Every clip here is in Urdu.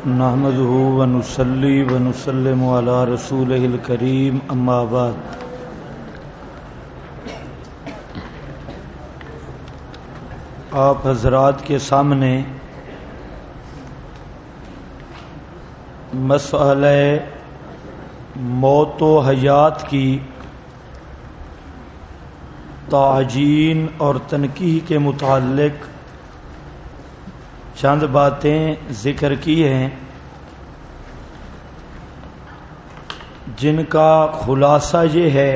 نحمده ونصلي ونسلم على رسوله الكريم اما بعد آپ حضرات کے سامنے مسئلہ موت و حیات کی تعجین اور تنقیح کے متعلق چند باتیں ذکر کی ہیں جن کا خلاصہ یہ ہے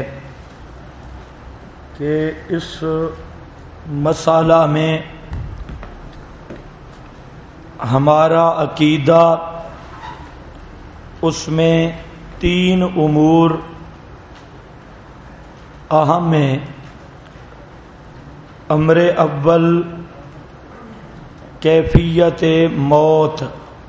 کہ اس مسئلہ میں ہمارا عقیدہ اس میں تین امور اہم ہیں۔ امر اول کیفیت موت،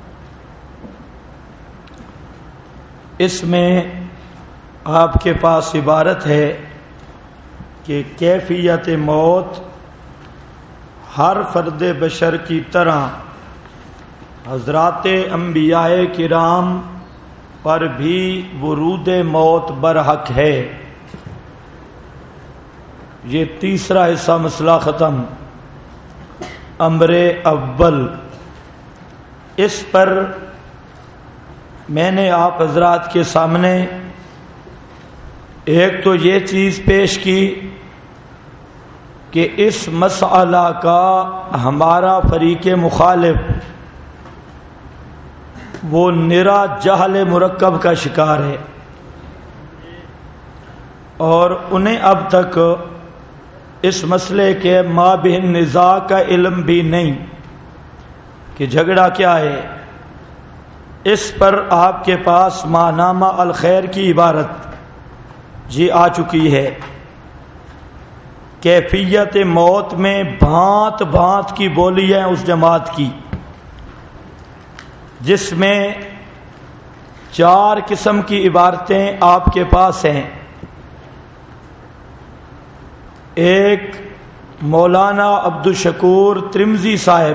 اس میں آپ کے پاس عبارت ہے کہ کیفیت موت ہر فرد بشر کی طرح حضرات انبیاء کرام پر بھی ورود موت برحق ہے۔ یہ تیسرا حصہ مسئلہ ختم۔ امر اول، اس پر میں نے آپ حضرات کے سامنے ایک تو یہ چیز پیش کی کہ اس مسئلہ کا ہمارا فریق مخالف وہ نرا جہل مرکب کا شکار ہے اور انہیں اب تک اس مسئلے کے مابین نزاع کا علم بھی نہیں کہ جھگڑا کیا ہے۔ اس پر آپ کے پاس مانامہ الخیر کی عبارت جی آ چکی ہے۔ کیفیت موت میں بھانت بھانت کی بولی ہے اس جماعت کی، جس میں 4 قسم کی عبارتیں آپ کے پاس ہیں۔ ایک مولانا عبدالشکور ترمذی صاحب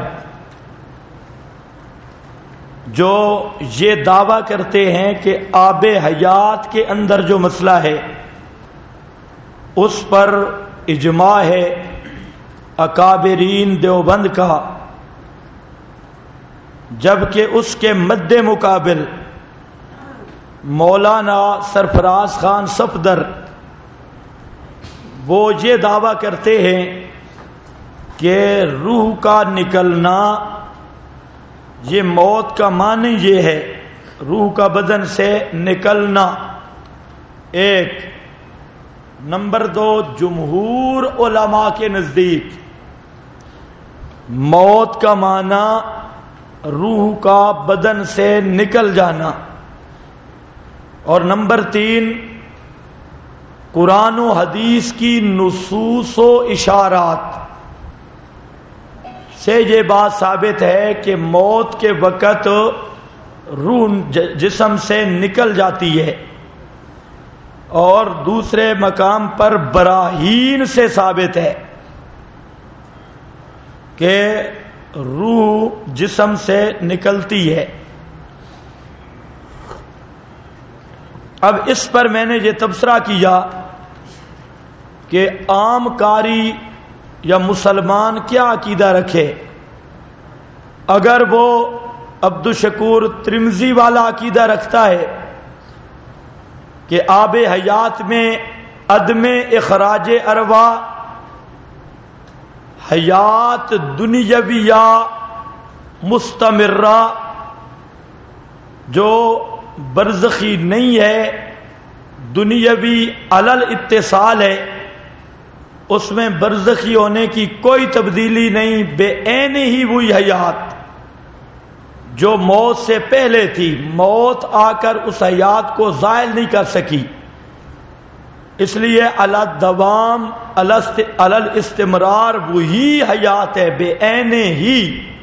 جو یہ دعویٰ کرتے ہیں کہ آب حیات کے اندر جو مسئلہ ہے اس پر اجماع ہے اکابرین دیوبند کا، جبکہ اس کے مد مقابل مولانا سرفراز خان صفدر وہ یہ دعویٰ کرتے ہیں کہ روح کا نکلنا، یہ موت کا معنی یہ ہے روح کا بدن سے نکلنا۔ ایک نمبر 2، جمہور علماء کے نزدیک موت کا معنی روح کا بدن سے نکل جانا، اور نمبر 3، قرآن و حدیث کی نصوص و اشارات سے یہ بات ثابت ہے کہ موت کے وقت روح جسم سے نکل جاتی ہے، اور دوسرے مقام پر براہین سے ثابت ہے کہ روح جسم سے نکلتی ہے۔ اب اس پر میں نے یہ تبصرہ کیا کہ عام قاری یا مسلمان کیا عقیدہ رکھے۔ اگر وہ عبدالشکور ترمذی والا عقیدہ رکھتا ہے کہ آب حیات میں عدم اخراج ارواح حیات دنیاویہ مستمرہ جو برزخی نہیں ہے، دنیاوی علل اتصال ہے، اس میں برزخی ہونے کی کوئی تبدیلی نہیں، بے عین ہی وہی حیات جو موت سے پہلے تھی، موت آ کر اس حیات کو زائل نہیں کر سکی، اس لیے علی الدوام علی الاستمرار وہی حیات ہے بے عین ہی۔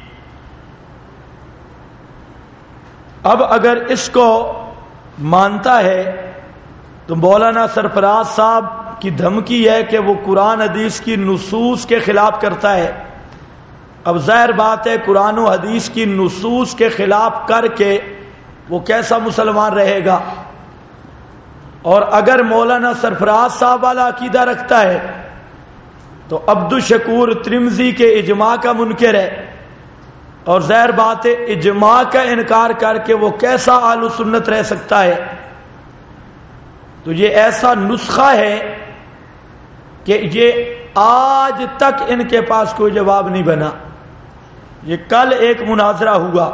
اب اگر اس کو مانتا ہے تو مولانا سرفراز صاحب کی دھمکی ہے کہ وہ قرآن حدیث کی نصوص کے خلاف کرتا ہے، اب ظاہر بات ہے قرآن و حدیث کی نصوص کے خلاف کر کے وہ کیسا مسلمان رہے گا؟ اور اگر مولانا سرفراز صاحب والا عقیدہ رکھتا ہے تو عبدالشکور ترمذی کے اجماع کا منکر ہے، اور ظاہر بات ہے اجماع کا انکار کر کے وہ کیسا اہل سنت رہ سکتا ہے؟ تو یہ ایسا نسخہ ہے کہ یہ آج تک ان کے پاس کوئی جواب نہیں بنا۔ یہ کل ایک مناظرہ ہوا،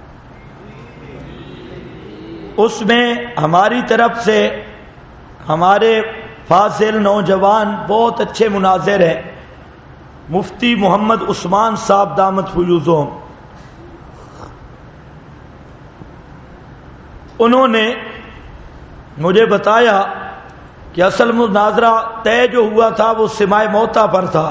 اس میں ہماری طرف سے ہمارے فاضل نوجوان بہت اچھے مناظر ہیں، مفتی محمد عثمان صاحب دامت فیوزہم، انہوں نے مجھے بتایا کہ اصل مناظرہ طے جو ہوا تھا وہ سماع موتا پر تھا،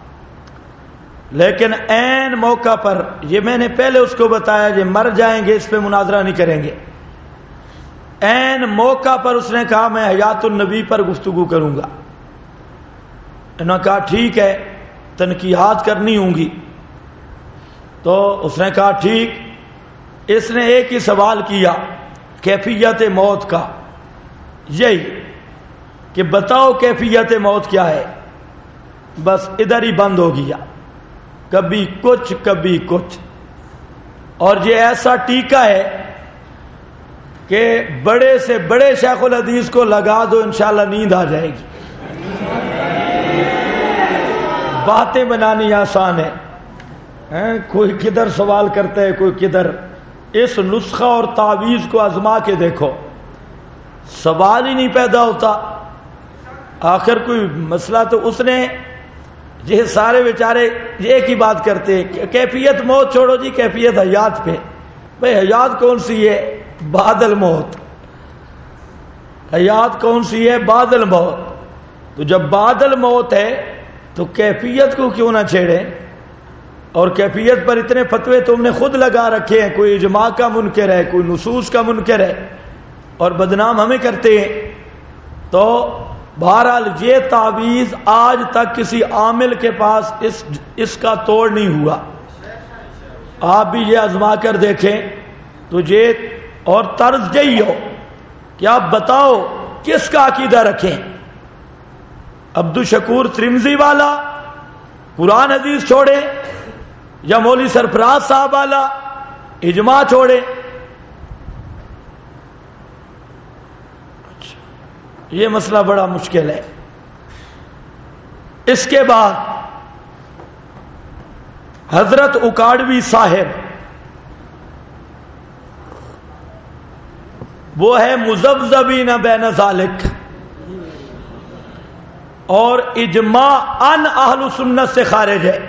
لیکن عین موقع پر یہ میں نے پہلے اس کو بتایا کہ مر جائیں گے اس پہ مناظرہ نہیں کریں گے، عین موقع پر اس نے کہا میں حیات النبی پر گفتگو کروں گا۔ انہوں نے کہا ٹھیک ہے، تنقیحات کرنی ہوں گی، تو اس نے کہا ٹھیک۔ اس نے ایک ہی سوال کیا کیفیت موت کا، یہی کہ بتاؤ کیفیت موت کیا ہے، بس ادھر ہی بند ہو گیا، کبھی کچھ کبھی کچھ۔ اور یہ ایسا ٹیکہ ہے کہ بڑے سے بڑے شیخ الحدیث کو لگا دو انشاءاللہ نیند آ جائے گی۔ باتیں بنانی آسان ہے، کوئی کدھر سوال کرتا ہے کوئی کدھر۔ اس نسخہ اور تعویذ کو آزما کے دیکھو، سوال ہی نہیں پیدا ہوتا۔ آخر کوئی مسئلہ تو اس نے، یہ سارے بیچارے ایک ہی بات کرتے ہیں، کیفیت موت چھوڑو جی، کیفیت حیات پہ۔ بھئی حیات کون سی ہے؟ بعد الموت۔ حیات کون سی ہے؟ بعد الموت۔ تو جب بعد الموت ہے تو کیفیت کو کیوں نہ چھیڑیں؟ اور کیفیت پر اتنے فتوے تم نے خود لگا رکھے ہیں، کوئی اجماع کا منکر ہے، کوئی نصوص کا منکر ہے، اور بدنام ہمیں کرتے ہیں۔ تو بہرحال یہ تعویذ آج تک کسی عامل کے پاس اس کا توڑ نہیں ہوا۔ آپ بھی یہ آزما کر دیکھیں تو یہ، اور طرز یہی ہو کہ آپ بتاؤ کس کا عقیدہ رکھیں، عبدالشکور ترمذی والا قرآن حدیث چھوڑے، یا مولوی سرفراز صاحب والا اجماع چھوڑے۔ یہ مسئلہ بڑا مشکل ہے۔ اس کے بعد حضرت اکاڑوی صاحب، وہ ہے مذبذبین بین ذالک، اور اجماع ان اہل سنت سے خارج ہے۔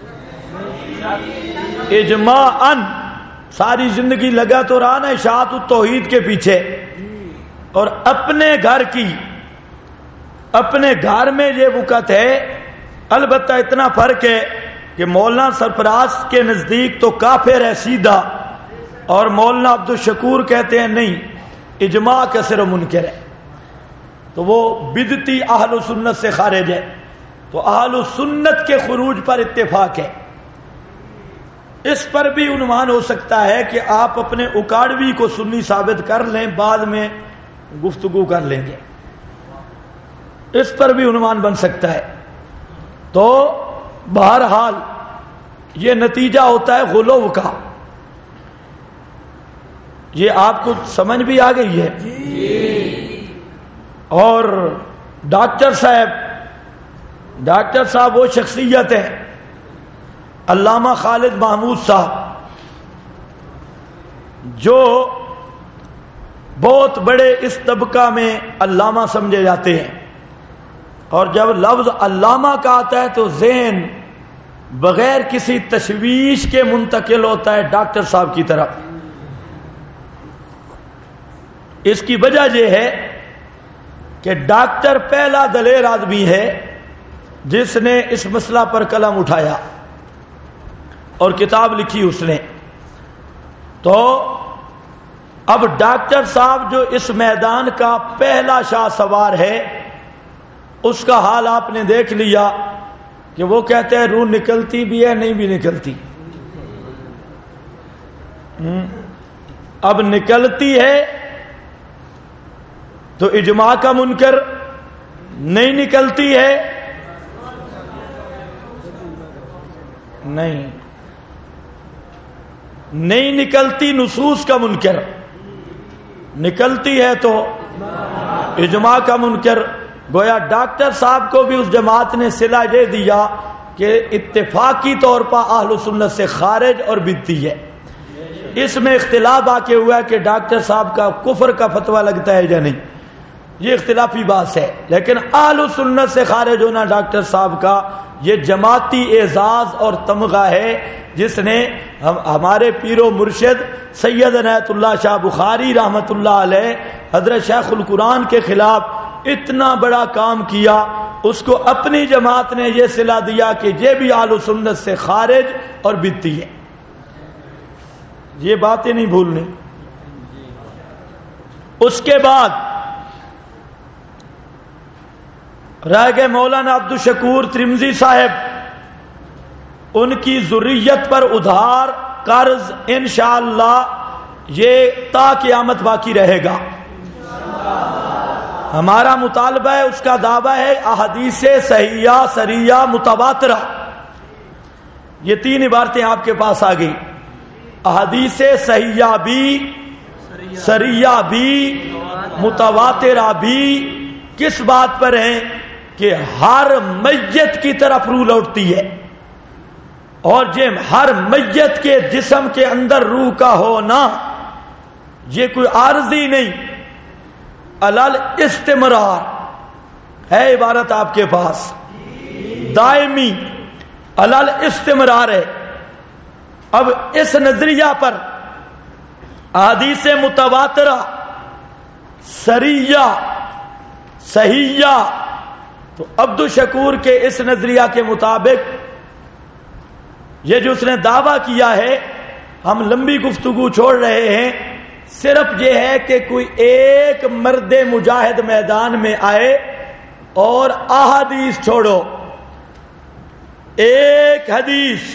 اجماع ان، ساری زندگی لگا تو رہا نا اشاعت التوحید کے پیچھے، اور اپنے گھر کی، اپنے گھر میں یہ وقت ہے۔ البتہ اتنا فرق ہے کہ مولانا سرفراز کے نزدیک تو کافر ہے سیدھا، اور مولانا عبدالشکور کہتے ہیں نہیں، اجماع کا صرف منکر ہے، تو وہ بدعتی اہل سنت سے خارج ہے۔ تو اہل سنت کے خروج پر اتفاق ہے۔ اس پر بھی عنوان ہو سکتا ہے کہ آپ اپنے اکاڑوی کو سنی ثابت کر لیں، بعد میں گفتگو کر لیں گے، اس پر بھی عنوان بن سکتا ہے۔ تو بہرحال یہ نتیجہ ہوتا ہے غلو کا۔ یہ آپ کو سمجھ بھی آ گئی ہے؟ اور ڈاکٹر صاحب وہ شخصیت ہے، علامہ خالد محمود صاحب، جو بہت بڑے اس طبقہ میں علامہ سمجھے جاتے ہیں، اور جب لفظ علامہ کا آتا ہے تو ذہن بغیر کسی تشویش کے منتقل ہوتا ہے ڈاکٹر صاحب کی طرف۔ اس کی وجہ یہ ہے کہ ڈاکٹر پہلا دلیر آدمی ہے جس نے اس مسئلہ پر قلم اٹھایا اور کتاب لکھی اس نے۔ تو اب ڈاکٹر صاحب جو اس میدان کا پہلا شاہ سوار ہے، اس کا حال آپ نے دیکھ لیا کہ وہ کہتے ہیں روح نکلتی بھی ہے نہیں بھی نکلتی. اب نکلتی ہے تو اجماع کا منکر، نہیں نکلتی ہے نہیں نکلتی نصوص کا منکر، نکلتی ہے تو اجماع کا منکر. گویا ڈاکٹر صاحب کو بھی اس جماعت نے صلہ دے دیا کہ اتفاقی طور پر اہل سنت سے خارج اور بدعتی ہے. اس میں اختلاف آ کے ہوا ہے کہ ڈاکٹر صاحب کا کفر کا فتویٰ لگتا ہے یا نہیں، یہ اختلافی بات ہے. لیکن اہل سنت سے خارج ہونا ڈاکٹر صاحب کا یہ جماعتی اعزاز اور تمغہ ہے جس نے ہمارے پیر و مرشد سید عنایت اللہ شاہ بخاری رحمۃ اللہ علیہ حضرت شیخ القرآن کے خلاف اتنا بڑا کام کیا. اس کو اپنی جماعت نے یہ صلہ دیا کہ یہ بھی اہل سنت سے خارج اور بدعتی ہے. یہ باتیں نہیں بھولنی. اس کے بعد رہ گئے مولانا عبدالشکور ترمذی صاحب. ان کی ذریت پر ادھار قرض انشاءاللہ یہ تا قیامت باقی رہے گا. ہمارا مطالبہ ہے، اس کا دعویٰ ہے احادیث صحیحہ سریہ متواترہ. یہ 3 عبارتیں آپ کے پاس آ گئی. احادیث صحیحہ بھی، سریہ بھی، متواترہ بھی. کس بات پر ہیں؟ کہ ہر میت کی طرف روح لوٹتی ہے، اور یہ ہر میت کے جسم کے اندر روح کا ہونا یہ کوئی عارضی نہیں، علل استمرار ہے. عبارت آپ کے پاس دائمی علل استمرار ہے. اب اس نظریہ پر احادیث متواترہ سریہ صحیحہ، تو عبدالشکور کے اس نظریہ کے مطابق یہ جو اس نے دعویٰ کیا ہے، ہم لمبی گفتگو چھوڑ رہے ہیں. صرف یہ ہے کہ کوئی ایک مرد مجاہد میدان میں آئے اور احادیث چھوڑو، ایک حدیث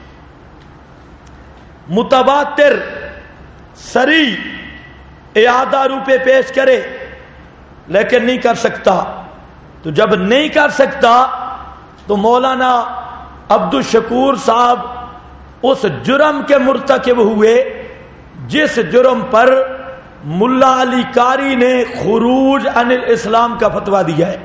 متواتر سری اعادہ روپے پیش کرے لیکن نہیں کر سکتا. تو جب نہیں کر سکتا تو مولانا عبدالشکور صاحب اس جرم کے مرتکب ہوئے جس جرم پر ملا علی قاری نے خروج عن الاسلام کا فتویٰ دیا ہے.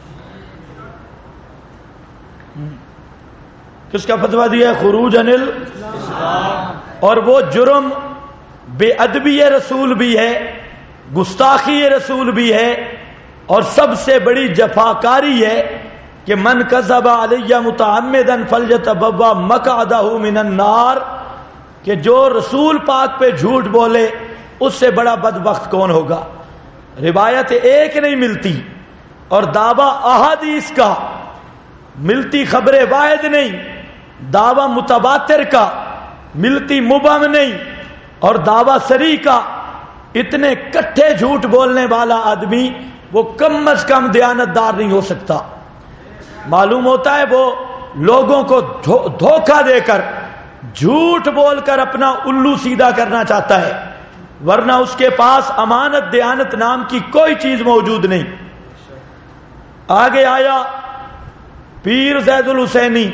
کس کا فتویٰ دیا ہے؟ خروج عن الاسلام. اور وہ جرم بے ادبی رسول بھی ہے، گستاخی رسول بھی ہے، اور سب سے بڑی جفاکاری ہے کہ من کذب علی متعمدا فلیتبوأ مقعدہ من النار، کہ جو رسول پاک پہ جھوٹ بولے اس سے بڑا بدبخت کون ہوگا. روایت ایک نہیں ملتی اور دعویٰ احادیث کا، ملتی خبر واحد نہیں، دعویٰ متواتر کا، ملتی مبہم نہیں، اور دعویٰ سری کا. اتنے کٹھے جھوٹ بولنے والا آدمی وہ کم از کم دیانتدار نہیں ہو سکتا. معلوم ہوتا ہے وہ لوگوں کو دھوکہ دے کر جھوٹ بول کر اپنا الو سیدھا کرنا چاہتا ہے، ورنہ اس کے پاس امانت دیانت نام کی کوئی چیز موجود نہیں. آگے آیا پیر زید الحسینی.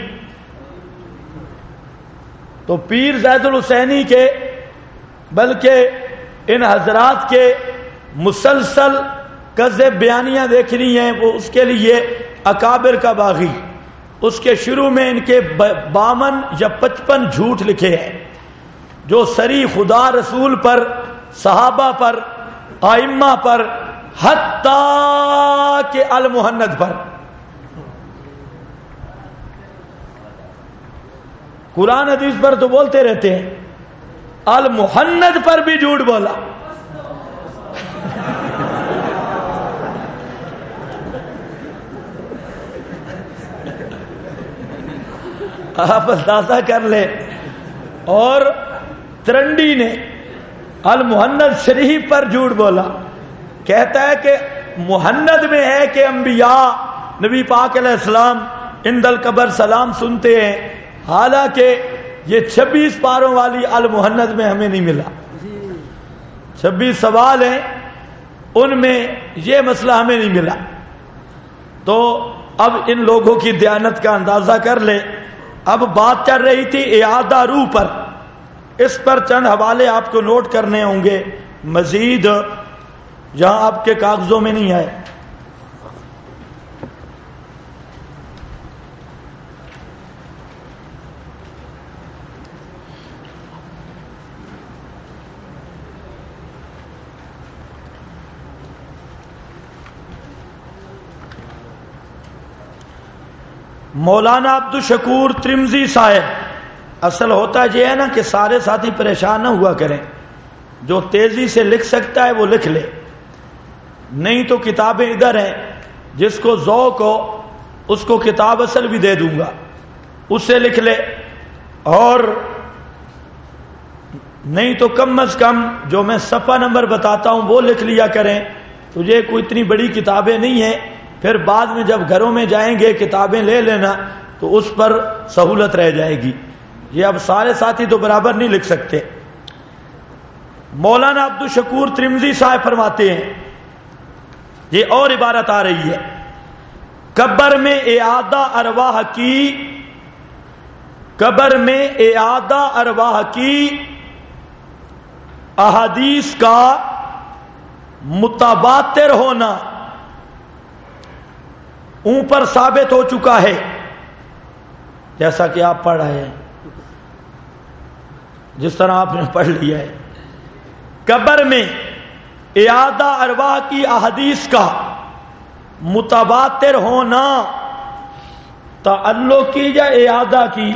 تو پیر زید الحسینی کے بلکہ ان حضرات کے مسلسل کذب بیانیاں دیکھنی ہیں، وہ اس کے لیے اکابر کا باغی، اس کے شروع میں ان کے 52 یا 55 جھوٹ لکھے ہیں جو سری خدا رسول پر، صحابہ پر، ائمہ پر، حتیٰ کہ المحند پر. قرآن حدیث پر تو بولتے رہتے ہیں، المحند پر بھی جھوٹ بولا. آپ اندازہ کر لیں. اور ترنڈی نے المحند شریف پر جھوٹ بولا، کہتا ہے کہ محند میں ہے کہ انبیاء نبی پاک علیہ السلام عند القبر سلام سنتے ہیں، حالانکہ یہ 26 پاروں والی المہند میں ہمیں نہیں ملا۔ 26 سوال ہیں، ان میں یہ مسئلہ ہمیں نہیں ملا۔ تو اب ان لوگوں کی دیانت کا اندازہ کر لے۔ اب بات چل رہی تھی اعادہ روح پر، اس پر چند حوالے آپ کو نوٹ کرنے ہوں گے مزید، جہاں آپ کے کاغذوں میں نہیں ہے۔ مولانا عبد الشکور ترمذی صاحب، اصل ہوتا یہ ہے نا کہ سارے ساتھی پریشان نہ ہوا کریں، جو تیزی سے لکھ سکتا ہے وہ لکھ لے، نہیں تو کتابیں ادھر ہیں، جس کو ذوق ہو اس کو کتاب اصل بھی دے دوں گا، اس سے لکھ لے، اور نہیں تو کم از کم جو میں صفحہ نمبر بتاتا ہوں وہ لکھ لیا کریں۔ تجھے کوئی اتنی بڑی کتابیں نہیں ہیں، پھر بعد میں جب گھروں میں جائیں گے کتابیں لے لینا تو اس پر سہولت رہ جائے گی۔ یہ اب سارے ساتھی تو برابر نہیں لکھ سکتے۔ مولانا عبد الشکور ترمذی صاحب فرماتے ہیں، یہ اور عبارت آ رہی ہے، قبر میں اعادہ ارواح کی، قبر میں اعادہ ارواح کی احادیث کا متواتر ہونا اوپر ثابت ہو چکا ہے، جیسا کہ آپ پڑھ رہے ہیں، جس طرح آپ نے پڑھ لیا ہے۔ قبر میں اعادہ ارواح کی احادیث کا متواتر ہونا، تعلق کی یا اعادہ کی؟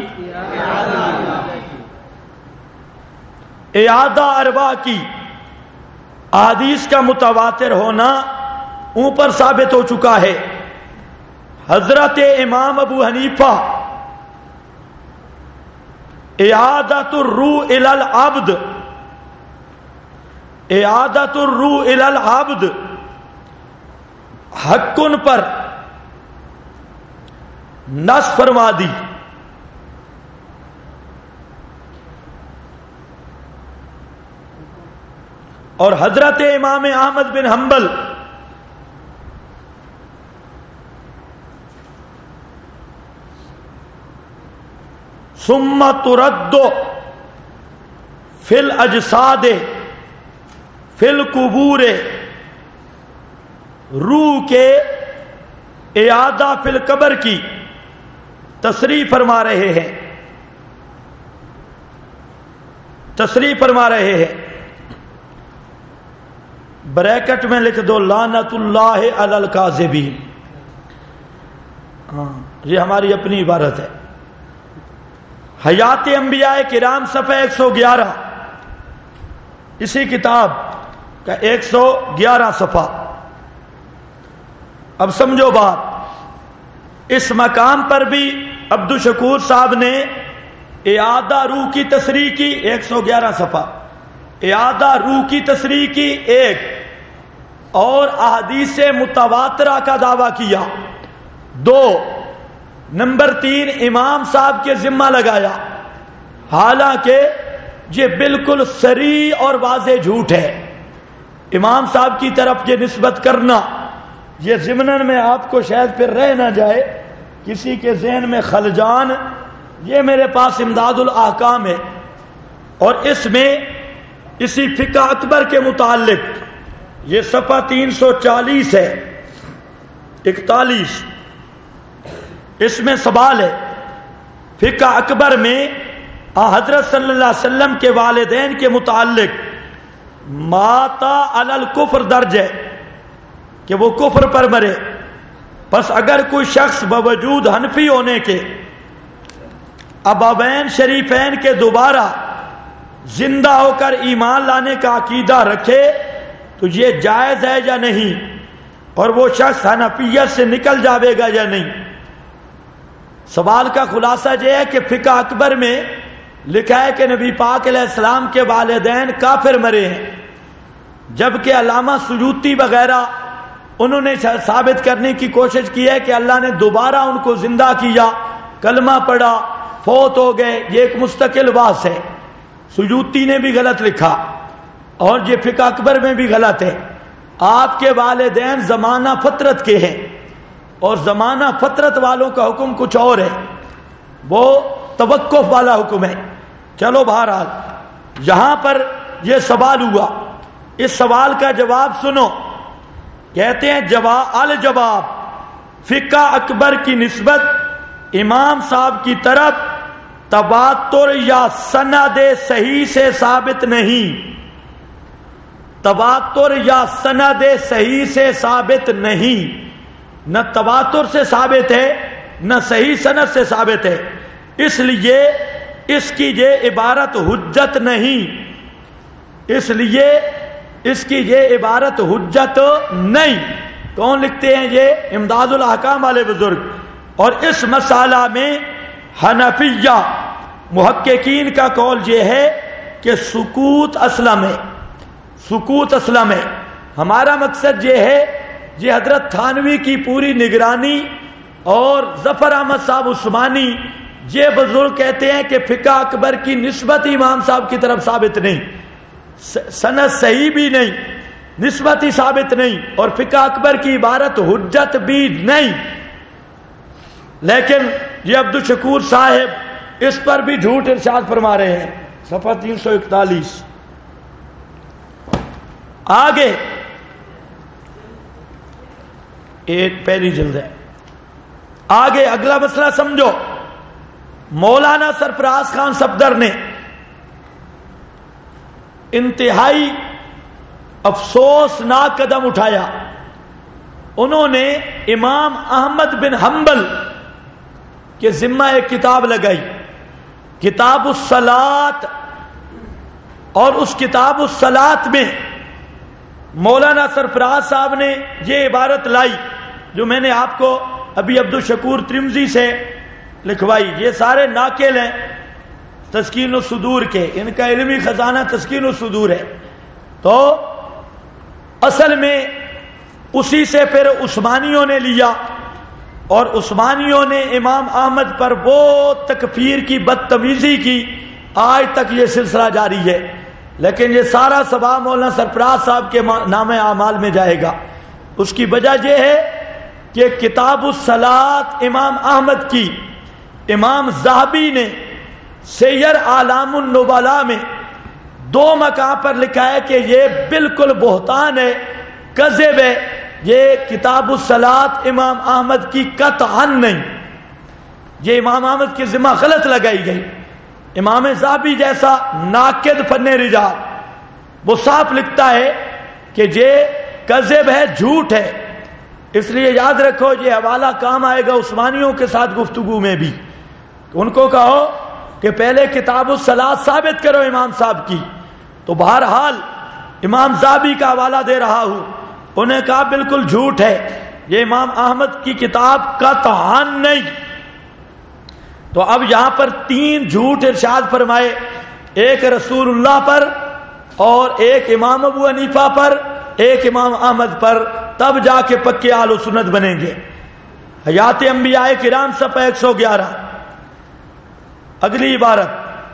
اعادہ ارواح کی احادیث کا متواتر ہونا اوپر ثابت ہو چکا ہے۔ حضرت امام ابو حنیفہ اعادۃ الروح الی العبد، اعادۃ الروح الی العبد حق ان پر نص فرما دی۔ اور حضرت امام احمد بن حنبل ثم ترد فی الاجساد فی القبور، روح کے اعادہ فی القبر کی تصریح فرما رہے ہیں، تصریح فرما رہے ہیں۔ بریکٹ میں لکھ دو لعنت اللہ علی الکاذبین، یہ ہماری اپنی عبارت ہے۔ حیات انبیاء کرام صفحہ 111، اسی کتاب کا 111 صفحہ۔ اب سمجھو بات، اس مقام پر بھی عبد الشکور صاحب نے اعادہ روح کی تصریح کی، 111 صفحہ، اعادہ روح کی تصریح کی ایک، اور احادیث متواترہ کا دعویٰ کیا دو، نمبر 3 امام صاحب کے ذمہ لگایا، حالانکہ یہ بالکل صریح اور واضح جھوٹ ہے۔ امام صاحب کی طرف یہ نسبت کرنا، یہ ضمناً میں آپ کو شاید پھر رہ نہ جائے کسی کے ذہن میں خلجان، یہ میرے پاس امداد الاحکام ہے، اور اس میں اسی فقہ اکبر کے متعلق یہ صفحہ 340 ہے، 41، اس میں سوال ہے، فقہ اکبر میں حضرت صلی اللہ علیہ وسلم کے والدین کے متعلق ماتا علی الکفر درج ہے کہ وہ کفر پر مرے، بس اگر کوئی شخص باوجود حنفی ہونے کے ابوین شریفین کے دوبارہ زندہ ہو کر ایمان لانے کا عقیدہ رکھے تو یہ جائز ہے یا نہیں، اور وہ شخص حنفیت سے نکل جاوے گا یا نہیں۔ سوال کا خلاصہ یہ ہے کہ فقہ اکبر میں لکھا ہے کہ نبی پاک علیہ السلام کے والدین کافر مرے ہیں، جبکہ علامہ سیوطی وغیرہ انہوں نے ثابت کرنے کی کوشش کی ہے کہ اللہ نے دوبارہ ان کو زندہ کیا، کلمہ پڑھا، فوت ہو گئے، یہ ایک مستقل بحث ہے۔ سیوطی نے بھی غلط لکھا اور یہ فقہ اکبر میں بھی غلط ہے۔ آپ کے والدین زمانہ فطرت کے ہیں اور زمانہ فطرت والوں کا حکم کچھ اور ہے، وہ توقف والا حکم ہے۔ چلو بہرحال یہاں پر یہ سوال ہوا، اس سوال کا جواب سنو۔ کہتے ہیں الجواب فقہ اکبر کی نسبت امام صاحب کی طرف تواتر یا سند صحیح سے ثابت نہیں، تواتر یا سند صحیح سے ثابت نہیں، نہ تواتر سے ثابت ہے نہ صحیح سند سے ثابت ہے، اس لیے اس کی یہ عبارت حجت نہیں، اس لیے اس کی یہ عبارت حجت نہیں۔ کون لکھتے ہیں؟ یہ امداد الاحکام والے بزرگ۔ اور اس مسئلہ میں حنفیہ محققین کا قول یہ ہے کہ سکوت اسلم ہے، سکوت اسلم ہے۔ ہمارا مقصد یہ ہے، یہ حضرت تھانوی کی پوری نگرانی اور ظفر احمد صاحب عثمانی یہ بزرگ کہتے ہیں کہ فقہ اکبر کی نسبت امام صاحب کی طرف ثابت نہیں، سند صحیح بھی نہیں، نسبت ہی ثابت نہیں، اور فقہ اکبر کی عبارت حجت بھی نہیں۔ لیکن یہ عبدالشکور صاحب اس پر بھی جھوٹ ارشاد فرما رہے ہیں۔ صفحہ 341 آگے ایک پہلی جلد ہے، آگے اگلا مسئلہ سمجھو۔ مولانا سرفراز خان صفدر نے انتہائی افسوسناک قدم اٹھایا، انہوں نے امام احمد بن حنبل کے ذمہ ایک کتاب لگائی، کتاب الصلاۃ، اور اس کتاب الصلاۃ میں مولانا سرفراز صاحب نے یہ عبارت لائی جو میں نے آپ کو ابھی عبدالشکور ترمذی سے لکھوائی۔ یہ سارے ناقل ہیں تسکین الصدور کے، ان کا علمی خزانہ تسکین الصدور ہے۔ تو اصل میں اسی سے پھر عثمانیوں نے لیا، اور عثمانیوں نے امام احمد پر وہ تکفیر کی بدتمیزی کی، آج تک یہ سلسلہ جاری ہے۔ لیکن یہ سارا ثواب مولانا سرفراز صاحب کے نام اعمال میں جائے گا۔ اس کی وجہ یہ ہے کہ کتاب الصلاۃ امام احمد کی امام ذہبی نے سیر اعلام النبلاء میں 2 مقام پر لکھا ہے کہ یہ بالکل بہتان ہے، کذب ہے، یہ کتاب الصلاۃ امام احمد کی قطعاً نہیں، یہ امام احمد کی ذمہ غلط لگائی گئی۔ امام ذہبی جیسا ناقد فن رجال وہ صاف لکھتا ہے کہ یہ کذب ہے، جھوٹ ہے۔ اس لیے یاد رکھو یہ حوالہ کام آئے گا عثمانیوں کے ساتھ گفتگو میں بھی، ان کو کہو کہ پہلے کتاب الصلاۃ ثابت کرو امام صاحب کی، تو بہرحال امام ذہبی کا حوالہ دے رہا ہوں، انہیں کہا بالکل جھوٹ ہے، یہ امام احمد کی کتاب کا قطعاً نہیں۔ تو اب یہاں پر 3 جھوٹ ارشاد فرمائے، ایک رسول اللہ پر، اور ایک امام ابو حنیفہ پر، ایک امام احمد پر، تب جا کے پکے اہل سنت بنیں گے۔ حیات انبیاء کرام صفحہ 111 اگلی عبارت،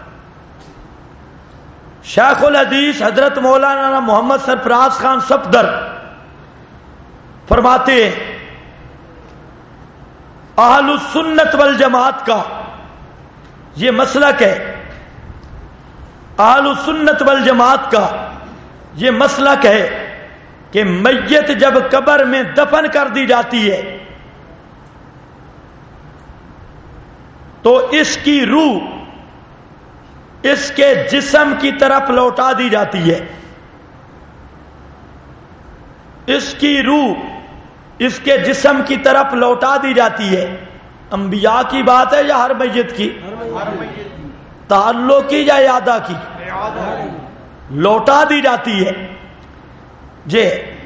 شیخ الحدیث حضرت مولانا محمد سرفراز خان صفدر فرماتے ہیں اہل السنت والجماعت کا یہ مسلک ہے، اہل السنت والجماعت کا یہ مسلک ہے کہ میت جب قبر میں دفن کر دی جاتی ہے تو اس کی روح اس کے جسم کی طرف لوٹا دی جاتی ہے، اس کی روح اس کے جسم کی طرف لوٹا دی جاتی ہے۔ انبیاء کی بات ہے یا ہر میت کی؟ تعلق کی یا اعادہ کی؟ لوٹا دی جاتی ہے۔ جی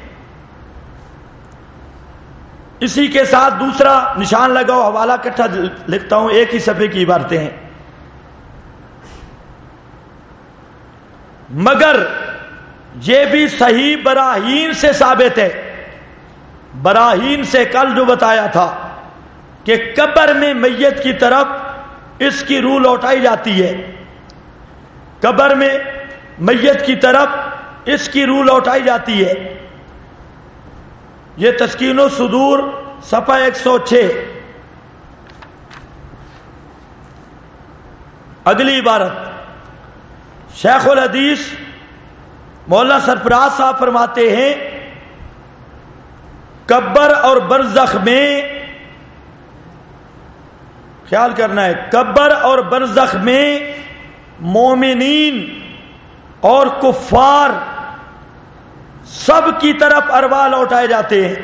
اسی کے ساتھ دوسرا نشان لگاؤ، حوالہ اکٹھا لکھتا ہوں، ایک ہی صفحے کی عبارتیں ہیں۔ مگر یہ بھی صحیح براہین سے ثابت ہے، براہین سے کل جو بتایا تھا کہ قبر میں میت کی طرف اس کی روح لوٹائی جاتی ہے، قبر میں میت کی طرف اس کی روح لوٹائی جاتی ہے. یہ تسکین الصدور صفحہ 106. اگلی عبارت شیخ الحدیث مولانا سرفراز صاحب فرماتے ہیں قبر اور برزخ میں، خیال کرنا ہے، قبر اور برزخ میں مومنین اور کفار سب کی طرف ارواح لوٹائے جاتے ہیں.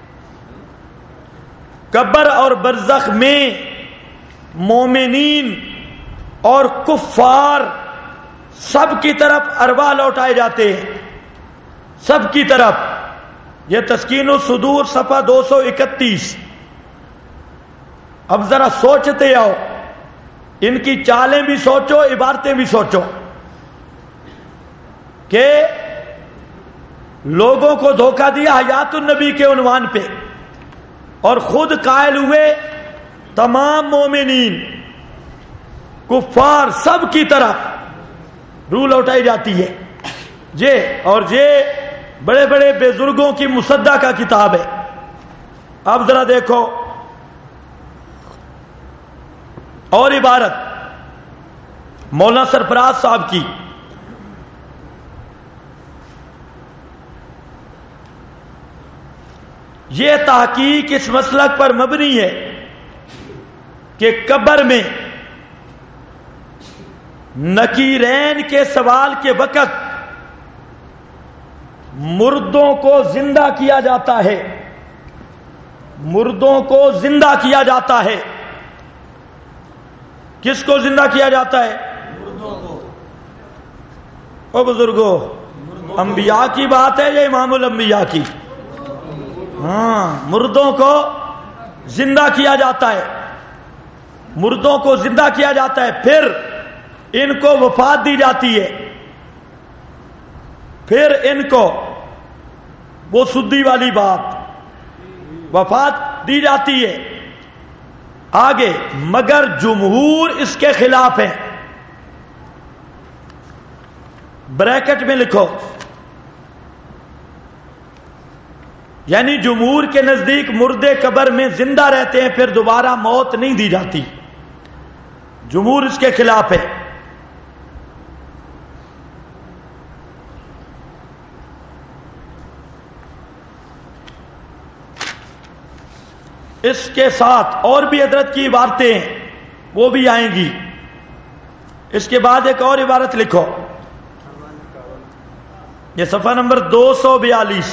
قبر اور برزخ میں مومنین اور کفار سب کی طرف ارواح لوٹائے جاتے ہیں، سب کی طرف. یہ تسکین الصدور صفحہ 231. اب ذرا سوچتے آؤ، ان کی چالیں بھی سوچو، عبارتیں بھی سوچو کہ لوگوں کو دھوکہ دیا حیات النبی کے عنوان پہ، اور خود قائل ہوئے تمام مومنین کفار سب کی طرف روح لوٹائی جاتی ہے. یہ بڑے بڑے بزرگوں کی مصدع کا کتاب ہے. اب ذرا دیکھو اور عبارت مولانا سرفراز صاحب کی. یہ تحقیق اس مسلک پر مبنی ہے کہ قبر میں نکیرین کے سوال کے وقت مردوں کو زندہ کیا جاتا ہے، مردوں کو زندہ کیا جاتا ہے. کس کو زندہ کیا جاتا ہے؟ مردوں کو. او بزرگوں، انبیاء کی بات ہے یا امام الانبیاء کی؟ ہاں، مردوں کو زندہ کیا جاتا ہے، مردوں کو زندہ کیا جاتا ہے. پھر ان کو وفات دی جاتی ہے، پھر ان کو وہ سدی والی بات، وفات دی جاتی ہے. آگے مگر جمہور اس کے خلاف ہیں. بریکٹ میں لکھو، یعنی جمہور کے نزدیک مردے قبر میں زندہ رہتے ہیں، پھر دوبارہ موت نہیں دی جاتی. جمہور اس کے خلاف ہے. اس کے ساتھ اور بھی حضرت کی عبارتیں ہیں، وہ بھی آئیں گی. اس کے بعد ایک اور عبارت لکھو، یہ صفحہ نمبر 242.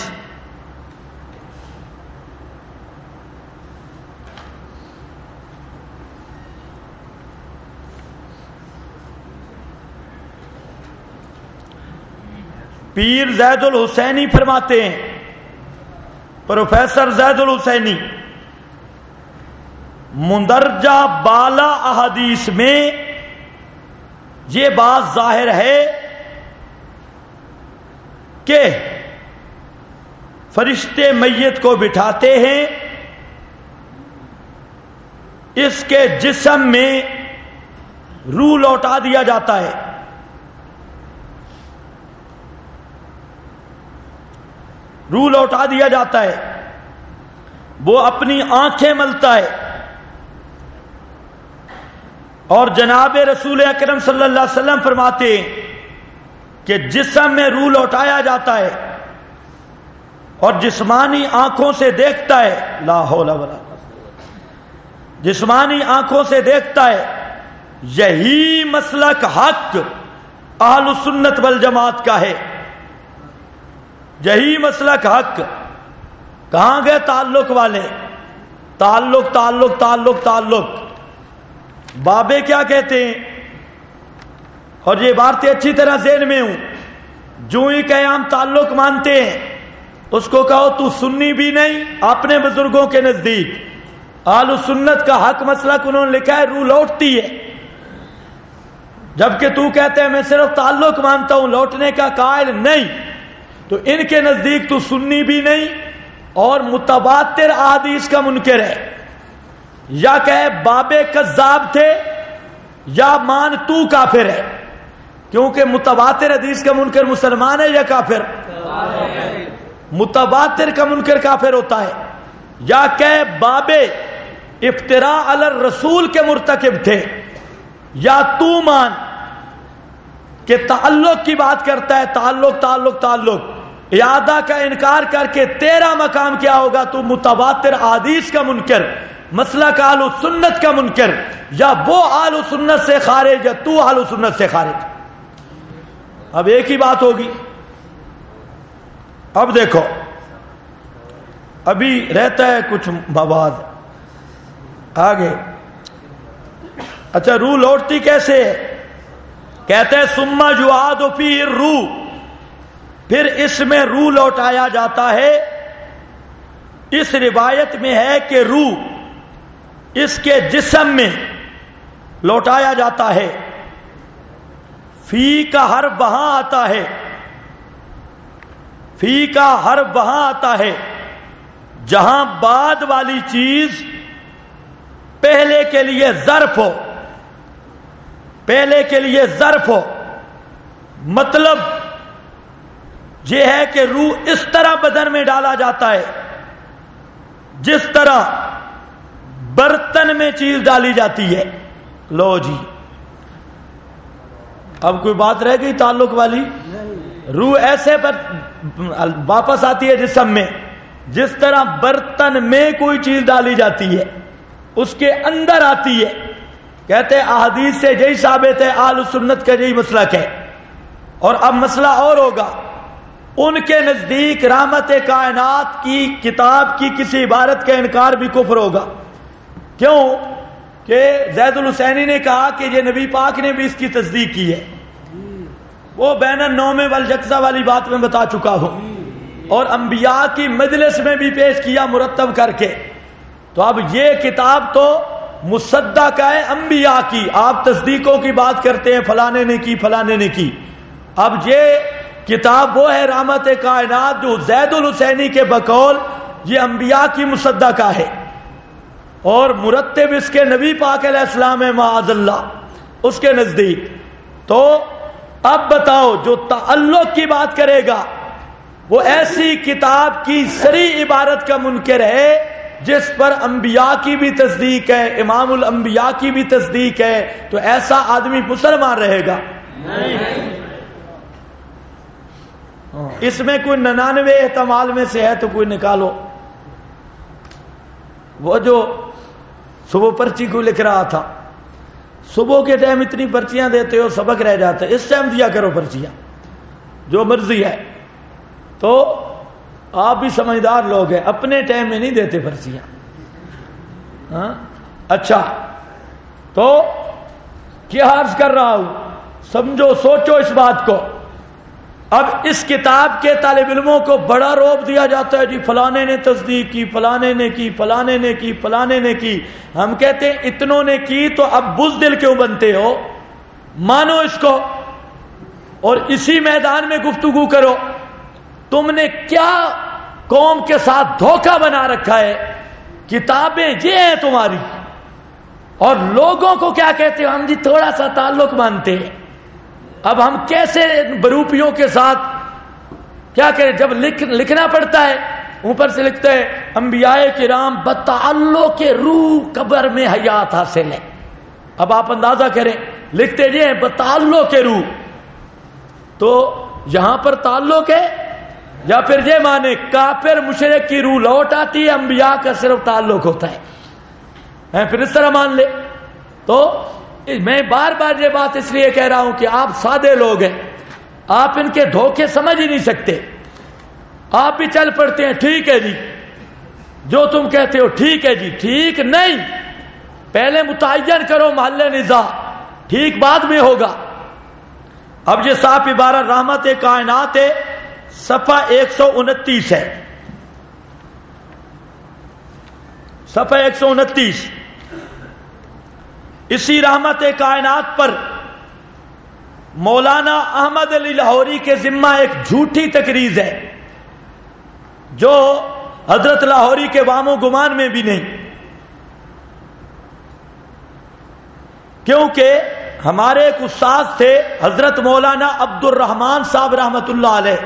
پیر زید الحسینی فرماتے ہیں، پروفیسر زید الحسینی، مندرجہ بالا احادیث میں یہ بات ظاہر ہے کہ فرشتے میت کو بٹھاتے ہیں، اس کے جسم میں روح لوٹا دیا جاتا ہے. روح لوٹا دیا جاتا ہے، وہ اپنی آنکھیں ملتا ہے، اور جناب رسول اکرم صلی اللہ علیہ وسلم فرماتے ہیں کہ جسم میں روح لوٹایا جاتا ہے اور جسمانی آنکھوں سے دیکھتا ہے. لا حول ولا قوت. جسمانی آنکھوں سے دیکھتا ہے. یہی مسلک حق اہل سنت والجماعت کا ہے. یہی مسلک حق. کہاں گئے تعلق والے؟ تعلق تعلق تعلق تعلق. بابے کیا کہتے ہیں؟ اور یہ باتیں اچھی طرح ذہن میں ہوں. جو ہی کہ ہم تعلق مانتے ہیں، اس کو کہو تو سنی بھی نہیں. اپنے بزرگوں کے نزدیک اہل سنت کا حق مسلک انہوں نے لکھا ہے روح لوٹتی ہے، جبکہ تو کہتے ہیں میں صرف تعلق مانتا ہوں، لوٹنے کا قائل نہیں. تو ان کے نزدیک تو سنی بھی نہیں اور متواتر احادیث کا منکر ہے، یا کہے بابے کذاب تھے یا مان تو کافر ہے، کیونکہ متواتر حدیث کا منکر مسلمان ہے یا کافر؟ متواتر کا منکر کافر ہوتا ہے۔ یا کہ بابے افتراء علی الرسول کے مرتکب تھے، یا تو مان کہ تعلق کی بات کرتا ہے، تعلق اعادہ کا انکار کر کے تیرا مقام کیا ہوگا؟ تو متواتر احادیث کا منکر، مسلک اہل سنت کا منکر، یا وہ اہل سنت سے خارج یا تو اہل سنت سے خارج۔ اب ایک ہی بات ہوگی۔ اب دیکھو، ابھی رہتا ہے کچھ مواد آگے۔ اچھا، روح لوٹتی کیسے ہے؟ کہتے ہیں ثم یعاد فیہ الروح، پھر اس میں روح لوٹایا جاتا ہے۔ اس روایت میں ہے کہ روح اس کے جسم میں لوٹایا جاتا ہے۔ فی کا حرف وہاں آتا ہے، فی کا حرف وہاں آتا ہے جہاں بعد والی چیز پہلے کے لیے ظرف ہو، پہلے کے لیے ظرف ہو۔ مطلب یہ ہے کہ روح اس طرح بدن میں ڈالا جاتا ہے جس طرح برتن میں چیز ڈالی جاتی ہے۔ لو جی، اب کوئی بات رہ گئی تعلق والی؟ روح ایسے پر واپس آتی ہے جسم میں جس طرح برتن میں کوئی چیز ڈالی جاتی ہے، اس کے اندر آتی ہے۔ کہتے ہیں احادیث سے یہی ثابت ہے، اہل سنت کا یہی مسلک ہے۔ اور اب مسئلہ اور ہوگا، ان کے نزدیک رحمت کائنات کی کتاب کی کسی عبارت کا انکار بھی کفر ہوگا۔ کیوں کہ زید الحسینی نے کہا کہ یہ نبی پاک نے بھی اس کی تصدیق کی ہے۔ وہ بین النوم والیقظہ والی بات میں بتا چکا ہوں، اور انبیاء کی مجلس میں بھی پیش کیا مرتب کر کے۔ تو اب یہ کتاب تو مصدق ہے انبیاء کی، آپ تصدیقوں کی بات کرتے ہیں، فلانے نے کی فلانے نے کی۔ اب یہ کتاب وہ ہے رحمت کائنات جو زید الحسینی کے بقول یہ انبیاء کی مصدقہ ہے، اور مرتب اس کے نبی پاک علیہ السلام ہے معاذ اللہ اس کے نزدیک۔ تو اب بتاؤ، جو تعلق کی بات کرے گا وہ ایسی کتاب کی صریح عبارت کا منکر ہے جس پر انبیاء کی بھی تصدیق ہے، امام الانبیاء کی بھی تصدیق ہے۔ تو ایسا آدمی مسلمان رہے گا؟ اس میں کوئی 99 احتمال میں سے ہے تو کوئی نکالو۔ وہ جو صبح پرچی کو لکھ رہا تھا، صبح کے ٹائم اتنی پرچیاں دیتے ہو سبق رہ جاتا ہے، اس ٹائم دیا کرو پرچیاں جو مرضی ہے۔ تو آپ بھی سمجھدار لوگ ہیں، اپنے ٹائم میں نہیں دیتے پرچیاں۔ ہاں اچھا، تو کیا عرض کر رہا ہوں، سمجھو سوچو اس بات کو۔ اب اس کتاب کے طالب علموں کو بڑا روب دیا جاتا ہے، جی فلانے نے تصدیق کی، فلانے نے کی، فلانے نے کی، فلانے نے کی۔ ہم کہتے ہیں اتنوں نے کی تو اب بزدل کیوں بنتے ہو؟ مانو اس کو اور اسی میدان میں گفتگو کرو۔ تم نے کیا قوم کے ساتھ دھوکہ بنا رکھا ہے؟ کتابیں یہ ہیں تمہاری، اور لوگوں کو کیا کہتے ہو؟ ہم جی تھوڑا سا تعلق مانتے ہیں۔ اب ہم کیسے بروپیوں کے ساتھ کیا کریں؟ جب لکھنا پڑتا ہے اوپر سے لکھتے ہیں انبیاء کرام بتعلق روح قبر میں حیات حاصل ہے۔ اب آپ اندازہ کریں، لکھتے یہ ہیں بتعلق روح، تو یہاں پر تعلق ہے، یا پھر یہ مانے کافر مشرک کی روح لوٹ آتی ہے، انبیاء کا صرف تعلق ہوتا ہے، پھر اس طرح مان لے۔ تو میں بار بار یہ بات اس لیے کہہ رہا ہوں کہ آپ سادے لوگ ہیں، آپ ان کے دھوکے سمجھ ہی نہیں سکتے۔ آپ بھی چل پڑتے ہیں، ٹھیک ہے جی جو تم کہتے ہو ٹھیک ہے جی، ٹھیک نہیں، پہلے متعین کرو محل نزاع، ٹھیک بعد میں ہوگا۔ اب یہ صاف عبارت رحمت کائنات ہے، صفحہ 129 ہے، صفحہ 129۔ اسی رحمت کائنات پر مولانا احمد علی لاہوری کے ذمہ ایک جھوٹی تقریر ہے جو حضرت لاہوری کے وام و گمان میں بھی نہیں، کیونکہ ہمارے ایک استاد تھے حضرت مولانا عبد الرحمان صاحب رحمت اللہ علیہ،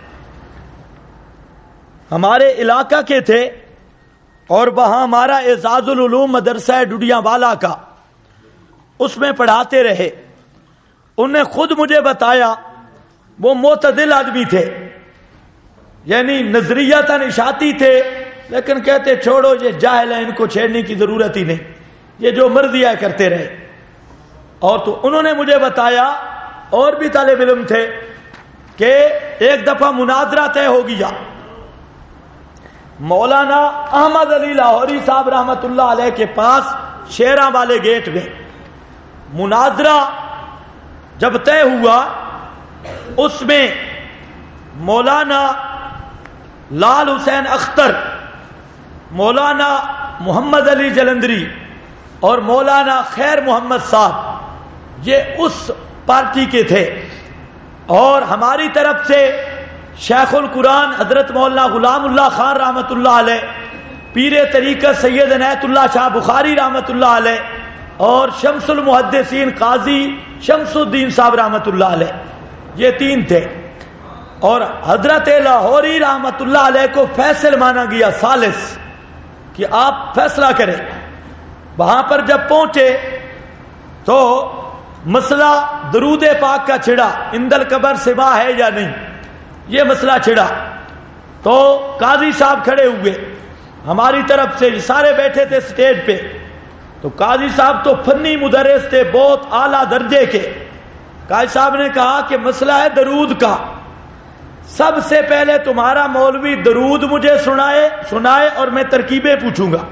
ہمارے علاقہ کے تھے، اور وہاں ہمارا اعزاز العلوم مدرسہ ڈڈیاں والا کا، اس میں پڑھاتے رہے۔ انہوں نے خود مجھے بتایا وہ معتدل آدمی تھے، یعنی نظریاتاً اشاعتی تھے، لیکن کہتے چھوڑو یہ جاہل ہیں، ان کو چھیڑنے کی ضرورت ہی نہیں، یہ جو مرضی ہے کرتے رہے۔ اور تو انہوں نے مجھے بتایا، اور بھی طالب علم تھے، کہ ایک دفعہ مناظرہ طے ہو گیا مولانا احمد علی لاہوری صاحب رحمت اللہ علیہ کے پاس شیراں والے گیٹ میں۔ مناظرہ جب طے ہوا، اس میں مولانا لال حسین اختر، مولانا محمد علی جلندری اور مولانا خیر محمد صاحب یہ اس پارٹی کے تھے، اور ہماری طرف سے شیخ القرآن حضرت مولانا غلام اللہ خان رحمت اللہ علیہ، پیر طریقت سید عنایت اللہ شاہ بخاری رحمت اللہ علیہ، اور شمس المحدثین قاضی شمس الدین صاحب رحمت اللہ علیہ، یہ تین تھے۔ اور حضرت لاہوری رحمت اللہ علیہ کو فیصل مانا گیا، ثالث، کہ آپ فیصلہ کریں۔ وہاں پر جب پہنچے تو مسئلہ درود پاک کا چھڑا، عند القبر سوا ہے یا نہیں، یہ مسئلہ چھڑا۔ تو قاضی صاحب کھڑے ہوئے ہماری طرف سے، سارے بیٹھے تھے سٹیج پہ۔ تو قاضی صاحب تو فنی مدرس تھے، بہت اعلیٰ درجے کے۔ قاضی صاحب نے کہا کہ مسئلہ ہے درود کا، سب سے پہلے تمہارا مولوی درود مجھے سنائے اور میں ترکیبیں پوچھوں گا۔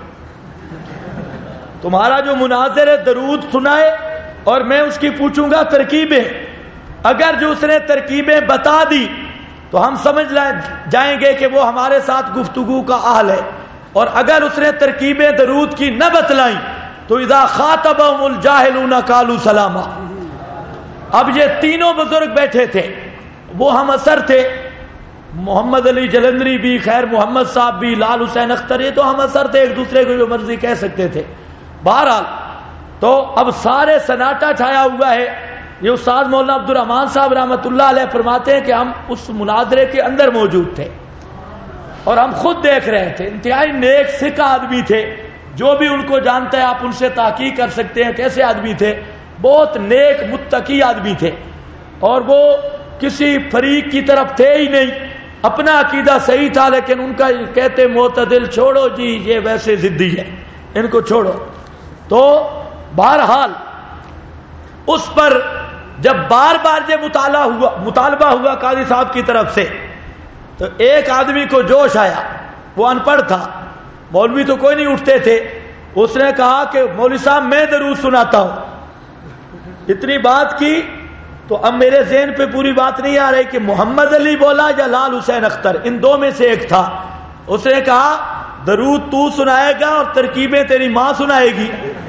تمہارا جو مناظر ہے درود سنائے اور میں اس کی پوچھوں گا ترکیبیں۔ اگر جو اس نے ترکیبیں بتا دی تو ہم سمجھ جائیں گے کہ وہ ہمارے ساتھ گفتگو کا اہل ہے، اور اگر اس نے ترکیبیں درود کی نہ بتلائیں تو اذا خاطبهم الجاہلون قالوا سلاما۔ اب یہ تینوں بزرگ بیٹھے تھے، وہ ہم اثر تھے، محمد علی جلندری بھی، خیر محمد صاحب بھی، لال حسین اختر، یہ تو ہم اثر تھے، ایک دوسرے کو جو مرضی کہہ سکتے تھے۔ بہرحال تو اب سارے سناٹا چھایا ہوا ہے۔ یہ استاد مولانا عبد الرحمان صاحب رحمت اللہ علیہ فرماتے ہیں کہ ہم اس مناظرے کے اندر موجود تھے اور ہم خود دیکھ رہے تھے۔ انتہائی نیک سکھ آدمی تھے، جو بھی ان کو جانتا ہے آپ ان سے تحقیق کر سکتے ہیں کیسے آدمی تھے، بہت نیک متقی آدمی تھے، اور وہ کسی فریق کی طرف تھے ہی نہیں، اپنا عقیدہ صحیح تھا، لیکن ان کا کہتے معتدل، چھوڑو جی یہ ویسے ضدی ہے، ان کو چھوڑو۔ تو بہرحال اس پر جب بار بار یہ مطالبہ ہوا قاضی صاحب کی طرف سے، تو ایک آدمی کو جوش آیا، وہ ان پڑھ تھا، مولوی تو کوئی نہیں اٹھتے تھے، اس نے کہا کہ مولوی صاحب میں درود سناتا ہوں۔ اتنی بات کی تو اب میرے ذہن پہ پوری بات نہیں آ رہی کہ محمد علی بولا یا لال حسین اختر، ان دو میں سے ایک تھا۔ اس نے کہا درود تو سنائے گا اور ترکیبیں تیری ماں سنائے گی۔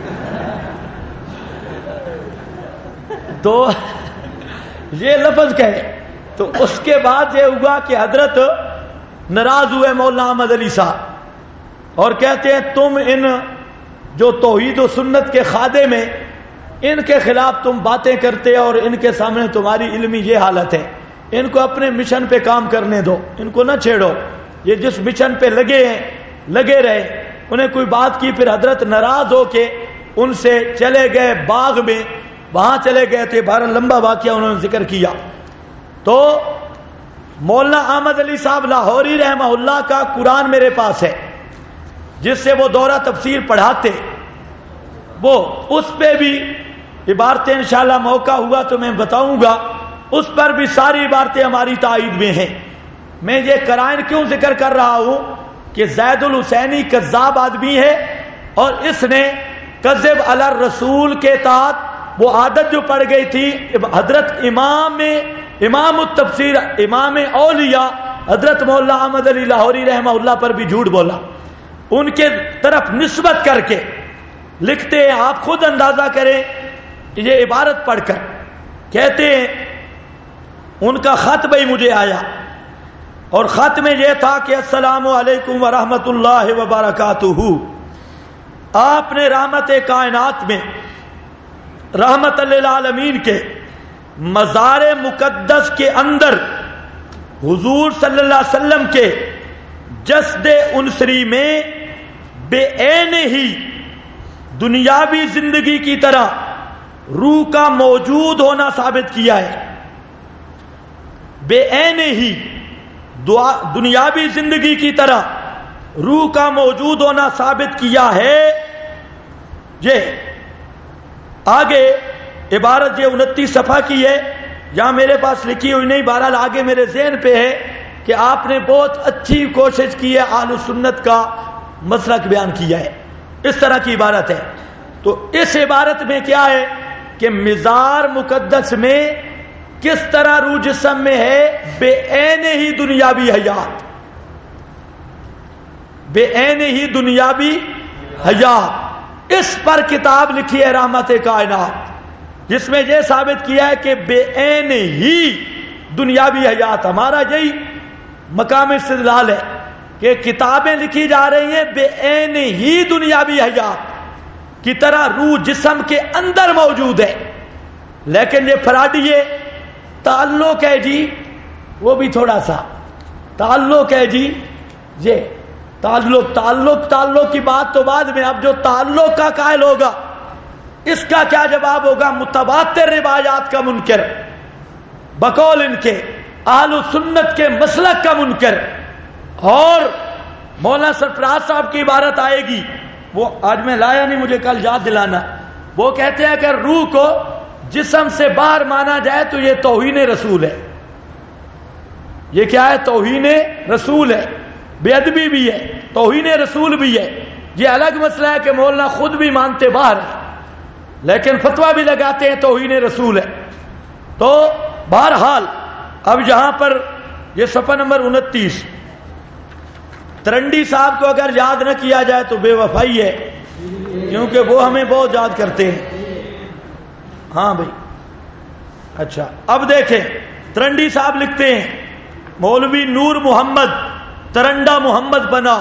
تو یہ لفظ کہے، تو اس کے بعد یہ ہوا کہ حضرت ناراض ہوئے مولانا احمد علی صاحب، اور کہتے ہیں تم ان جو توحید و سنت کے خادم ہیں، ان کے خلاف تم باتیں کرتے اور ان کے سامنے تمہاری علمی یہ حالت ہے، ان کو اپنے مشن پہ کام کرنے دو، ان کو نہ چھیڑو، یہ جس مشن پہ لگے ہیں لگے رہے۔ انہیں کوئی بات کی، پھر حضرت ناراض ہو کے ان سے چلے گئے باغ میں، وہاں چلے گئے تھے، بہرحال لمبا واقعہ انہوں نے ذکر کیا۔ تو مولانا احمد علی صاحب لاہوری رحمہ اللہ کا قرآن میرے پاس ہے، جس سے وہ دورہ تفسیر پڑھاتے، وہ اس پہ بھی عبارتیں انشاءاللہ موقع ہوا تو میں بتاؤں گا، اس پر بھی ساری عبارتیں ہماری تائید میں ہیں۔ میں یہ قرائن کیوں ذکر کر رہا ہوں کہ زید الحسینی کذاب آدمی ہے، اور اس نے کذب علی الرسول کے تحت وہ عادت جو پڑ گئی تھی، حضرت امام التفسیر، امام اولیاء حضرت مولانا احمد علی لاہوری رحمہ اللہ پر بھی جھوٹ بولا، ان کے طرف نسبت کر کے لکھتے ہیں، آپ خود اندازہ کریں یہ عبارت پڑھ کر۔ کہتے ہیں ان کا خط بھی مجھے آیا، اور خط میں یہ تھا کہ السلام علیکم ورحمۃ اللہ وبرکاتہ. آپ نے رحمت کائنات میں رحمت للعالمین کے مزار مقدس کے اندر حضور صلی اللہ علیہ وسلم کے جسد انصری میں بے عین ہی دنیاوی زندگی کی طرح روح کا موجود ہونا ثابت کیا ہے. بے عین ہی دنیاوی زندگی کی طرح روح کا موجود ہونا ثابت کیا ہے. یہ آگے عبارت یہ 29 صفحہ کی ہے، یہاں میرے پاس لکھی ہوئی نہیں، بہرحال آگے میرے ذہن پہ ہے کہ آپ نے بہت اچھی کوشش کی ہے، اہل سنت کا مسلک بیان کیا ہے. اس طرح کی عبارت ہے. تو اس عبارت میں کیا ہے کہ مزار مقدس میں کس طرح روح جسم میں ہے بے عین ہی دنیاوی حیات، بے عین ہی دنیاوی حیات. اس پر کتاب لکھی ہے رحمت کائنات، جس میں یہ ثابت کیا ہے کہ بے عین ہی دنیاوی حیات. ہمارا یہی مقام استدلال ہے کہ کتابیں لکھی جا رہی ہیں بے عین ہی دنیاوی حیات کی طرح روح جسم کے اندر موجود ہے، لیکن یہ فراڈیے تعلق ہے جی، وہ بھی تھوڑا سا تعلق ہے جی، یہ تعلق کی بات تو بعد میں. اب جو تعلق کا قائل ہوگا اس کا کیا جواب ہوگا؟ متواتر روایات کا منکر، بقول ان کے اہل سنت کے مسلک کا منکر. اور مولانا سرفراز صاحب کی عبارت آئے گی، وہ آج میں لایا نہیں، مجھے کل یاد دلانا. وہ کہتے ہیں کہ روح کو جسم سے باہر مانا جائے تو یہ توہین رسول ہے. یہ کیا ہے؟ توہین رسول ہے، بے ادبی بھی ہے، توہین رسول بھی ہے. یہ الگ مسئلہ ہے کہ مولانا خود بھی مانتے باہر ہے لیکن فتویٰ بھی لگاتے ہیں توہین رسول ہے. تو بہرحال اب یہاں پر یہ صفحہ نمبر 29، ترنڈی صاحب کو اگر یاد نہ کیا جائے تو بے وفائی ہے، کیونکہ وہ ہمیں بہت یاد کرتے ہیں. ہاں بھائی اچھا، اب دیکھیں ترنڈی صاحب لکھتے ہیں مولوی نور محمد ترنڈا محمد بنا.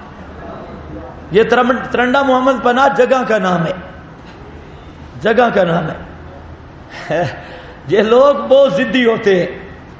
یہ ترنڈا محمد بنا جگہ کا نام ہے، جگہ کا نام ہے. یہ لوگ بہت ضدی ہوتے ہیں.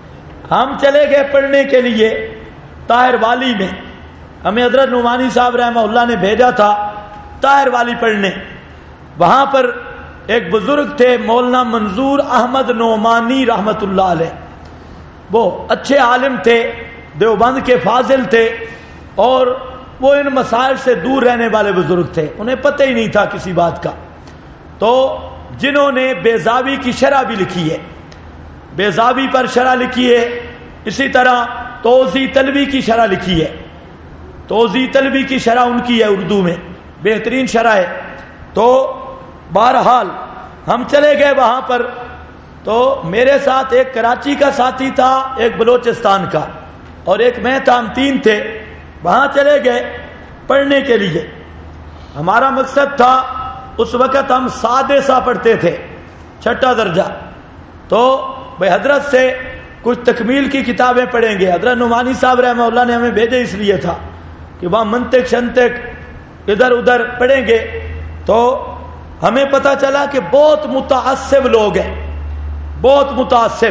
ہم چلے گئے پڑھنے کے لیے طاہر والی میں، ہمیں حضرت نعمانی صاحب رحمہ اللہ نے بھیجا تھا طاہر والی پڑھنے. وہاں پر ایک بزرگ تھے مولانا منظور احمد نعمانی رحمت اللہ علیہ. وہ اچھے عالم تھے، دیوبند کے فاضل تھے، اور وہ ان مسائل سے دور رہنے والے بزرگ تھے، انہیں پتہ ہی نہیں تھا کسی بات کا. تو جنہوں نے بیضاوی کی شرح بھی لکھی ہے، بیضاوی پر شرح لکھی ہے، اسی طرح توضیح طلبی کی شرح لکھی ہے. توضیح طلبی کی شرح ان کی ہے، اردو میں بہترین شرح ہے. تو بہرحال ہم چلے گئے وہاں پر. تو میرے ساتھ ایک کراچی کا ساتھی تھا، ایک بلوچستان کا، اور ایک میں تھا. ہم 3 تھے. وہاں چلے گئے پڑھنے کے لیے. ہمارا مقصد تھا، اس وقت ہم سادے سا پڑھتے تھے، 6واں درجہ. تو بھائی حضرت سے کچھ تکمیل کی کتابیں پڑھیں گے. حضرت نعمانی صاحب رحمہ اللہ نے ہمیں بھیجے اس لیے تھا کہ وہاں منطق شنطق ادھر ادھر پڑھیں گے. تو ہمیں پتہ چلا کہ بہت متعصب لوگ ہیں، بہت متعصب.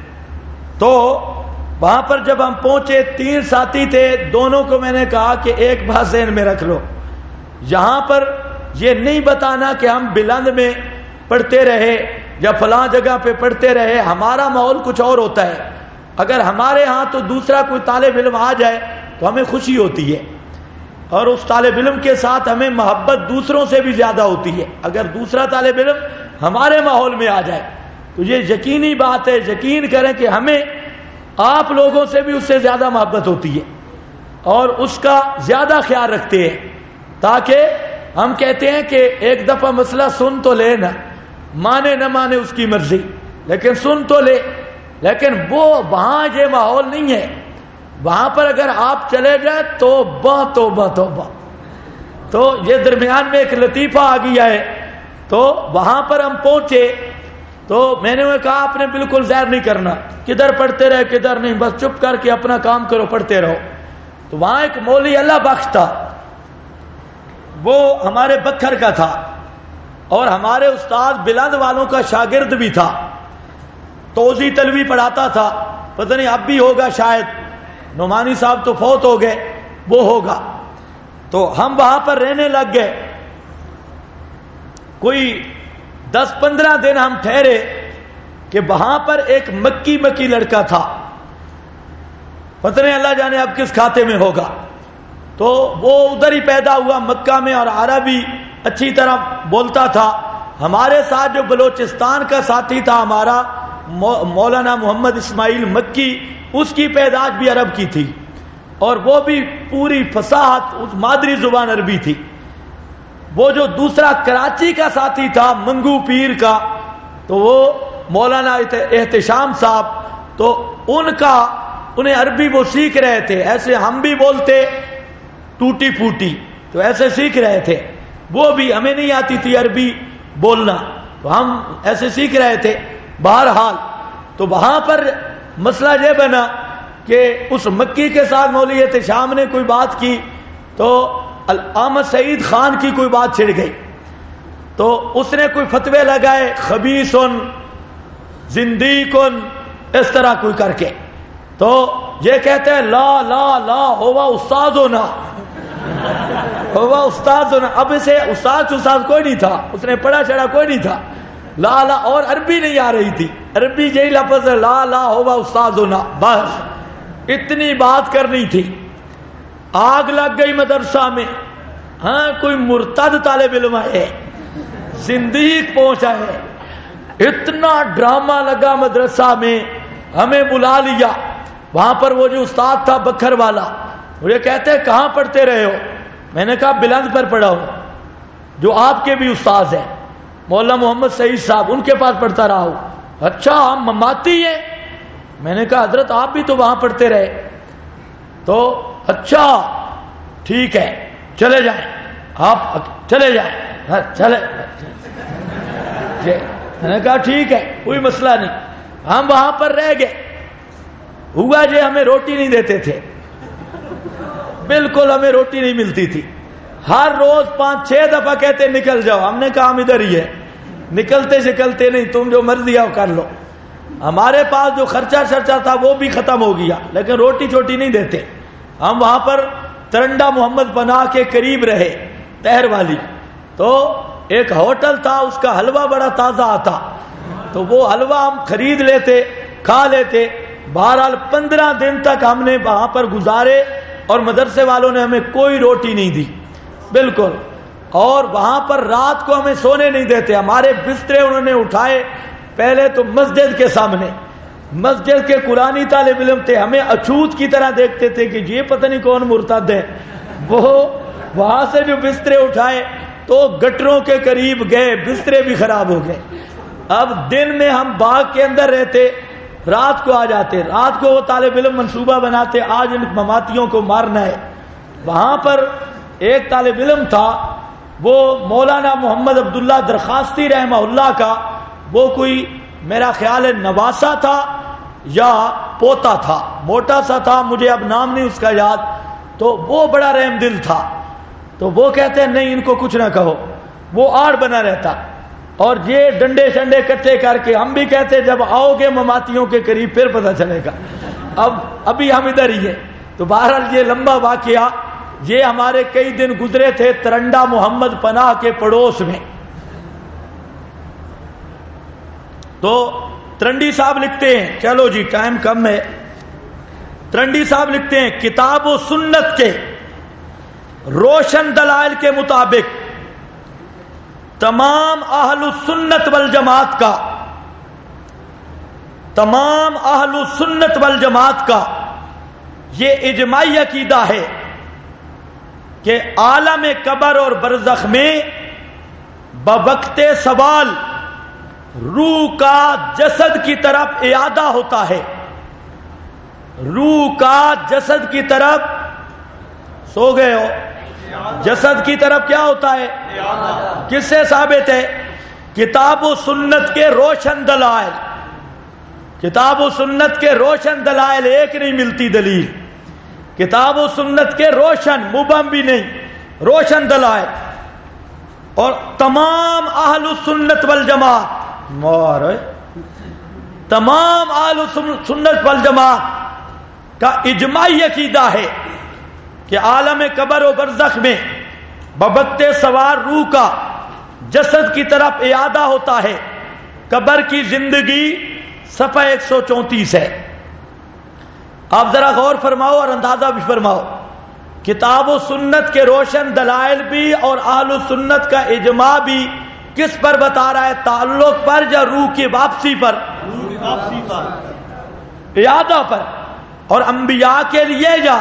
تو وہاں پر جب ہم پہنچے 3 ساتھی تھے، دونوں کو میں نے کہا کہ ایک بات ذہن میں رکھ لو، یہاں پر یہ نہیں بتانا کہ ہم بلند میں پڑھتے رہے یا فلاں جگہ پہ پڑھتے رہے. ہمارا ماحول کچھ اور ہوتا ہے. اگر ہمارے ہاں تو دوسرا کوئی طالب علم آ جائے تو ہمیں خوشی ہوتی ہے، اور اس طالب علم کے ساتھ ہمیں محبت دوسروں سے بھی زیادہ ہوتی ہے. اگر دوسرا طالب علم ہمارے ماحول میں آ جائے تو یہ یقینی بات ہے، یقین کریں کہ ہمیں آپ لوگوں سے بھی اس سے زیادہ محبت ہوتی ہے اور اس کا زیادہ خیال رکھتے ہیں. تاکہ ہم کہتے ہیں کہ ایک دفعہ مسئلہ سن تو لے نا، مانے نہ مانے اس کی مرضی، لیکن سن تو لے. لیکن وہ وہاں یہ ماحول نہیں ہے. وہاں پر اگر آپ چلے جائیں تو توبہ. تو یہ درمیان میں ایک لطیفہ آ گیا ہے. تو وہاں پر ہم پہنچے تو میں نے کہا آپ نے بالکل ظاہر نہیں کرنا، کدھر پڑھتے رہے کدھر نہیں، بس چپ کر کے اپنا کام کرو، پڑھتے رہو۔ تو وہاں ایک مولوی اللہ بخش تھا، وہ ہمارے بکھر کا تھا اور ہمارے استاد بلند والوں کا شاگرد بھی تھا، توضیح تلوی پڑھاتا تھا، پتہ نہیں اب بھی ہوگا شاید، نعمانی صاحب تو فوت ہو گئے، وہ ہوگا۔ تو ہم وہاں پر رہنے لگ گئے، کوئی 10-15 دن ہم ٹھہرے کہ وہاں پر ایک مکی لڑکا تھا، پتہ نہیں اللہ جانے اب کس کھاتے میں ہوگا، تو وہ ادھر ہی پیدا ہوا مکہ میں اور عربی اچھی طرح بولتا تھا۔ ہمارے ساتھ جو بلوچستان کا ساتھی تھا ہمارا مولانا محمد اسماعیل مکی، اس کی پیدائش بھی عرب کی تھی اور وہ بھی پوری فصاحت اس مادری زبان عربی تھی۔ وہ جو دوسرا کراچی کا ساتھی تھا منگو پیر کا، تو وہ مولانا احتشام صاحب، تو انہیں عربی وہ سیکھ رہے تھے، ایسے ہم بھی بولتے ٹوٹی پھوٹی، تو ایسے سیکھ رہے تھے، وہ بھی ہمیں نہیں آتی تھی عربی بولنا، تو ہم ایسے سیکھ رہے تھے۔ بہرحال تو وہاں پر مسئلہ یہ بنا کہ اس مکی کے ساتھ مولوی احتشام نے کوئی بات کی، تو احمد سعید خان کی کوئی بات چھڑ گئی، تو اس نے کوئی فتوے لگائے خبیثن زندیقن اس طرح کوئی کر کے، تو یہ کہتے ہیں لا لا لا ہوا استاد ہونا، ہوا استاد ہونا۔ اب اسے استاد کوئی نہیں تھا، اس نے پڑھا چڑھا کوئی نہیں تھا، لا لا، اور عربی نہیں آ رہی تھی، عربی یہی لفظ ہے لا لا ہوا استاد ہونا، بس اتنی بات کرنی تھی۔ آگ لگ گئی مدرسہ میں، ہاں کوئی مرتد طالب علم ہے، زندیق پہنچا ہے، اتنا ڈرامہ لگا مدرسہ میں، ہمیں بلا لیا۔ وہاں پر وہ جو استاد تھا بکھر والا، مجھے کہتے ہیں کہاں پڑھتے رہے ہو؟ میں نے کہا بلند پر پڑھا ہوں، جو آپ کے بھی استاد ہیں مولانا محمد سعید صاحب، ان کے پاس پڑھتا رہا ہوں۔ اچھا ہم مماتی ہیں؟ میں نے کہا حضرت آپ بھی تو وہاں پڑھتے رہے، تو اچھا ٹھیک ہے چلے جائیں، آپ چلے جائیں، چلے۔ میں نے کہا ٹھیک ہے کوئی مسئلہ نہیں۔ ہم وہاں پر رہ گئے، ہوا جی ہمیں روٹی نہیں دیتے تھے، بالکل ہمیں روٹی نہیں ملتی تھی، ہر روز 5-6 دفعہ کہتے نکل جاؤ، ہم نے کہا ہم ادھر ہی ہے، نکلتے نہیں، تم جو مرضی آؤ کر لو۔ ہمارے پاس جو خرچہ تھا وہ بھی ختم ہو گیا، لیکن روٹی چھوٹی نہیں دیتے۔ ہم وہاں پر ترنڈا محمد پناہ کے قریب رہے، تہر والی، تو ایک ہوٹل تھا، اس کا حلوہ بڑا تازہ آتا، تو وہ حلوہ ہم خرید لیتے کھا لیتے۔ بہرحال 15 دن تک ہم نے وہاں پر گزارے اور مدرسے والوں نے ہمیں کوئی روٹی نہیں دی بالکل، اور وہاں پر رات کو ہمیں سونے نہیں دیتے، ہمارے بسترے انہوں نے اٹھائے پہلے تو مسجد کے سامنے، مسجد کے قرآنی طالب علم تھے، ہمیں اچھوت کی طرح دیکھتے تھے کہ یہ پتہ نہیں کون مرتد ہے، وہ وہاں سے جو بسترے اٹھائے تو گٹروں کے قریب گئے، بسترے بھی خراب ہو گئے۔ اب دن میں ہم باغ کے اندر رہتے، رات کو آ جاتے، رات کو وہ طالب علم منصوبہ بناتے آج ان مماتیوں کو مارنا ہے۔ وہاں پر ایک طالب علم تھا، وہ مولانا محمد عبداللہ درخواستی رحمہ اللہ کا، وہ کوئی میرا خیال ہے نواسا تھا یا پوتا تھا، موٹا سا تھا، مجھے اب نام نہیں اس کا یاد، تو وہ بڑا رحم دل تھا، تو وہ کہتے ہیں نہیں ان کو کچھ نہ کہو، وہ آڑ بنا رہتا، اور یہ ڈنڈے شنڈے کٹھے کر کے، ہم بھی کہتے جب آؤ گے مماتیوں کے قریب پھر پتہ چلے گا، ابھی ہم ادھر ہی ہیں۔ تو بہرحال یہ لمبا واقعہ، یہ ہمارے کئی دن گزرے تھے ترنڈا محمد پناہ کے پڑوس میں۔ تو ترنڈی صاحب لکھتے ہیں، چلو جی ٹائم کم ہے، ترنڈی صاحب لکھتے ہیں کتاب و سنت کے روشن دلائل کے مطابق تمام اہل السنت والجماعت کا، تمام اہل السنت والجماعت کا یہ اجماعی عقیدہ ہے کہ عالم قبر اور برزخ میں بوقت سوال روح کا جسد کی طرف اعادہ ہوتا ہے، روح کا جسد کی طرف، سو گئے ہو، جسد کی طرف کیا ہوتا ہے، کس سے ثابت ہے؟ کتاب و سنت کے روشن دلائل، کتاب و سنت کے روشن دلائل، ایک نہیں ملتی دلیل، کتاب و سنت کے روشن، مبہم بھی نہیں، روشن دلائل، اور تمام اہل السنت والجماعت، تمام اہل السنت والجماعت کا اجماعی عقیدہ ہے کہ عالم قبر و برزخ میں بوقت سوار روح کا جسد کی طرف اعادہ ہوتا ہے۔ قبر کی زندگی صفحہ 134 ہے۔ آپ ذرا غور فرماؤ اور اندازہ بھی فرماؤ، کتاب و سنت کے روشن دلائل بھی اور اہل السنت کا اجماع بھی کس پر بتا رہا ہے؟ تعلق پر یا روح کی واپسی پر؟ اعادہ پر۔ اور انبیاء کے لیے یا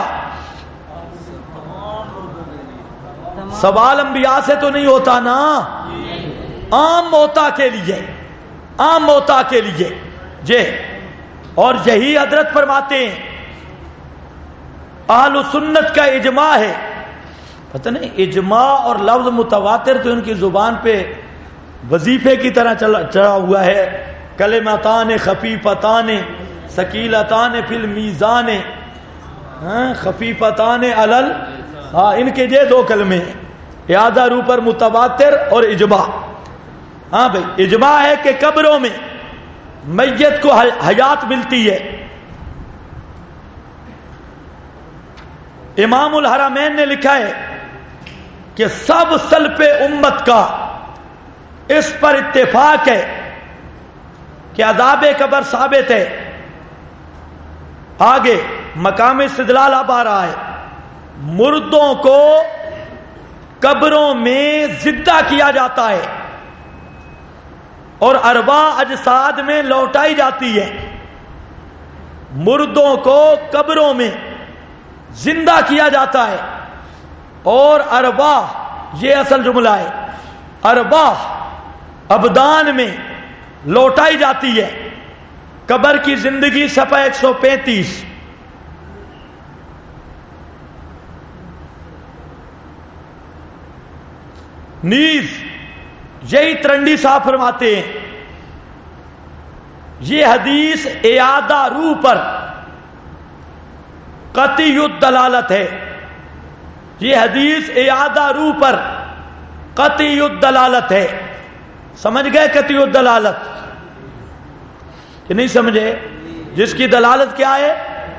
سوال انبیاء سے تو نہیں ہوتا نا، عام موتا کے لیے، عام موتا کے لیے جی۔ اور یہی حضرت فرماتے ہیں اہل سنت کا اجماع ہے۔ پتہ نہیں اجماع اور لفظ متواتر تو ان کی زبان پہ وظیفے کی طرح چڑھا ہوا ہے۔ کلمتان خفیفتان ثقیلتان فی المیزان، خفیفتان علل، ان کے یہ دو کلمے ہیں، اعادہ روح پر متواتر اور اجماع۔ ہاں بھائی، اجماع ہے کہ قبروں میں میت کو حیات ملتی ہے۔ امام الحرمین نے لکھا ہے کہ سب سلف امت کا اس پر اتفاق ہے کہ عذاب قبر ثابت ہے۔ آگے مقام استدلال اب آ رہا ہے، مردوں کو قبروں میں زندہ کیا جاتا ہے اور ارواح اجساد میں لوٹائی جاتی ہے۔ مردوں کو قبروں میں زندہ کیا جاتا ہے اور ارواح، یہ اصل جملہ ہے، ارواح ابدان میں لوٹائی جاتی ہے۔ قبر کی زندگی صفحہ 135۔ نیز یہی ترنڈی صاحب فرماتے ہیں یہ حدیث اعادہ روح پر قطعی الدلالت ہے، یہ حدیث اعادہ روح پر قطعی الدلالت ہے۔ سمجھ گئے قطعی الدلالت کہ نہیں سمجھے؟ جس کی دلالت کیا ہے؟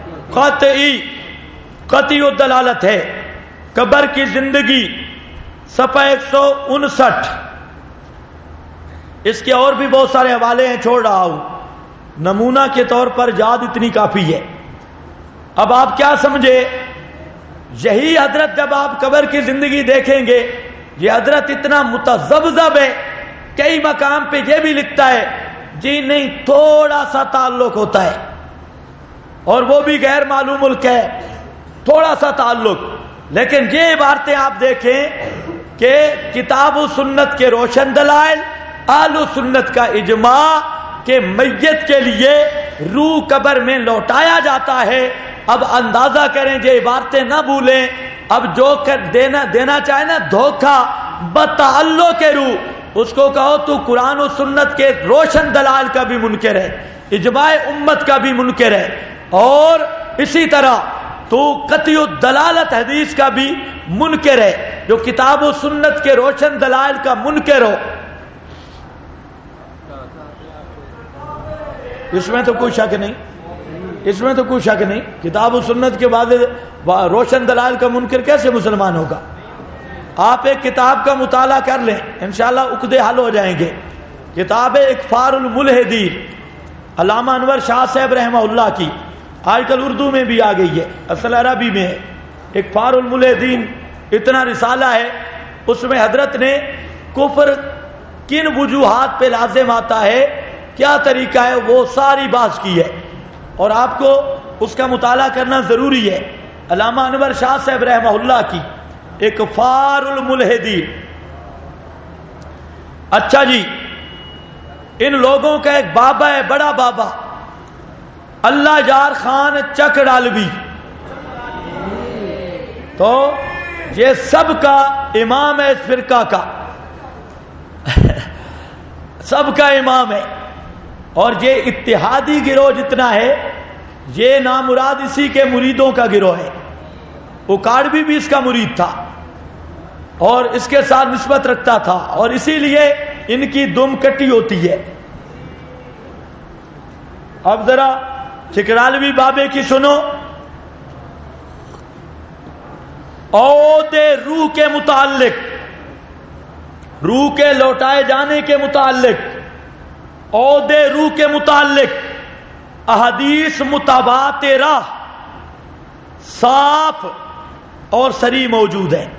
قطعی الدلالت ہے۔ قبر کی زندگی صفحہ 159۔ اس کے اور بھی بہت سارے حوالے ہیں، چھوڑ رہا ہوں، نمونہ کے طور پر یاد اتنی کافی ہے۔ اب آپ کیا سمجھے؟ یہی حضرت جب آپ قبر کی زندگی دیکھیں گے، یہ حضرت اتنا متذبذب ہے، کئی مقام پہ یہ بھی لکھتا ہے جی نہیں تھوڑا سا تعلق ہوتا ہے، اور وہ بھی غیر معلوم ملک ہے، تھوڑا سا تعلق۔ لیکن یہ عبارتیں آپ دیکھیں کہ کتاب و سنت کے روشن دلائل، اہل و سنت کا اجماع کہ میت کے لیے روح قبر میں لوٹایا جاتا ہے۔ اب اندازہ کریں، یہ عبارتیں نہ بھولیں۔ اب جو دینا چاہے نا دھوکہ بتعلق روح، اس کو کہو تو قرآن و سنت کے روشن دلائل کا بھی منکر ہے، اجماع امت کا بھی منکر ہے، اور اسی طرح تو قطعی الدلالت حدیث کا بھی منکر ہے۔ جو کتاب و سنت کے روشن دلائل کا منکر ہو، اس میں تو کوئی شک نہیں، اس میں تو کوئی شک نہیں۔ کتاب و سنت کے بعد روشن دلائل کا منکر کیسے مسلمان ہوگا؟ آپ ایک کتاب کا مطالعہ کر لیں، انشاءاللہ عقدے حل ہو جائیں گے۔ کتاب اکفار الملحدین، علامہ انور شاہ صاحب رحمہ اللہ کی، آج کل اردو میں بھی آ گئی ہے، اصل عربی میں ہے۔ اکفار الملحدین اتنا رسالہ ہے، اس میں حضرت نے کفر کن وجوہات پہ لازم آتا ہے، کیا طریقہ ہے، وہ ساری بات کی ہے، اور آپ کو اس کا مطالعہ کرنا ضروری ہے۔ علامہ انور شاہ صاحب رحمہ اللہ کی اکفار الملحدین۔ اچھا جی، ان لوگوں کا ایک بابا ہے، بڑا بابا، اللہ یار خان چک ڈالوی، تو یہ سب کا امام ہے اس فرقہ کا۔ سب کا امام ہے. اور یہ اتحادی گروہ جتنا ہے یہ نامراد اسی کے مریدوں کا گروہ ہے. وہ کاڑوی بھی اس کا مرید تھا اور اس کے ساتھ نسبت رکھتا تھا اور اسی لیے ان کی دم کٹی ہوتی ہے. اب ذرا چکرالوی بابے کی سنو. عود روح کے متعلق، روح کے لوٹائے جانے کے متعلق، عود روح کے متعلق احادیث متواترہ صاف اور صریح موجود ہے.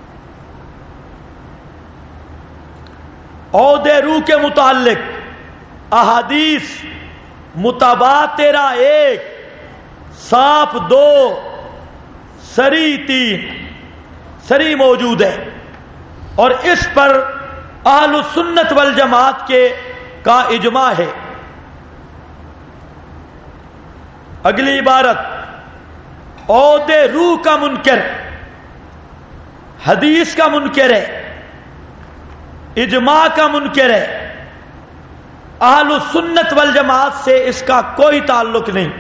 عود روح کے متعلق احادیث متواترہ 1، صاف 2، صریح 3، صریح موجود ہے. اور اس پر اہل السنت والجماعت کا اجماع ہے. اگلی عبارت، عود روح کا منکر حدیث کا منکر ہے، اجماع کا منکر ہے. اہل السنت والجماعت سے اس کا کوئی تعلق نہیں.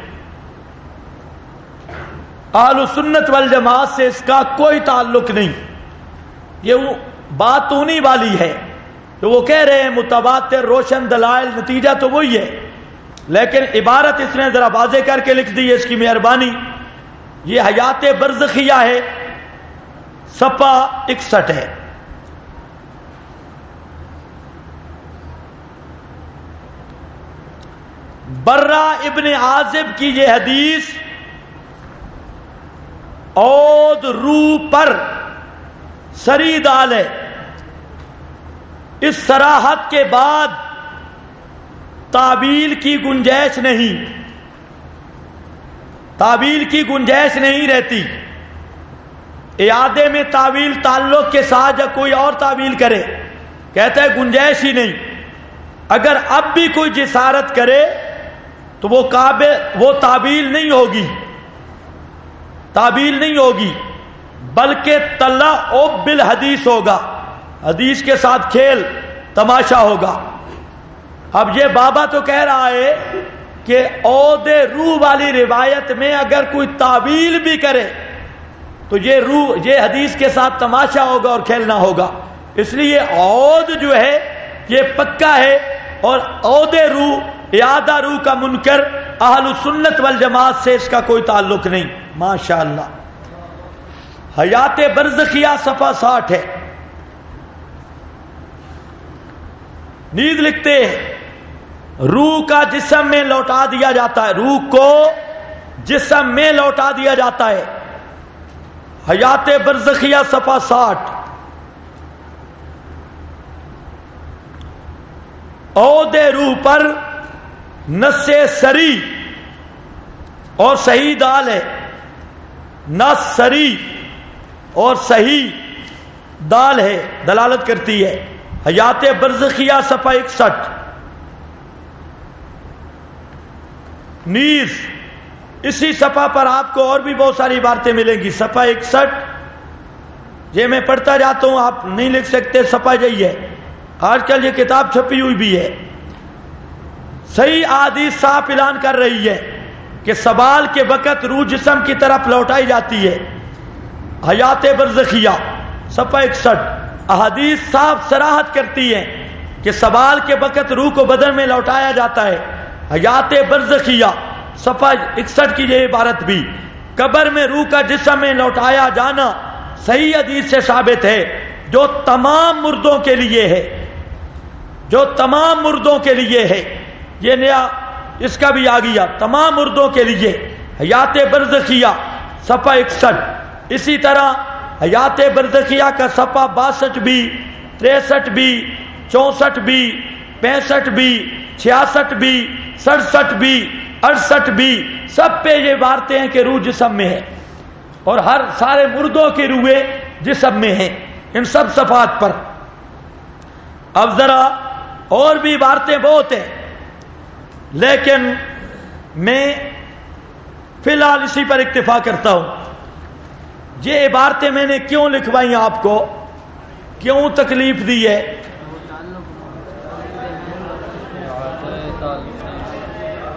اہل السنت والجماعت سے اس کا کوئی تعلق نہیں. یہ بات تو انہی والی ہے جو وہ کہہ رہے ہیں متواتر روشن دلائل، نتیجہ تو وہی ہے، لیکن عبارت اس نے ذرا واضح کر کے لکھ دی ہے، اس کی مہربانی. یہ حیات برزخیہ ہے، صفحہ 61 ہے. برہ ابن عازب کی یہ حدیث عود روح پر صریح دال ہے. اس صراحت کے بعد تعویل کی گنجائش نہیں، تعویل کی گنجائش نہیں رہتی. اعادے میں تعویل تعلق کے ساتھ یا کوئی اور تعویل کرے، کہتا ہے گنجائش ہی نہیں. اگر اب بھی کوئی جسارت کرے تو وہ تعویل نہیں ہوگی، تعویل نہیں ہوگی، بلکہ تلاعب بالحدیث ہوگا، حدیث کے ساتھ کھیل تماشا ہوگا. اب یہ بابا تو کہہ رہا ہے کہ عود روح والی روایت میں اگر کوئی تعویل بھی کرے تو یہ حدیث کے ساتھ تماشا ہوگا اور کھیلنا ہوگا. اس لیے عود جو ہے یہ پکا ہے، اور عود روح، اعادہ روح کا منکر اہل السنت والجماعت سے اس کا کوئی تعلق نہیں. ماشاءاللہ. حیات برزخیہ صفحہ 60 ہے. نیز لکھتے ہیں روح کا جسم میں لوٹا دیا جاتا ہے، روح کو جسم میں لوٹا دیا جاتا ہے. حیات برزخیہ صفحہ 60. عود روح پر نص صریح اور صحیح دال ہے. نص صریح اور صحیح دال ہے، دلالت کرتی ہے. حیات برزخیہ صفحہ 61. نیز اسی صفحہ پر آپ کو اور بھی بہت ساری باتیں ملیں گی. صفحہ 61 یہ میں پڑھتا جاتا ہوں، آپ نہیں لکھ سکتے، صفحہ یہی ہے. آج کل یہ کتاب چھپی ہوئی بھی ہے. صحیح احادیث صاف اعلان کر رہی ہے کہ سوال کے وقت روح جسم کی طرف لوٹائی جاتی ہے. حیات برزخیہ صفحہ 61. احادیث صاف صراحت کرتی ہے کہ سوال کے وقت روح کو بدن میں لوٹایا جاتا ہے. حیات برزخیہ صفحہ 61 کی یہ عبارت بھی، قبر میں روح کا جسم میں لوٹایا جانا صحیح حدیث سے ثابت ہے، جو تمام مردوں کے لیے ہے، جو تمام مردوں کے لیے ہے. یہ نیا اس کا بھی آ گیا، تمام مردوں کے لیے. حیات برزخیہ صفحہ 61. اسی طرح حیات برزخیہ کا صفحہ 62 بھی، 63 بھی، 64 بھی، 65 بھی، 66 بھی، 67 بھی، 68 بھی، سب پہ یہ عبارتیں ہیں کہ روح جسم میں ہے، اور ہر سارے مردوں کی روحیں جسم میں ہیں ان سب صفحات پر. اب ذرا اور بھی عبارتیں بہت ہیں، لیکن میں فی الحال اسی پر اکتفا کرتا ہوں. یہ عبارتیں میں نے کیوں لکھوائی آپ کو، کیوں تکلیف دی ہے؟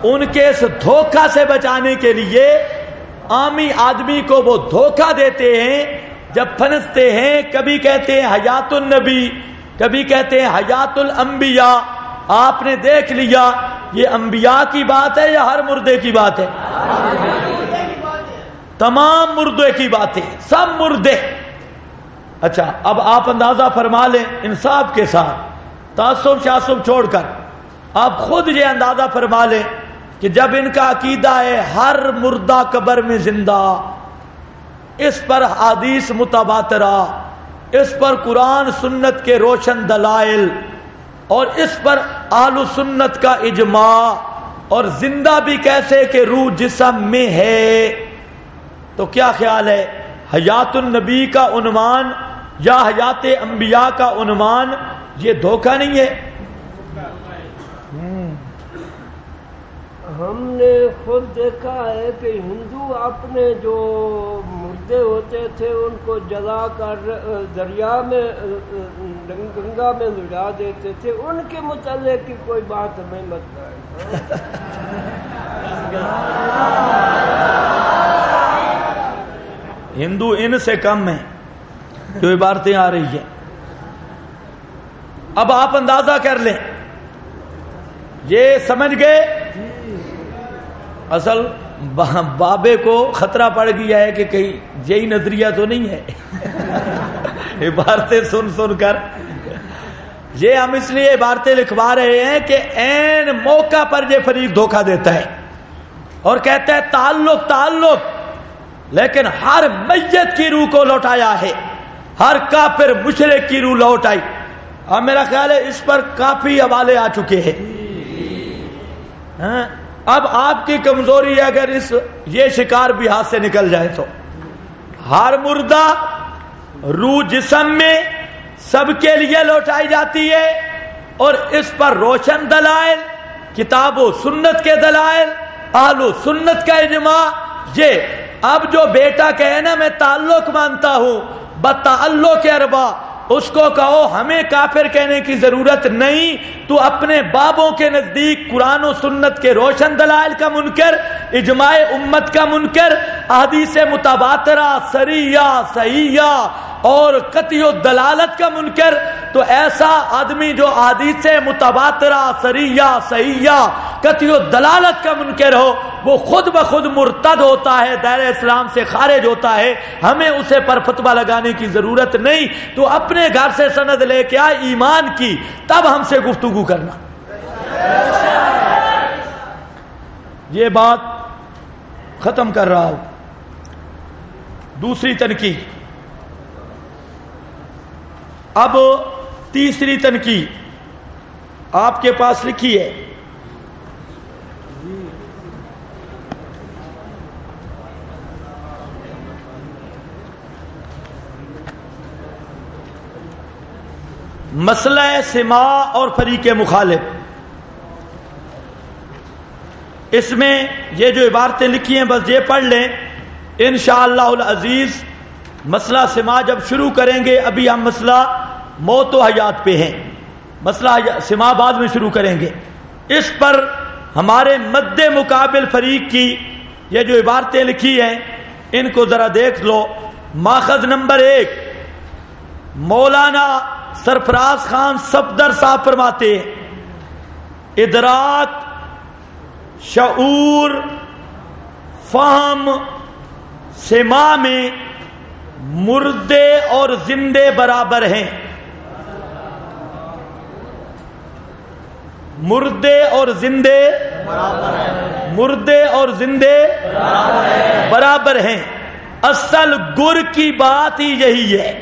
ان کے اس دھوکہ سے بچانے کے لیے عامی آدمی کو وہ دھوکہ دیتے ہیں جب پھنستے ہیں. کبھی کہتے ہیں حیات النبی، کبھی کہتے ہیں حیات الانبیاء. آپ نے دیکھ لیا یہ انبیاء کی بات ہے یا ہر مردے کی بات ہے؟ تمام مردے کی باتیں، سب مردے. اچھا اب آپ اندازہ فرما لیں انصاف کے ساتھ، تعصب شعصب چھوڑ کر آپ خود یہ اندازہ فرما لیں کہ جب ان کا عقیدہ ہے ہر مردہ قبر میں زندہ، اس پر حدیث متواترہ، اس پر قرآن سنت کے روشن دلائل، اور اس پر اہل سنت کا اجماع، اور زندہ بھی کیسے کہ روح جسم میں ہے، تو کیا خیال ہے حیات النبی کا عنوان یا حیات انبیاء کا عنوان یہ دھوکہ نہیں ہے؟ ہم نے خود دیکھا ہے کہ ہندو اپنے جو مردے ہوتے تھے ان کو جلا کر دریا میں گنگا میں لڑا دیتے تھے. ان کے متعلق کی کوئی بات ہمیں مت ہے. ہندو ان سے کم ہیں جو عبارتیں آ رہی ہیں. اب آپ اندازہ کر لیں، یہ سمجھ گئے اصل بابے کو خطرہ پڑ گیا ہے کہ کہیں یہی نظریہ تو نہیں ہے. عبارتیں سن سن کر یہ ہم اس لیے عبارتیں لکھوا رہے ہیں کہ عین موقع پر یہ فریق دھوکہ دیتا ہے اور کہتا ہے تعلق تعلق، لیکن ہر میت کی روح کو لوٹایا ہے، ہر کافر مشرک کی روح لوٹ آئی. اب میرا خیال ہے اس پر کافی حوالے آ چکے ہیں. اب آپ کی کمزوری ہے اگر یہ شکار بھی ہاتھ سے نکل جائے تو. ہر مردہ روح جسم میں سب کے لیے لوٹائی جاتی ہے، اور اس پر روشن دلائل، کتاب و سنت کے دلائل، اہل و سنت کا اجماع. یہ اب جو بیٹا کہے نا میں تعلق مانتا ہوں بتعلق اربا، اس کو کہو ہمیں کافر کہنے کی ضرورت نہیں، تو اپنے بابوں کے نزدیک قرآن و سنت کے روشن دلائل کا منکر، اجماع امت کا منکر، احادیث متواترہ صریحہ صحیحہ اور قطعی دلالت کا منکر. تو ایسا آدمی جو احادیث متواترہ صریحہ صحیحہ قطعی دلالت کا منکر ہو، وہ خود بخود مرتد ہوتا ہے، دائرہ اسلام سے خارج ہوتا ہے. ہمیں اسے پر فتویٰ لگانے کی ضرورت نہیں. تو اپنے گھر سے سند لے کے آئے ایمان کی، تب ہم سے گفتگو کرنا. یہ بات ختم کر رہا ہوں. دوسری تنقید. اب تیسری تنقید آپ کے پاس لکھی ہے. مسئلہ سماع اور فریق مخالف. اس میں یہ جو عبارتیں لکھی ہیں بس یہ پڑھ لیں انشاءاللہ العزیز. مسئلہ سماع جب شروع کریں گے، ابھی ہم مسئلہ موت و حیات پہ ہیں، مسئلہ سماع بعد میں شروع کریں گے. اس پر ہمارے مد مقابل فریق کی یہ جو عبارتیں لکھی ہیں ان کو ذرا دیکھ لو. ماخذ نمبر 1 مولانا سرفراز خان صفدر صاحب فرماتے ہیں ادراک، شعور، فہم، سماع میں مردے اور زندے برابر ہیں. مردے اور زندے مردے اور زندے برابر ہیں. اصل گر کی بات ہی یہی ہے.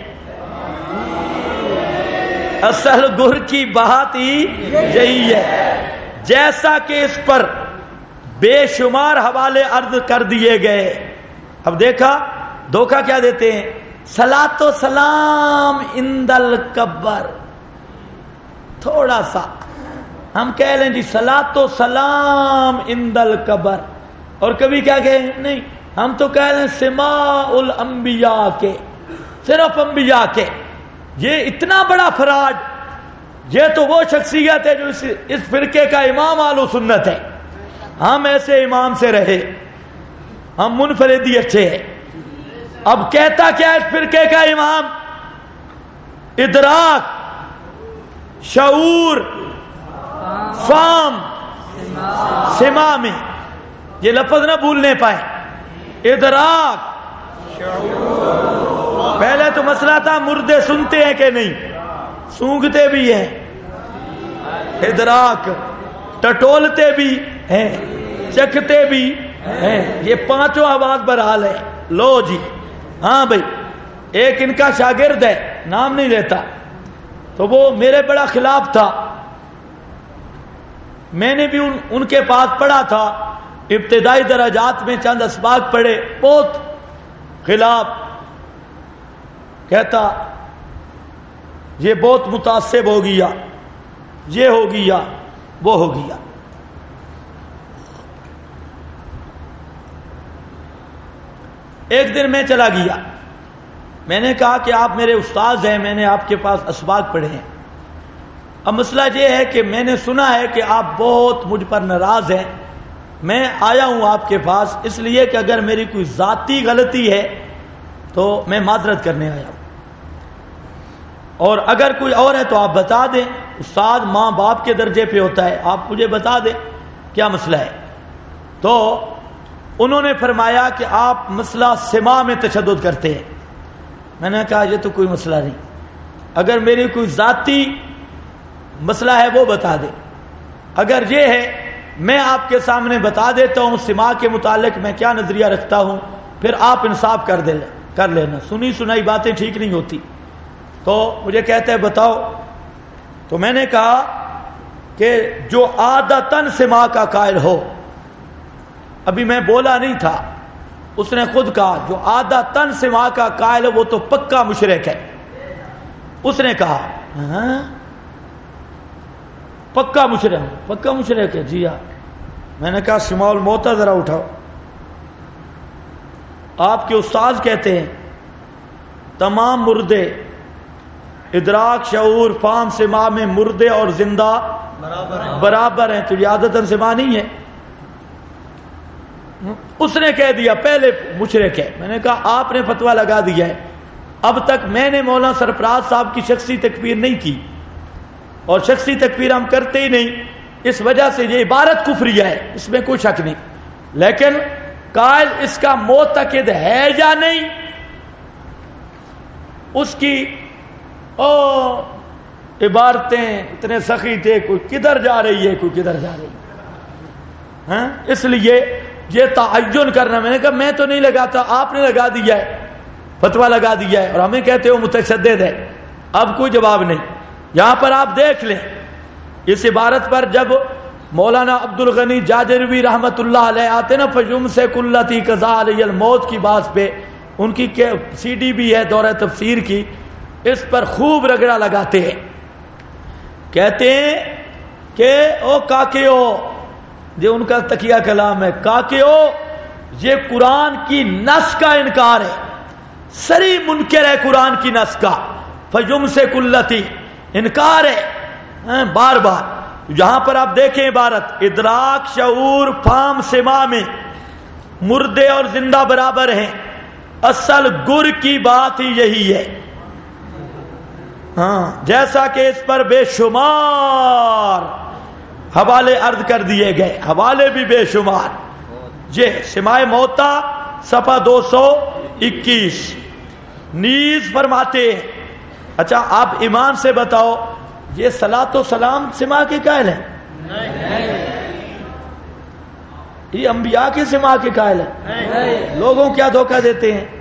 اصل گر کی بات ہی یہی ہے. جیسا کہ اس پر بے شمار حوالے عرض کر دیے گئے. اب دیکھا دھوکہ کیا دیتے ہیں، صلاۃ و سلام عند القبر. تھوڑا سا ہم کہہ لیں جی صلاۃ و سلام عند القبر، اور کبھی کیا کہیں نہیں ہم تو کہہ لیں سماع الانبیاء کے، صرف انبیاء کے. یہ اتنا بڑا فراڈ. یہ تو وہ شخصیت ہے جو اس فرقے کا امام اہل سنت ہے. ہم ایسے امام سے رہے، ہم منفردی اچھے ہیں. اب کہتا کیا اس فرقے کا امام؟ ادراک، شعور، فام، سما میں یہ لفظ نہ بھولنے پائے. ادراک، پہلے تو مسئلہ تھا مردے سنتے ہیں کہ نہیں، سونگتے بھی ہیں. ادراک، ٹٹولتے بھی ہیں، چکھتے بھی ہیں، یہ پانچوں آواز برحال ہے. لو جی، ہاں بھائی. ایک ان کا شاگرد ہے، نام نہیں لیتا، تو وہ میرے بڑا خلاف تھا. میں نے بھی ان کے پاس پڑھا تھا، ابتدائی درجات میں چند اسباق پڑھے، بہت خلاف. کہتا یہ بہت متعصب ہو گیا، یہ ہو گیا، وہ ہو گیا. ایک دن میں چلا گیا، میں نے کہا کہ آپ میرے استاذ ہیں، میں نے آپ کے پاس اسباق پڑھے ہیں. اب مسئلہ یہ ہے کہ میں نے سنا ہے کہ آپ بہت مجھ پر ناراض ہیں. میں آیا ہوں آپ کے پاس اس لیے کہ اگر میری کوئی ذاتی غلطی ہے تو میں معذرت کرنے آیا ہوں، اور اگر کوئی اور ہے تو آپ بتا دیں. استاد ماں باپ کے درجے پہ ہوتا ہے، آپ مجھے بتا دیں کیا مسئلہ ہے. تو انہوں نے فرمایا کہ آپ مسئلہ سما میں تشدد کرتے ہیں. میں نے کہا یہ تو کوئی مسئلہ نہیں، اگر میری کوئی ذاتی مسئلہ ہے وہ بتا دیں. اگر یہ ہے میں آپ کے سامنے بتا دیتا ہوں سما کے متعلق میں کیا نظریہ رکھتا ہوں، پھر آپ انصاف کر لینا. سنی سنائی باتیں ٹھیک نہیں ہوتی. تو مجھے کہتے ہیں بتاؤ. تو میں نے کہا کہ جو عادتاً سما کا قائل ہو، ابھی میں بولا نہیں تھا، اس نے خود کہا جو عادتاً سما کا قائل ہے وہ تو پکا مشرک ہے. اس نے کہا پکا مشرک ہے. جی ہاں. میں نے کہا سماع الموتا ذرا اٹھاؤ. آپ کے استاد کہتے ہیں تمام مردے ادراک، شعور، فام، سما میں مردے اور زندہ برابر ہیں، تو یہ عادتاً سما نہیں ہے. اس نے کہہ دیا پہلے مشرک ہے. میں نے کہا آپ نے فتویٰ لگا دیا ہے. اب تک میں نے مولانا سرفراز صاحب کی شخصی تکفیر نہیں کی، اور شخصی تکفیر ہم کرتے ہی نہیں، اس وجہ سے یہ عبارت کفریہ ہے، اس میں کوئی شک نہیں. لیکن قائل اس کا معتقد ہے یا نہیں، اس کی عبارتیں اتنے سخی تھے، کوئی کدھر جا رہی ہے، کوئی کدھر جا رہی ہے. اس لیے یہ تعین کرنا، میں نے کہا میں تو نہیں لگاتا، آپ نے لگا دیا ہے، فتویٰ لگا دیا ہے، اور ہمیں کہتے ہو متشدد ہے. اب کوئی جواب نہیں. یہاں پر آپ دیکھ لیں اس عبارت پر جب مولانا عبد الغنی جاجروی رحمت اللہ علیہ آتے نا فجم سے کلتی قضا علی الموت کی بات پہ، ان کی سی ڈی بھی ہے دورہ تفسیر کی، اس پر خوب رگڑا لگاتے ہیں. کہتے ہیں کہ او کاکیو، جو ان کا تکیہ کلام ہے، کاکیو یہ قرآن کی نص کا انکار ہے، سری منکر ہے قرآن کی نص کا. فجم سے کلتی انکار ہے بار بار. یہاں پر آپ دیکھیں عبارت ادراک، شعور، فام، سما میں مردے اور زندہ برابر ہیں. اصل گر کی بات ہی یہی ہے. جیسا کہ اس پر بے شمار حوالے عرض کر دیے گئے، حوالے بھی بے شمار. یہ سماع موتا صفحہ 221 نیز فرماتے ہیں. اچھا آپ ایمان سے بتاؤ یہ صلاۃ و سلام سما کے قائل ہیں؟ یہ انبیاء کے سما کے قائل ہیں؟ لوگوں کیا دھوکہ دیتے ہیں.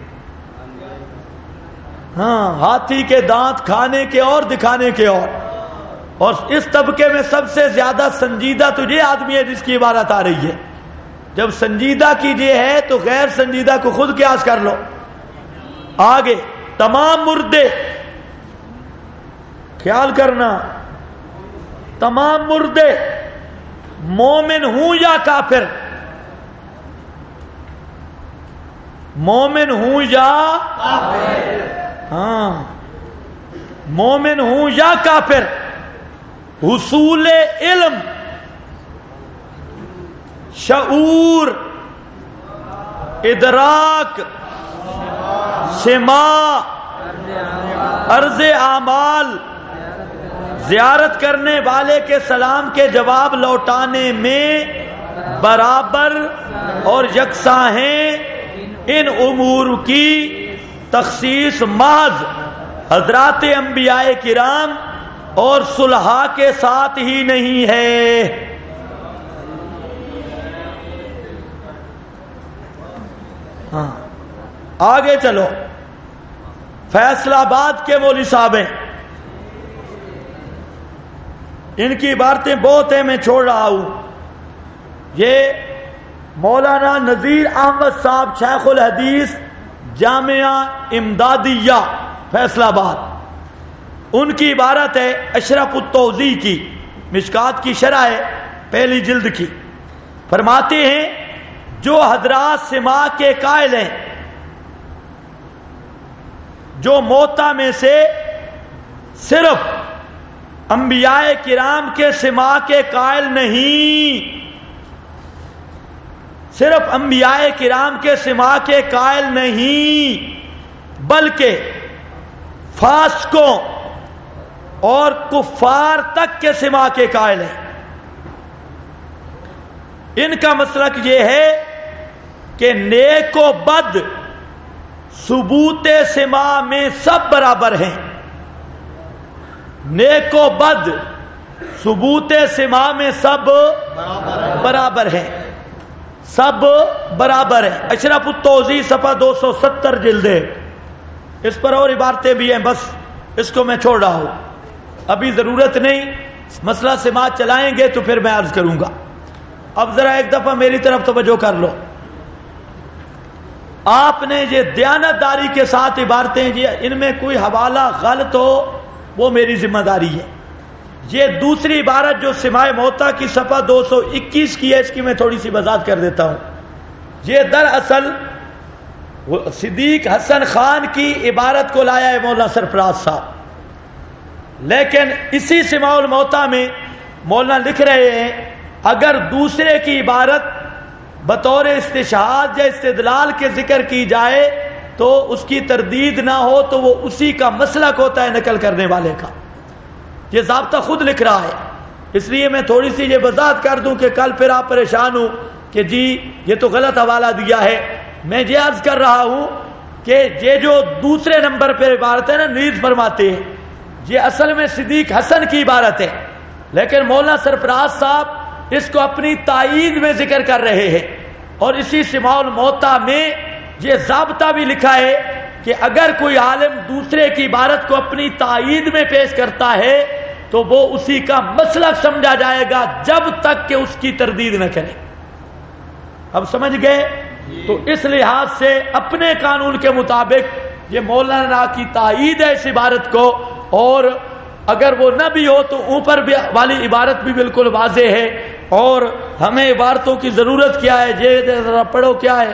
ہاتھی کے دانت کھانے کے اور دکھانے کے اور اس طبقے میں سب سے زیادہ سنجیدہ تو یہ آدمی ہے جس کی عبارت آ رہی ہے. جب سنجیدہ کی یہ ہے تو غیر سنجیدہ کو خود قیاس کر لو. آگے تمام مردے، خیال کرنا، تمام مردے مومن ہوں یا کافر، مومن ہوں یا مومن ہوں یا کافر، حصول علم، شعور، ادراک، سماع، عرض اعمال، زیارت کرنے والے کے سلام کے جواب لوٹانے میں برابر اور یکساں ہیں، ان امور کی تخصیص محض حضرات انبیاء کرام اور صلحاء کے ساتھ ہی نہیں ہے۔ ہاں آگے چلو، فیصلہ آباد کے مولوی صاحب ہیں، ان کی عبارتیں بہت ہیں، میں چھوڑ رہا ہوں۔ یہ مولانا نذیر احمد صاحب شیخ الحدیث جامعہ امدادیہ فیصلہ آباد، ان کی عبارت ہے اشرف التوضیح کی، مشکات کی شرح ہے پہلی جلد کی۔ فرماتے ہیں جو حضرات سماع کے قائل ہیں، جو موتا میں سے صرف انبیاء کرام کے سماع کے قائل نہیں، صرف انبیاء کرام کے سماع کے قائل نہیں، بلکہ فاسقوں اور کفار تک کے سماع کے قائل ہیں۔ ان کا مسلک یہ ہے کہ نیک و بد ثبوت سماع میں سب برابر ہیں، نیک و بد ثبوت سماع میں سب برابر ہیں، سب برابر ہیں۔ اشرف التوضیح صفحہ 270 جلد ہے، اس پر اور عبارتیں بھی ہیں، بس اس کو میں چھوڑ رہا ہوں، ابھی ضرورت نہیں، مسئلہ سماعت چلائیں گے تو پھر میں عرض کروں گا۔ اب ذرا ایک دفعہ میری طرف توجہ کر لو، آپ نے یہ دیانتداری کے ساتھ عبارتیں جی ان میں کوئی حوالہ غلط ہو وہ میری ذمہ داری ہے۔ یہ دوسری عبارت جو سماع موتا کی صفحہ 221 کی ہے، اس کی میں تھوڑی سی وضاحت کر دیتا ہوں۔ یہ دراصل صدیق حسن خان کی عبارت کو لایا ہے مولانا سرفراز صاحب، لیکن اسی سماع الموتا میں مولانا لکھ رہے ہیں اگر دوسرے کی عبارت بطور استشہاد یا استدلال کے ذکر کی جائے تو اس کی تردید نہ ہو تو وہ اسی کا مسلک ہوتا ہے نقل کرنے والے کا۔ یہ ضابطہ خود لکھ رہا ہے، اس لیے میں تھوڑی سی یہ وضاحت کر دوں کہ کل پھر آپ پریشان ہوں کہ جی یہ تو غلط حوالہ دیا ہے۔ میں یہ عرض کر رہا ہوں کہ یہ جو دوسرے نمبر پہ عبارت ہے نا، نیز فرماتے ہیں، یہ اصل میں صدیق حسن کی عبارت ہے، لیکن مولانا سرفراز صاحب اس کو اپنی تائید میں ذکر کر رہے ہیں، اور اسی سماع الموتا میں یہ ضابطہ بھی لکھا ہے کہ اگر کوئی عالم دوسرے کی عبارت کو اپنی تائید میں پیش کرتا ہے تو وہ اسی کا مسلک سمجھا جائے گا جب تک کہ اس کی تردید نہ کرے۔ اب سمجھ گئے؟ تو اس لحاظ سے اپنے قانون کے مطابق یہ مولانا کی تائید ہے اس عبارت کو، اور اگر وہ نہ بھی ہو تو اوپر بھی والی عبارت بھی بالکل واضح ہے، اور ہمیں عبارتوں کی ضرورت کیا ہے؟ یہ ذرا پڑھو کیا ہے؟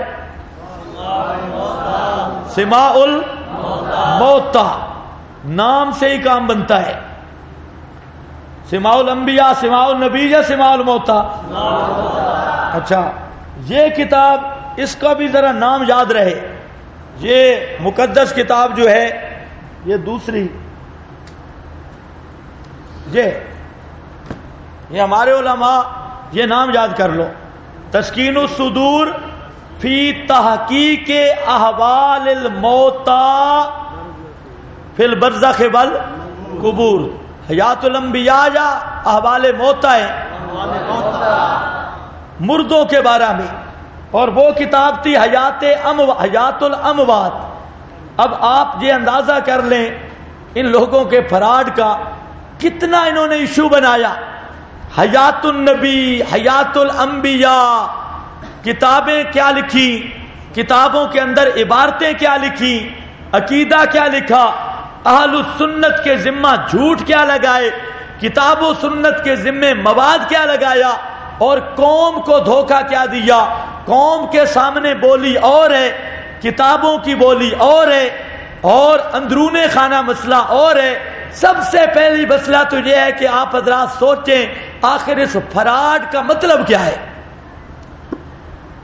سماع الموتا، نام سے ہی کام بنتا ہے۔ سماع الانبیاء، سماع النبی یا سماع الموتا؟ اچھا، یہ کتاب اس کا بھی ذرا نام یاد رہے، یہ مقدس کتاب جو ہے یہ دوسری، یہ ہمارے علماء یہ نام یاد کر لو، تسکین الصدور فی تحقیق احوال الموتا فی البرزخ والقبور، حیات الانبیاء یا احوال موتا ہے مردوں کے بارے میں، اور وہ کتاب تھی حیات الاموات۔ اب آپ یہ اندازہ کر لیں ان لوگوں کے فراڈ کا، کتنا انہوں نے ایشو بنایا، حیات النبی، حیات الانبیاء، کتابیں کیا لکھی، کتابوں کے اندر عبارتیں کیا لکھی، عقیدہ کیا لکھا، اہل السنت کے ذمہ جھوٹ کیا لگائے، کتاب و سنت کے ذمے مواد کیا لگایا، اور قوم کو دھوکہ کیا دیا۔ قوم کے سامنے بولی اور ہے، کتابوں کی بولی اور ہے، اور اندرون خانہ مسئلہ اور ہے۔ سب سے پہلی مسئلہ تو یہ ہے کہ آپ حضرات سوچیں آخر اس فراڈ کا مطلب کیا ہے۔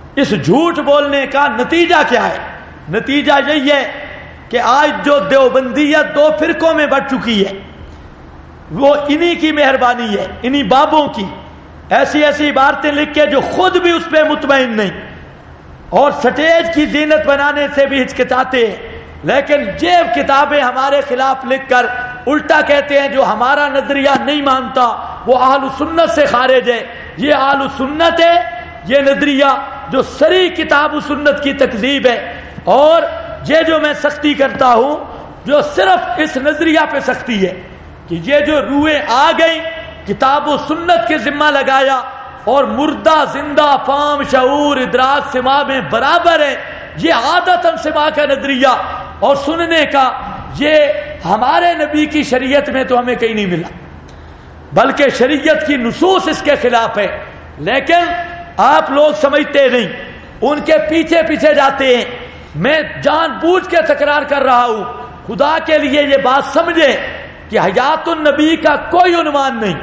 اس جھوٹ بولنے کا نتیجہ کیا ہے؟ نتیجہ یہی ہے کہ آج جو دیوبندیت دو فرقوں میں بٹ چکی ہے وہ انہی کی مہربانی ہے، انہی بابوں کی، ایسی ایسی عبارتیں لکھ کے جو خود بھی اس پہ مطمئن نہیں اور سٹیج کی زینت بنانے سے بھی ہچکچاتے ہیں، لیکن یہ کتابیں ہمارے خلاف لکھ کر الٹا کہتے ہیں جو ہمارا نظریہ نہیں مانتا وہ اہل سنت سے خارج ہے۔ یہ اہل سنت ہے، یہ نظریہ جو صریح کتاب و سنت کی تکذیب ہے، اور یہ جو میں سختی کرتا ہوں جو صرف اس نظریہ پہ سختی ہے کہ یہ جو روحیں آ گئی کتاب و سنت کے ذمہ لگایا اور مردہ زندہ فام شعور ادراک سما میں برابر ہے، یہ عادتاً سما کا نظریہ اور سننے کا یہ ہمارے نبی کی شریعت میں تو ہمیں کہیں نہیں ملا، بلکہ شریعت کی نصوص اس کے خلاف ہے، لیکن آپ لوگ سمجھتے نہیں، ان کے پیچھے پیچھے جاتے ہیں۔ میں جان بوجھ کے تکرار کر رہا ہوں، خدا کے لیے یہ بات سمجھے کہ حیات النبی کا کوئی عنوان نہیں،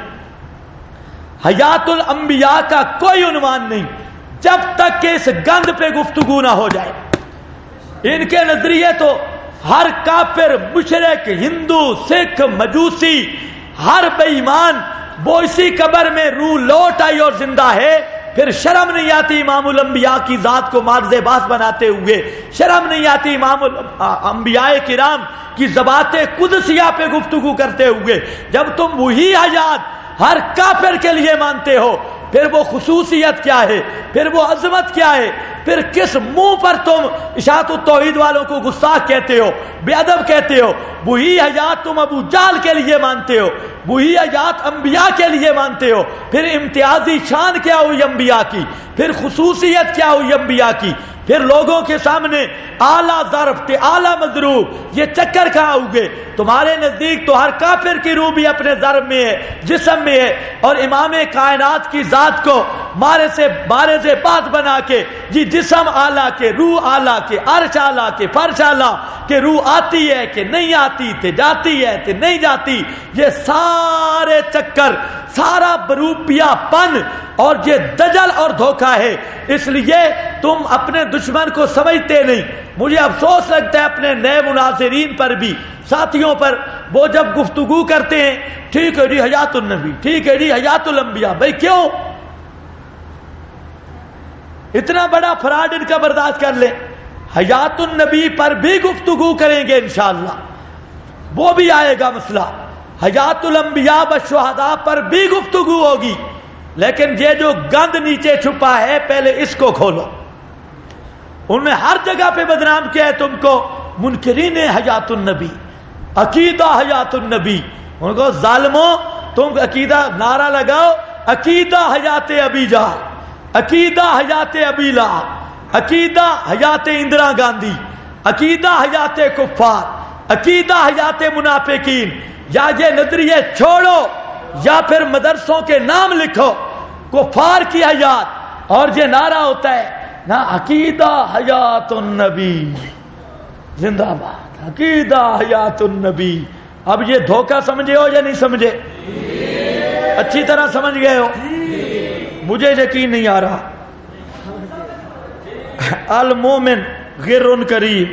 حیات الانبیاء کا کوئی عنوان نہیں جب تک کہ اس گند پہ گفتگو نہ ہو جائے۔ ان کے نظریے تو ہر کافر، مشرک، ہندو، سکھ، مجوسی، ہر بے ایمان وہ اسی قبر میں روح لوٹ آئی اور زندہ ہے، پھر شرم نہیں آتی امام الانبیاء کی ذات کو مارز باس بناتے ہوئے، شرم نہیں آتی امام الانبیاء کرام کی ذوات قدسیہ پہ گفتگو کرتے ہوئے۔ جب تم وہی حیات ہر کافر کے لیے مانتے ہو، پھر وہ خصوصیت کیا ہے، پھر وہ عظمت کیا ہے، پھر کس منہ پر تم اشاعت التوحید والوں کو گستاخ کہتے ہو، بے ادب کہتے ہو؟ وہی حیات تم ابو جہل کے لیے مانتے ہو، وہی حیات انبیاء کے لیے مانتے ہو، پھر امتیازی شان کیا ہوئی انبیاء کی، پھر خصوصیت کیا ہوئی انبیاء کی، پھر لوگوں کے سامنے اعلیٰ ضرب تے اعلیٰ مضروب، یہ چکر کہاں ہوگے؟ تمہارے نزدیک تو ہر کافر کی روح بھی اپنے ضرب میں ہے، جسم میں ہے، اور امام کائنات کی ذات کو مارے سے بات بنا کے جی جسم اعلیٰ کے، روح اعلیٰ کے، عرش اعلیٰ کے، فرش اعلیٰ کہ روح آتی ہے کہ نہیں آتی، تے جاتی ہے تے نہیں جاتی، یہ سارے چکر، سارا بروپیا پن اور یہ دجل اور دھوکہ ہے۔ اس لیے تم اپنے دشمن کو سمجھتے نہیں۔ مجھے افسوس لگتا ہے اپنے نئے مناظرین پر بھی، ساتھیوں پر، وہ جب گفتگو کرتے ہیں ٹھیک ہے جی حیات النبی، ٹھیک ہے جی حیات الانبیاء، بھائی کیوں اتنا بڑا فراڈ ان کا برداشت کر لیں؟ حیات النبی پر بھی گفتگو کریں گے انشاءاللہ، وہ بھی آئے گا مسئلہ، حیات الانبیاء والشہداء پر بھی گفتگو ہوگی، لیکن یہ جو گند نیچے چھپا ہے پہلے اس کو کھولو۔ انہوں نے ہر جگہ پہ بدنام کیا ہے تم کو، منکرین حیات النبی، عقیدہ حیات النبی۔ ان کو ظالموں تم عقیدہ نعرہ لگاؤ، عقیدہ حیات ابی جہل، عقیدہ حیات ابی لہب، عقیدہ حیات اندرا گاندھی، عقیدہ حیات کفار، عقیدہ حیات منافقین، یا یہ نظریے چھوڑو یا پھر مدرسوں کے نام لکھو کفار کی حیات، اور یہ نعرہ ہوتا ہے نا عقیدہ حیات النبی زندہ باد، عقیدہ حیات النبی۔ اب یہ دھوکہ سمجھے ہو یا نہیں سمجھے؟ اچھی طرح سمجھ گئے ہو؟ مجھے یقین نہیں آ رہا۔ المومن غر کریم،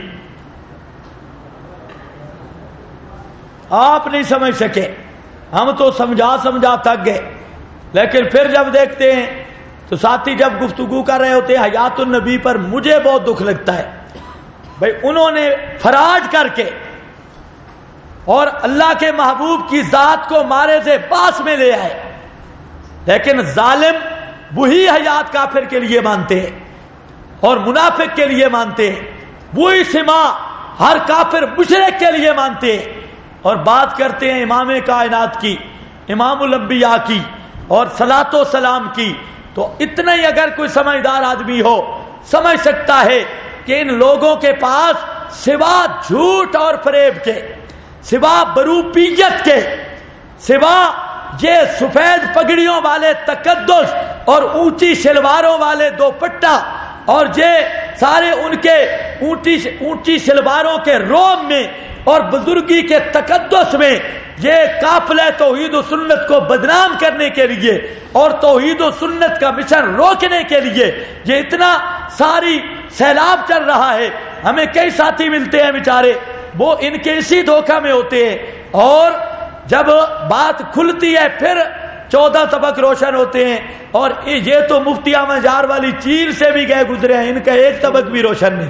آپ نہیں سمجھ سکے، ہم تو سمجھا تھک گئے، لیکن پھر جب دیکھتے ہیں تو ساتھی جب گفتگو کر رہے ہوتے ہیں حیات النبی پر، مجھے بہت دکھ لگتا ہے بھائی انہوں نے فراڈ کر کے اور اللہ کے محبوب کی ذات کو مارے سے پاس میں لے آئے، لیکن ظالم وہی حیات کافر کے لیے مانتے ہیں اور منافق کے لیے مانتے ہیں، وہی سما ہر کافر مشرک کے لیے مانتے ہیں، اور بات کرتے ہیں امام کائنات کی، امام الانبیاء کی اور صلاۃ و سلام کی۔ تو اتنا ہی اگر کوئی سمجھدار آدمی ہو سمجھ سکتا ہے کہ ان لوگوں کے پاس سوا جھوٹ اور فریب کے، سوا بروپیت کے، سوا یہ سفید پگڑیوں والے تقدس اور اونچی شلواروں والے دوپٹہ اور یہ سارے ان کے اونچی شلواروں کے روب میں اور بزرگی کے تقدس میں یہ قافلہ توحید و سنت کو بدنام کرنے کے لیے اور توحید و سنت کا مشن روکنے کے لیے یہ اتنا ساری سیلاب چل رہا ہے. ہمیں کئی ساتھی ملتے ہیں بیچارے، وہ ان کے اسی دھوکہ میں ہوتے ہیں، اور جب بات کھلتی ہے پھر 14 طبق روشن ہوتے ہیں. اور یہ تو مفتی احمد جار والی چیر سے بھی گئے گزرے ہیں، ان کا ایک طبق بھی روشن نہیں.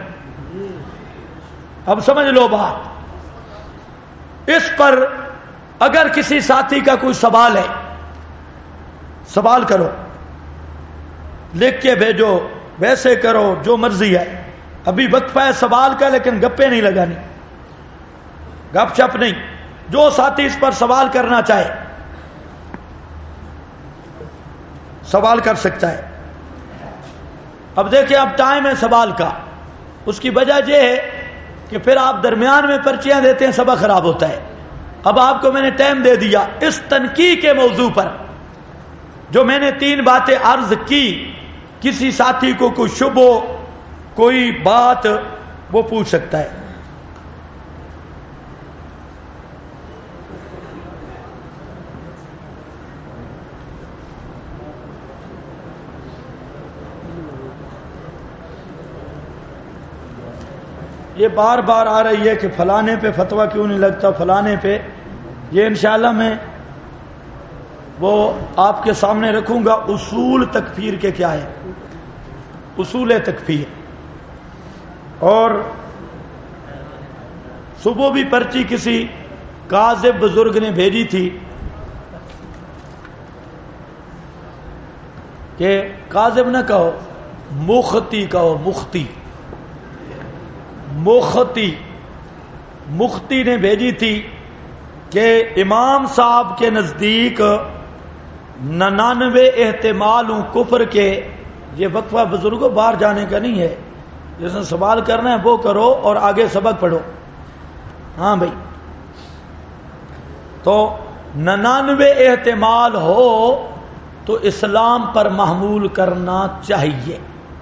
اب سمجھ لو بات. اس پر اگر کسی ساتھی کا کوئی سوال ہے، سوال کرو، لکھ کے بھیجو، ویسے کرو جو مرضی ہے. ابھی وقفہ ہے سوال کا، لیکن گپیں نہیں لگانی، گپ شپ نہیں. جو ساتھی اس پر سوال کرنا چاہے سوال کر سکتا ہے. اب دیکھیں اب ٹائم ہے سوال کا. اس کی وجہ یہ ہے کہ پھر آپ درمیان میں پرچیاں دیتے ہیں، سبق خراب ہوتا ہے. اب آپ کو میں نے ٹائم دے دیا. اس تنقیح کے موضوع پر جو میں نے 3 باتیں عرض کی، کسی ساتھی کو کوئی شبہ، کوئی بات، وہ پوچھ سکتا ہے. یہ بار بار آ رہی ہے کہ فلانے پہ فتویٰ کیوں نہیں لگتا، فلانے پہ. یہ انشاءاللہ میں وہ آپ کے سامنے رکھوں گا. اصول تکفیر کے کیا ہے، اصول تکفیر. اور صبح بھی پرچی کسی کاذب بزرگ نے بھیجی تھی کہ کاذب نہ کہو، مختی کہو، مختی. مختی نے بھیجی تھی کہ امام صاحب کے نزدیک 99 احتمالوں کفر کے. یہ وقفہ بزرگوں باہر جانے کا نہیں ہے، جس نے سوال کرنا ہے وہ کرو اور آگے سبق پڑھو. ہاں بھائی، تو 99 احتمال ہو تو اسلام پر محمول کرنا چاہیے.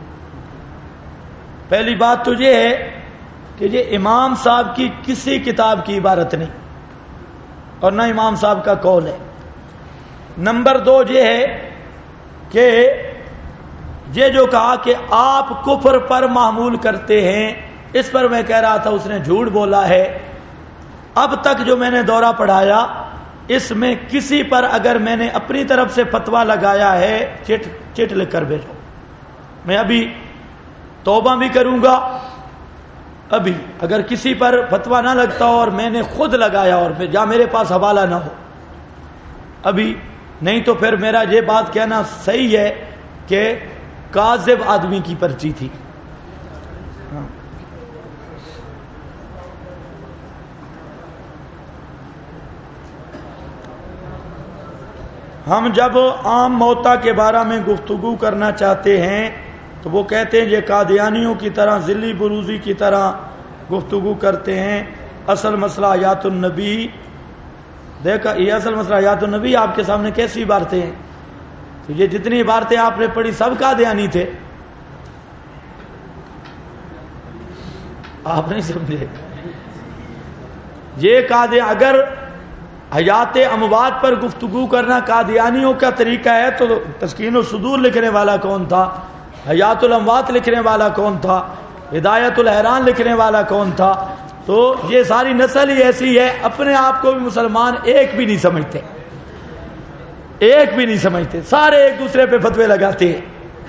پہلی بات تو یہ ہے کہ یہ امام صاحب کی کسی کتاب کی عبارت نہیں اور نہ امام صاحب کا قول ہے. نمبر 2 یہ ہے کہ یہ جو کہا کہ آپ کفر پر محمول کرتے ہیں، اس پر میں کہہ رہا تھا اس نے جھوٹ بولا ہے. اب تک جو میں نے دورہ پڑھایا اس میں کسی پر اگر میں نے اپنی طرف سے فتویٰ لگایا ہے چٹ لکھ کر بھیجو. میں ابھی توبہ بھی کروں گا. ابھی اگر کسی پر فتویٰ نہ لگتا ہو اور میں نے خود لگایا اور جہاں میرے پاس حوالہ نہ ہو ابھی، نہیں تو پھر میرا یہ بات کہنا صحیح ہے کہ کاذب آدمی کی پرچی تھی. ہم جب عام موتا کے بارے میں گفتگو کرنا چاہتے ہیں تو وہ کہتے ہیں یہ قادیانیوں کی طرح ذلی بروزی کی طرح گفتگو کرتے ہیں. اصل مسئلہ حیات النبی. دیکھا یہ اصل مسئلہ حیات النبی آپ کے سامنے کیسی عبارتیں ہیں. تو یہ جتنی عبارتیں آپ نے پڑھی سب قادیانی تھے. آپ نہیں سمجھے. یہ اگر حیات اموات پر گفتگو کرنا قادیانیوں کا طریقہ ہے تو تسکین الصدور لکھنے والا کون تھا، حیات الاموات لکھنے والا کون تھا، ہدایت الحیران لکھنے والا کون تھا. تو یہ ساری نسل ہی ایسی ہے، اپنے آپ کو بھی مسلمان ایک بھی نہیں سمجھتے، ایک بھی نہیں سمجھتے، سارے ایک دوسرے پہ فتوے لگاتے ہیں.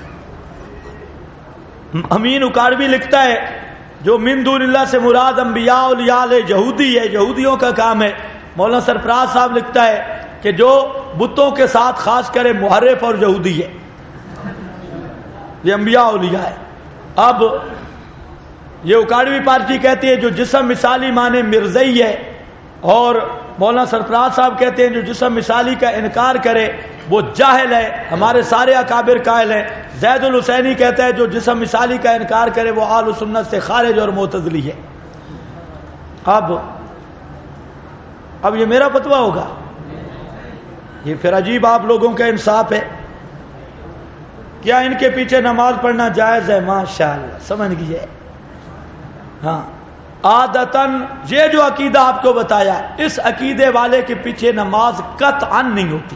امین اکاڑوی لکھتا ہے جو من دون اللہ سے مراد انبیاء اولیاء یہودی ہے، یہودیوں کا کام ہے. مولانا سرفراز صاحب لکھتا ہے کہ جو بتوں کے ساتھ خاص کرے محرف اور یہودی ہے، یہ انبیاء اولیاء ہے. اب یہ اکاڑوی پارٹی کہتی ہے جو جسم مثالی معنی مرزئی ہے، اور مولانا سرفراز صاحب کہتے ہیں جو جسم مثالی کا انکار کرے وہ جاہل ہے. ہمارے سارے اکابر قائل ہیں. زید الحسینی کہتا ہے جو جسم مثالی کا انکار کرے وہ اہل سنت سے خارج اور معتزلی ہے. اب یہ میرا فتویٰ ہوگا؟ یہ پھر عجیب آپ لوگوں کا انصاف ہے. کیا ان کے پیچھے نماز پڑھنا جائز ہے؟ ماشاءاللہ سمجھ گئے. ہاں عادتاً یہ جو عقیدہ آپ کو بتایا، اس عقیدے والے کے پیچھے نماز قطعاً نہیں ہوتی۔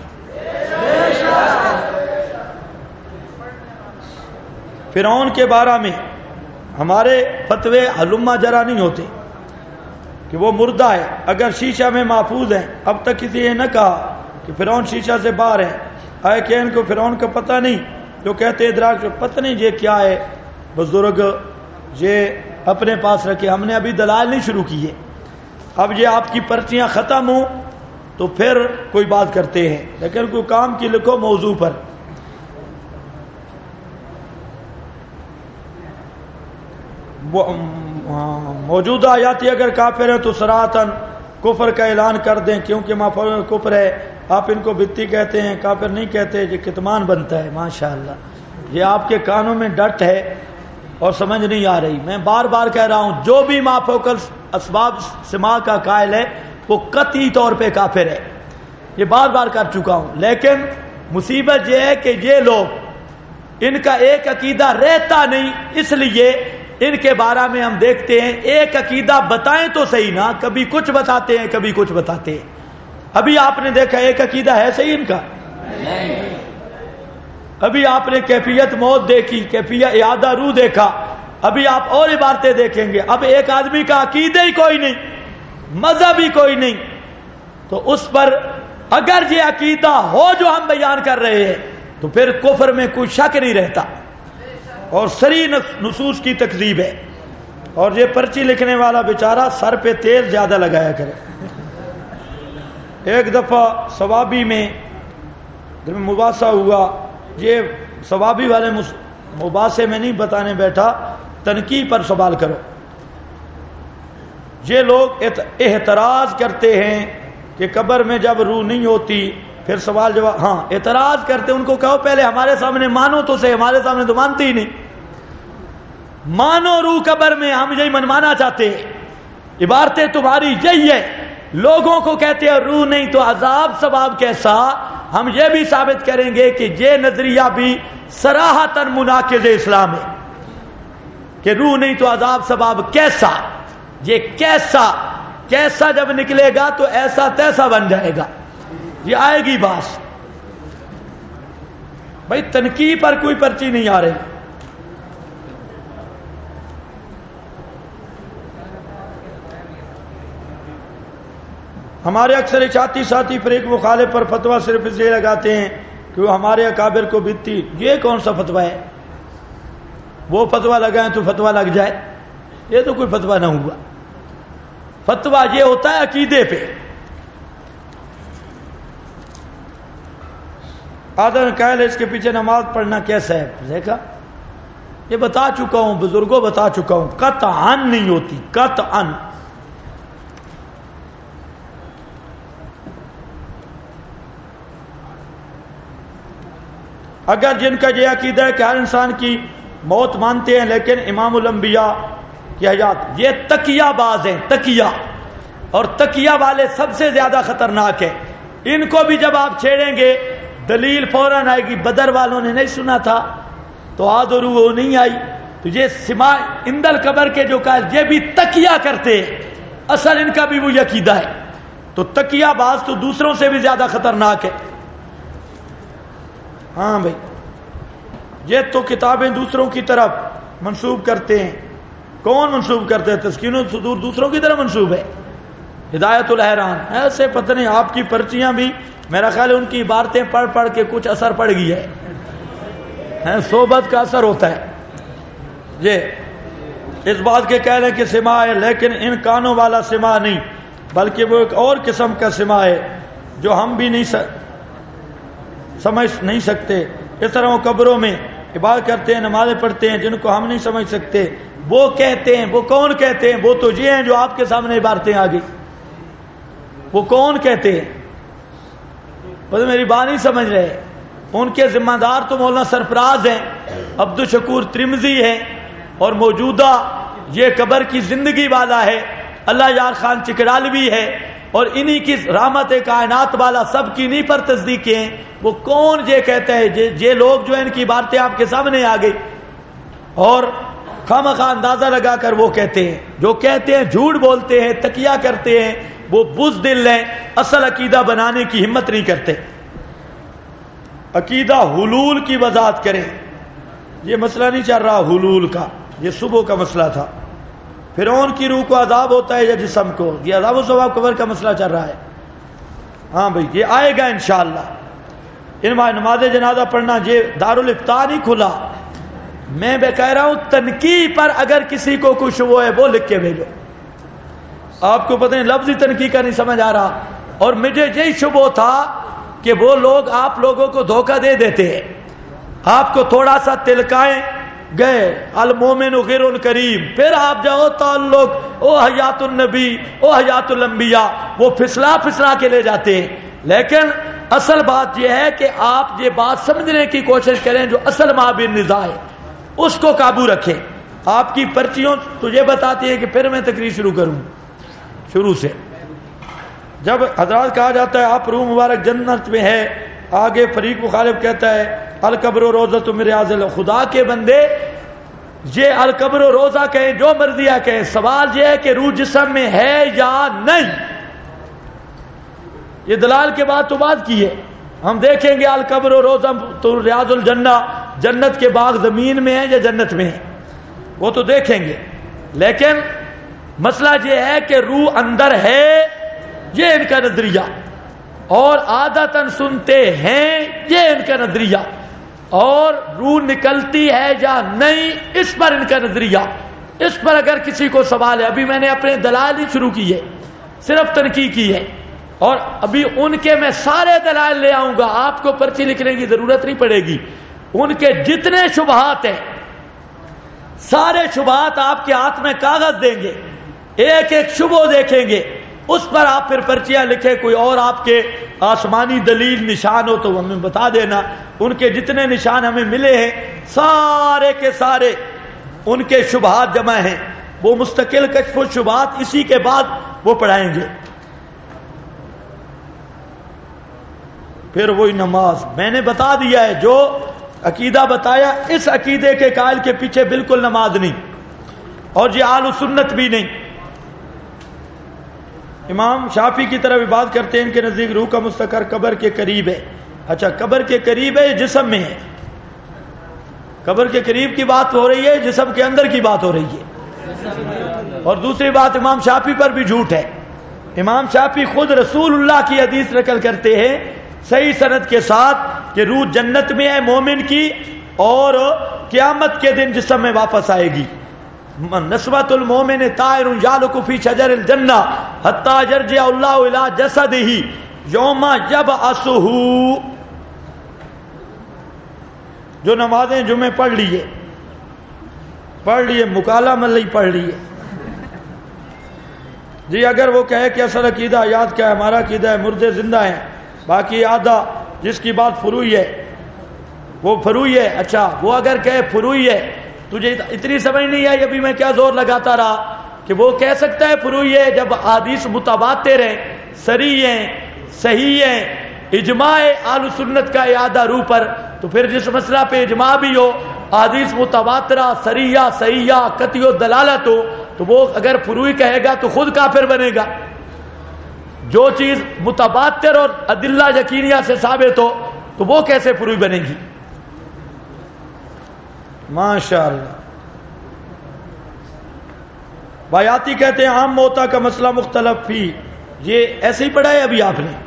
فرعون کے بارے میں ہمارے فتوے ہلما جرا نہیں ہوتے کہ وہ مردہ ہے، اگر شیشہ میں محفوظ ہے۔ اب تک کسی نے نہ کہا کہ فرعون شیشہ سے باہر ہے، آئے کہ ان کو فرعون کا پتہ نہیں، جو کہتے ہیں ادراک سے پتہ نہیں یہ کیا ہے، بزرگ یہ اپنے پاس رکھے، ہم نے ابھی دلائل نہیں شروع کیے، اب یہ آپ کی پرچیاں ختم ہوں تو پھر کوئی بات کرتے ہیں، لیکن کوئی کام کی لکھو موضوع پر۔ موجودہ آیاتی اگر کافر ہے تو صراحتاً کفر کا اعلان کر دیں، کیونکہ مافعول کفر ہے، آپ ان کو بتی کہتے ہیں، کافر نہیں کہتے، یہ کتمان بنتا ہے۔ ماشاءاللہ یہ آپ کے کانوں میں ڈٹ ہے اور سمجھ نہیں آ رہی۔ میں بار بار کہہ رہا ہوں، جو بھی مافوق اسباب سماع کا قائل ہے وہ قطعی طور پہ کافر ہے، یہ بار بار کر چکا ہوں۔ لیکن مصیبت یہ ہے کہ یہ لوگ، ان کا ایک عقیدہ رہتا نہیں، اس لیے ان کے بارے میں ہم دیکھتے ہیں ایک عقیدہ بتائیں تو صحیح نا، کبھی کچھ بتاتے ہیں کبھی کچھ بتاتے ہیں۔ ابھی آپ نے دیکھا ایک عقیدہ ہے صحیح ان کا؟ ابھی آپ نے کیفیت موت دیکھی، کیفیت اعادہ روح دیکھا، ابھی آپ اور عبارتیں دیکھیں گے۔ اب ایک آدمی کا عقیدہ ہی کوئی نہیں، مذہب ہی کوئی نہیں، تو اس پر اگر یہ عقیدہ ہو جو ہم بیان کر رہے ہیں تو پھر کفر میں کوئی شک نہیں رہتا، اور صریح نصوص کی تکذیب ہے۔ اور یہ پرچی لکھنے والا بیچارہ سر پہ تیل زیادہ لگایا کرے۔ ایک دفعہ ثوابی میں مباحثہ ہوا، یہ ثوابی والے مباحثے میں نہیں بتانے بیٹھا، تنقید پر سوال کرو۔ یہ لوگ اعتراض کرتے ہیں کہ قبر میں جب روح نہیں ہوتی پھر سوال جواب، ہاں اعتراض کرتے، ان کو کہو پہلے ہمارے سامنے مانو تو صحیح، ہمارے سامنے تو مانتے ہی نہیں۔ مانو روح قبر میں، ہم یہی منوانا چاہتے ہیں، عبارتیں تمہاری یہی ہے۔ لوگوں کو کہتے ہیں روح نہیں تو عذاب ثواب کیسا، ہم یہ بھی ثابت کریں گے کہ یہ نظریہ بھی صراحتاً مناقض اسلام ہے کہ روح نہیں تو عذاب ثواب کیسا۔ یہ کیسا جب نکلے گا تو ایسا تیسا بن جائے گا، یہ آئے گی بات۔ بھائی تنقید پر کوئی پرچی نہیں آ رہی۔ ہمارے اکثر ساتھی فریق مخالف پر فتویٰ صرف اس لیے لگاتے ہیں کہ وہ ہمارے اکابر کو بتی، یہ کون سا فتویٰ ہے؟ وہ فتویٰ لگائیں تو فتویٰ لگ جائے، یہ تو کوئی فتویٰ نہ ہوا۔ فتویٰ یہ ہوتا ہے عقیدے پہ۔ آدھا قائل ہے اس کے پیچھے نماز پڑھنا کیسا ہے، دیکھا یہ بتا چکا ہوں، بزرگوں بتا چکا ہوں، قطعاً نہیں ہوتی، قطعاً۔ اگر جن کا یہ عقیدہ ہے کہ ہر انسان کی موت مانتے ہیں لیکن امام الانبیاء کی حیات، یہ تقیہ باز ہیں، تقیہ، اور تقیہ والے سب سے زیادہ خطرناک ہے۔ ان کو بھی جب آپ چھیڑیں گے دلیل فوراً آئے گی، بدر والوں نے نہیں سنا تھا تو آدھ روح وہ نہیں آئی، تو یہ سما اندل قبر کے جو قائل یہ بھی تقیہ کرتے ہیں، اصل ان کا بھی وہ عقیدہ ہے۔ تو تقیہ باز تو دوسروں سے بھی زیادہ خطرناک ہے۔ ہاں بھائی یہ تو کتابیں دوسروں کی طرف منسوب کرتے ہیں۔ کون منسوب کرتے ہیں؟ تسکین الصدور دوسروں کی طرف منسوب ہے، ہدایت الحیران ایسے پتہ نہیں۔ آپ کی پرچیاں بھی میرا خیال ہے ان کی عبارتیں پڑھ پڑھ کے کچھ اثر پڑ گئی ہے، صحبت کا اثر ہوتا ہے۔ یہ اس بات کے کہہ رہے کہ سماع ہے، لیکن ان کانوں والا سماع نہیں، بلکہ وہ ایک اور قسم کا سماع ہے جو ہم بھی نہیں سمجھ نہیں سکتے۔ اس طرح وہ قبروں میں عبادت کرتے ہیں، نمازیں پڑھتے ہیں جن کو ہم نہیں سمجھ سکتے۔ وہ کہتے ہیں، وہ کون کہتے ہیں؟ وہ تو یہ ہیں جو آپ کے سامنے عبارتیں آ گئی۔ وہ کون کہتے ہیں؟ بس میری بات نہیں سمجھ رہے۔ ان کے ذمہ دار تو مولانا سرفراز ہیں، عبدالشکور ترمذی ہیں، اور موجودہ یہ قبر کی زندگی والا ہے اللہ یار خان چکرالوی ہے، اور انہی کی رحمت کائنات والا سب کی نہیں پر تصدیق ہیں۔ وہ کون یہ کہتا ہے؟ یہ لوگ جو ان کی باتیں آپ کے سامنے آ گئی اور خواہ مخواہ اندازہ لگا کر وہ کہتے ہیں۔ جو کہتے ہیں جھوٹ بولتے ہیں، تقیہ کرتے ہیں، وہ بزدل ہیں، اصل عقیدہ بنانے کی ہمت نہیں کرتے۔ عقیدہ حلول کی وضاحت کریں۔ یہ مسئلہ نہیں چل رہا حلول کا، یہ صبح کا مسئلہ تھا۔ فرعون کی روح کو عذاب ہوتا ہے یا جسم کو؟ یہ عذاب و ثواب قبر کا مسئلہ چل رہا ہے۔ ہاں بھائی یہ آئے گا انشاءاللہ۔ نماز جنازہ پڑھنا، یہ دارالفتاح نہیں کھلا، میں کہہ رہا ہوں تنقیح پر اگر کسی کو کوئی شبہ ہے وہ لکھ کے بھیجو۔ آپ کو پتہ نہیں لفظی تنقیح کا نہیں سمجھ آ رہا، اور مجھے یہی شبہ تھا کہ وہ لوگ آپ لوگوں کو دھوکہ دے دیتے ہیں، آپ کو تھوڑا سا تلکائیں گئے المومن غیر الکریم، پھر آپ جاؤ تعلق او حیات النبی او حیات الانبیاء، وہ پھسلا کے لے جاتے ہیں۔ لیکن اصل بات یہ ہے کہ آپ یہ بات سمجھنے کی کوشش کریں جو اصل مابین نزاع ہے اس کو قابو رکھیں۔ آپ کی پرچیوں تجھے بتاتی ہے کہ پھر میں تقریر شروع کروں شروع سے۔ جب حضرات کہا جاتا ہے آپ روح مبارک جنت میں ہے، آگے فریق مخالف کہتا ہے القبر و روزہ من ریاض اللہ، خدا کے بندے یہ القبر و روزہ کہیں جو مرضیہ کہیں، سوال یہ ہے کہ روح جسم میں ہے یا نہیں۔ یہ دلال کے بعد تو بات کی ہے، ہم دیکھیں گے القبر و روزہ تو ریاض الجنہ، جنت کے باغ زمین میں ہیں یا جنت میں ہیں وہ تو دیکھیں گے، لیکن مسئلہ یہ ہے کہ روح اندر ہے، یہ ان کا نظریہ، اور عادتاً سنتے ہیں یہ ان کا نظریہ، اور روح نکلتی ہے یا نہیں اس پر ان کا نظریہ۔ اس پر اگر کسی کو سوال ہے، ابھی میں نے اپنے دلائل ہی شروع کی ہے، صرف تنقیح کی ہے، اور ابھی ان کے میں سارے دلائل لے آؤں گا، آپ کو پرچی لکھنے کی ضرورت نہیں پڑے گی۔ ان کے جتنے شبہات ہیں سارے شبہات آپ کے ہاتھ میں کاغذ دیں گے، ایک ایک شبہ دیکھیں گے، اس پر آپ پھر پرچیاں لکھیں۔ کوئی اور آپ کے آسمانی دلیل نشان ہو تو ہمیں بتا دینا۔ ان کے جتنے نشان ہمیں ملے ہیں سارے کے سارے ان کے شبہات جمع ہیں، وہ مستقل کشف و شبہات اسی کے بعد وہ پڑھائیں گے۔ پھر وہی نماز میں نے بتا دیا ہے، جو عقیدہ بتایا اس عقیدے کے قائل کے پیچھے بالکل نماز نہیں، اور یہ اہل سنت بھی نہیں۔ امام شافعی کی طرف بھی بات کرتے ہیں، ان کے نزدیک روح کا مستقر قبر کے قریب ہے۔ اچھا قبر کے قریب ہے، جسم میں ہے؟ قبر کے قریب کی بات ہو رہی ہے، جسم کے اندر کی بات ہو رہی ہے۔ اور دوسری بات امام شافعی پر بھی جھوٹ ہے۔ امام شافعی خود رسول اللہ کی حدیث نقل کرتے ہیں صحیح سند کے ساتھ کہ روح جنت میں ہے مومن کی، اور قیامت کے دن جسم میں واپس آئے گی۔ نسبت المومن طائر یعلق فی شجر الجنہ حتی یرجع اللہ الی جسدہ یوم یبعثہ۔ جو نمازیں جمعے پڑھ لیے مکالمہ ملی پڑھ لیے جی، اگر وہ کہے کہ اصل عقیدہ حیات کیا ہے، ہمارا عقیدہ ہے مردے زندہ ہیں، باقی آدھا جس کی بات فروئی ہے وہ فروئی ہے۔ اچھا وہ اگر کہے فروئی ہے، تجھے اتنی سمجھ نہیں آئی ابھی میں کیا زور لگاتا رہا کہ وہ کہہ سکتا ہے فروئی ہے جب حدیث متواتر ہیں، صریح ہیں، صحیح ہیں، اجماع اہل سنت کا اعادہ روح پر، تو پھر جس مسئلہ پہ اجماع بھی ہو، حدیث متواترہ صریحہ صحیحہ قطعی دلالت ہو، تو وہ اگر فروئی کہے گا تو خود کافر بنے گا۔ جو چیز متواتر اور ادلہ یقینیہ سے ثابت ہو تو وہ کیسے فروئی بنے گی؟ ماشاءاللہ۔ بایاتی کہتے ہیں عام موتا کا مسئلہ مختلف فی، یہ ایسے ہی پڑھا ہے ابھی آپ نے؟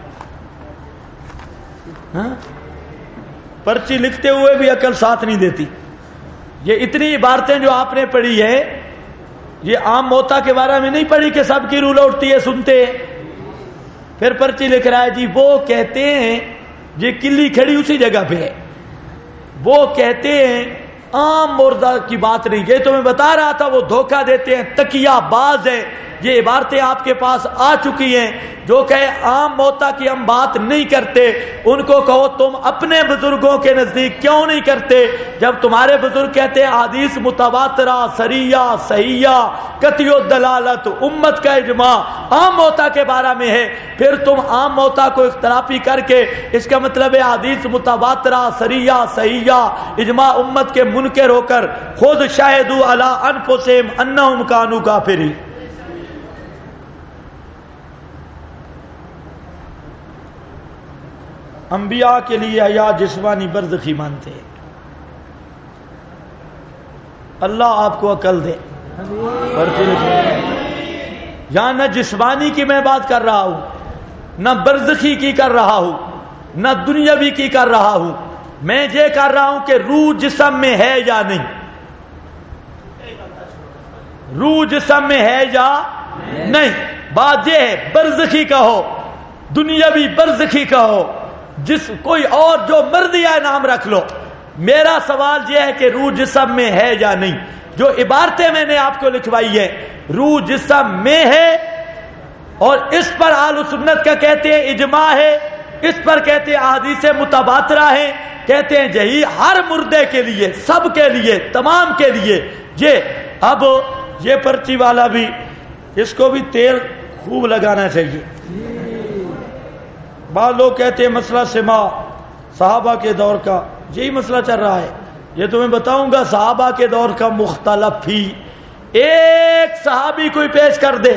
پرچی لکھتے ہوئے بھی عقل ساتھ نہیں دیتی۔ یہ اتنی عبارتیں جو آپ نے پڑھی ہے یہ عام موتا کے بارے میں نہیں پڑھی کہ سب کی روح لوٹتی ہے سنتے ہیں، پھر پرچی لکھ رہا ہے جی وہ کہتے ہیں، یہ کلی کھڑی اسی جگہ پہ ہے، وہ کہتے ہیں عام مردہ کی بات نہیں، یہ تو میں بتا رہا تھا وہ دھوکہ دیتے ہیں، تقیہ باز ہیں۔ یہ عبارتیں آپ کے پاس آ چکی ہیں، جو کہ عام موتا کی ہم بات نہیں کرتے، ان کو کہو تم اپنے بزرگوں کے نزدیک کیوں نہیں کرتے، جب تمہارے بزرگ کہتے ہیں حدیث متواترہ صریحہ صحیحہ قطعی دلالت امت کا اجماع، عام موتا کے بارے میں ہے، پھر تم عام موتا کو اختلافی کر کے اس کا مطلب ہے حدیث متواترہ صریحہ صحیحہ اجماع امت کے منکر ہو کر خود شاہدوا علی انفسہم انہم کانوا کافرین۔ انبیاء کے لیے حیات جسمانی برزخی مانتے ہیں۔ اللہ آپ کو عقل دے۔ یہاں نہ جسمانی کی میں بات کر رہا ہوں، نہ برزخی کی کر رہا ہوں، نہ دنیاوی کی کر رہا ہوں، میں یہ کر رہا ہوں کہ روح جسم میں ہے یا نہیں، روح جسم میں ہے یا نہیں۔ بات یہ ہے برزخی کا ہو دنیاوی برزخی کا ہو، جس کوئی اور جو مرضی ہے نام رکھ لو، میرا سوال یہ ہے کہ روح جسم میں ہے یا نہیں۔ جو عبارتیں میں نے آپ کو لکھوائی ہے روح جسم میں ہے، اور اس پر اہل سنت کا کہتے ہیں اجماع ہے، اس پر کہتے ہیں احادیث متواترہ ہے، کہتے ہیں یہی ہر مردے کے لیے، سب کے لیے، تمام کے لیے۔ یہ اب یہ پرچی والا بھی اس کو بھی تیل خوب لگانا چاہیے۔ بعض لوگ کہتے ہیں مسئلہ سما صحابہ کے دور کا یہی مسئلہ چل رہا ہے، یہ تمہیں بتاؤں گا صحابہ کے دور کا مختلف ہی۔ ایک صحابی کوئی پیش کر دے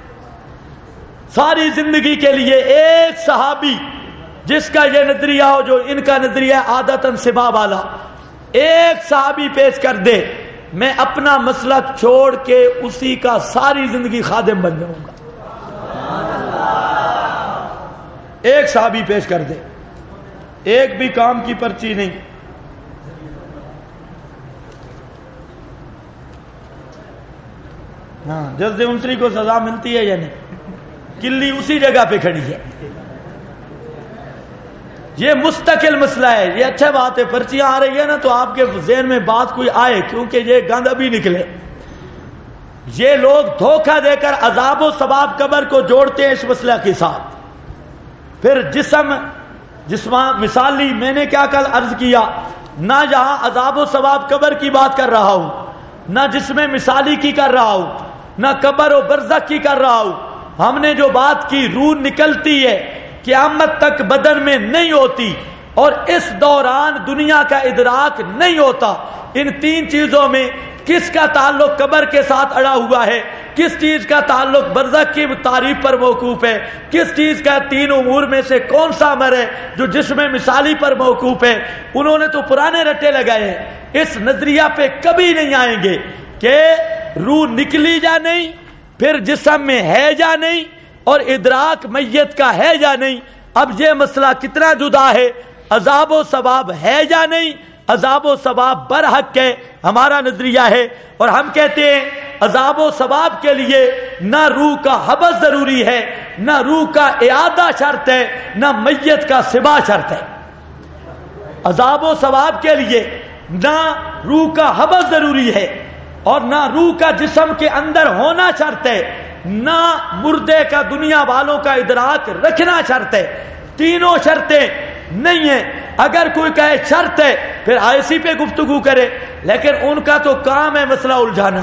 ساری زندگی کے لیے، ایک صحابی جس کا یہ نظریہ ہو جو ان کا نظریہ عادتاً سما والا، ایک صحابی پیش کر دے، میں اپنا مسلک چھوڑ کے اسی کا ساری زندگی خادم بن جاؤں گا۔ ایک صحابی پیش کر دے، ایک بھی کام کی پرچی نہیں۔ ہاں جلد انصری کو سزا ملتی ہے یا نہیں؟ کلی اسی جگہ پہ کھڑی ہے۔ یہ مستقل مسئلہ ہے، یہ اچھا بات ہے، پرچیاں آ رہی ہے نا تو آپ کے ذہن میں بات کوئی آئے، کیونکہ یہ گند ابھی نکلے۔ یہ لوگ دھوکہ دے کر عذاب و ثواب قبر کو جوڑتے ہیں اس مسئلہ کے ساتھ۔ پھر جسم مثالی میں نے کیا کل عرض کیا، نہ یہاں عذاب و ثواب قبر کی بات کر رہا ہوں، نہ جسم مثالی کی کر رہا ہوں، نہ قبر و برزخ کی کر رہا ہوں۔ ہم نے جو بات کی روح نکلتی ہے قیامت تک بدن میں نہیں ہوتی، اور اس دوران دنیا کا ادراک نہیں ہوتا۔ ان تین چیزوں میں کس کا تعلق قبر کے ساتھ اڑا ہوا ہے، کس چیز کا تعلق برزخ کی تعریف پر موقوف ہے، کس چیز کا تین امور میں سے کون سا امر ہے جو جسم مثالی پر موقوف ہے، انہوں نے تو پرانے رٹے لگائے ہیں۔ اس نظریہ پہ کبھی نہیں آئیں گے کہ روح نکلی یا نہیں، پھر جسم میں ہے یا نہیں، اور ادراک میت کا ہے یا نہیں۔ اب یہ مسئلہ کتنا جدا ہے، عذاب و ثواب ہے یا نہیں، عذاب و ثواب برحق ہے، ہمارا نظریہ ہے، اور ہم کہتے ہیں عذاب و ثواب کے لیے نہ روح کا حبس ضروری ہے، نہ روح کا اعادہ شرط ہے، نہ میت کا سبا شرط ہے۔ عذاب و ثواب کے لیے نہ روح کا حبس ضروری ہے، اور نہ روح کا جسم کے اندر ہونا شرط ہے، نہ مردے کا دنیا والوں کا ادراک رکھنا شرط ہے۔ تینوں شرطیں نہیں ہیں۔ اگر کوئی کہے شرط ہے پھر ایسی پہ گفتگو کرے، لیکن ان کا تو کام ہے مسئلہ الجھانا۔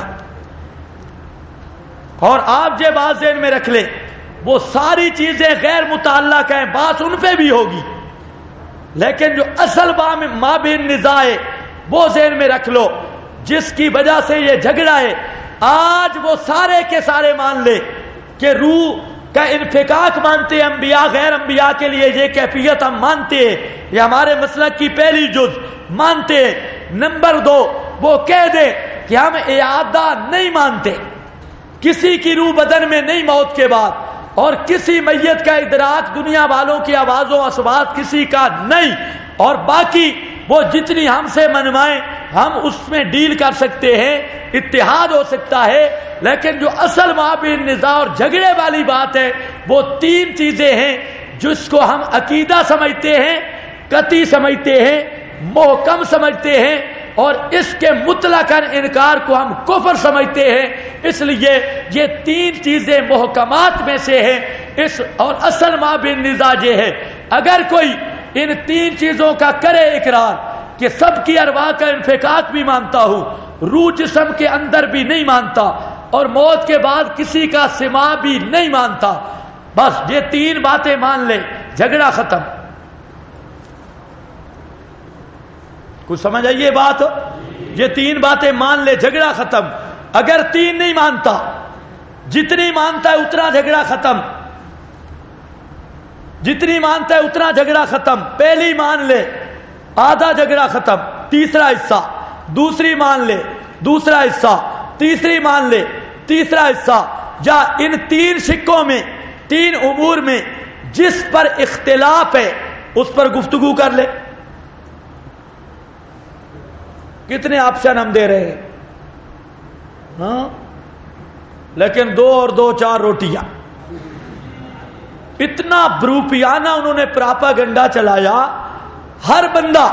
اور آپ یہ بات ذہن میں رکھ لیں، وہ ساری چیزیں غیر متعلق ہیں، بات ان پہ بھی ہوگی، لیکن جو اصل مابین نزاع ہے وہ ذہن میں رکھ لو، جس کی وجہ سے یہ جھگڑا ہے۔ آج وہ سارے کے سارے مان لے کہ روح کا انفکاک مانتے ہیں انبیاء، غیر انبیاء کے لیے یہ کیفیت ہم مانتے ہیں، یہ ہمارے مسلک کی پہلی جز مانتے ہیں۔ نمبر 2 وہ کہہ دے کہ ہم اعادہ نہیں مانتے، کسی کی روح بدن میں نہیں موت کے بعد، اور کسی میت کا ادراک دنیا والوں کی آوازوں اصوات کسی کا نہیں، اور باقی وہ جتنی ہم سے منوائیں ہم اس میں ڈیل کر سکتے ہیں، اتحاد ہو سکتا ہے، لیکن جو اصل مابین نزاع اور جھگڑے والی بات ہے وہ تین چیزیں ہیں جس کو ہم عقیدہ سمجھتے ہیں، قطعی سمجھتے ہیں، محکم سمجھتے ہیں، اور اس کے مطلقاً انکار کو ہم کفر سمجھتے ہیں۔ اس لیے یہ تین چیزیں محکمات میں سے ہیں، اور اصل مابین نزاع یہ ہے، اگر کوئی ان تین چیزوں کا کرے اقرار کہ سب کی ارواح کا انفکاک بھی مانتا ہوں، روح جسم کے اندر بھی نہیں مانتا، اور موت کے بعد کسی کا سماع بھی نہیں مانتا. بس یہ 3 باتیں مان لے جھگڑا ختم. کچھ سمجھ آئی یہ بات؟ یہ 3 باتیں مان لے جھگڑا ختم. اگر 3 نہیں مانتا، جتنی مانتا ہے اتنا جھگڑا ختم، جتنی مانتا ہے اتنا جھگڑا ختم. پہلی مان لے آدھا جھگڑا ختم، تیسرا حصہ. دوسری مان لے دوسرا حصہ. تیسری مان لے تیسرا حصہ. جا ان 3 شکوں میں، 3 امور میں جس پر اختلاف ہے اس پر گفتگو کر لے. کتنے آپشن ہم دے رہے ہیں ہاں، لیکن 2 اور 2 4 روٹیاں. اتنا بروپیانہ انہوں نے پراپاگنڈا چلایا. ہر بندہ،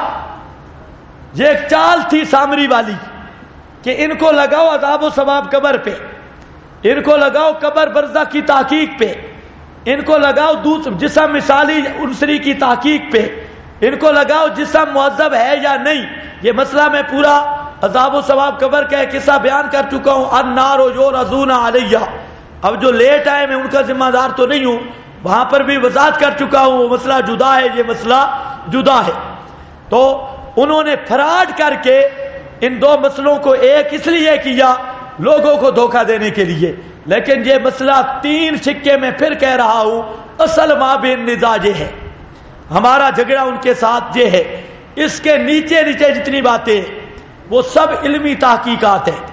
یہ ایک چال تھی سامری والی کہ ان کو لگاؤ عذاب و ثواب قبر پہ، ان کو لگاؤ قبر برزخ کی تحقیق پہ، ان کو لگاؤ جسم مثالی عنصری کی تحقیق پہ، ان کو لگاؤ جسم معذب ہے یا نہیں. یہ مسئلہ میں پورا عذاب و ثواب قبر کا ایک قصہ بیان کر چکا ہوں. النار یعرضون علیہ. اب جو لیٹ آئے میں ان کا ذمہ دار تو نہیں ہوں، وہاں پر بھی وضاحت کر چکا ہوں. وہ مسئلہ جدا ہے، یہ مسئلہ جدا ہے. تو انہوں نے فراڈ کر کے ان 2 مسئلوں کو ایک اس لیے کیا لوگوں کو دھوکہ دینے کے لیے. لیکن یہ مسئلہ 3 شکے میں پھر کہہ رہا ہوں، اصل مابین نزاع یہ ہے، ہمارا جھگڑا ان کے ساتھ یہ ہے. اس کے نیچے نیچے جتنی باتیں وہ سب علمی تحقیقات ہیں،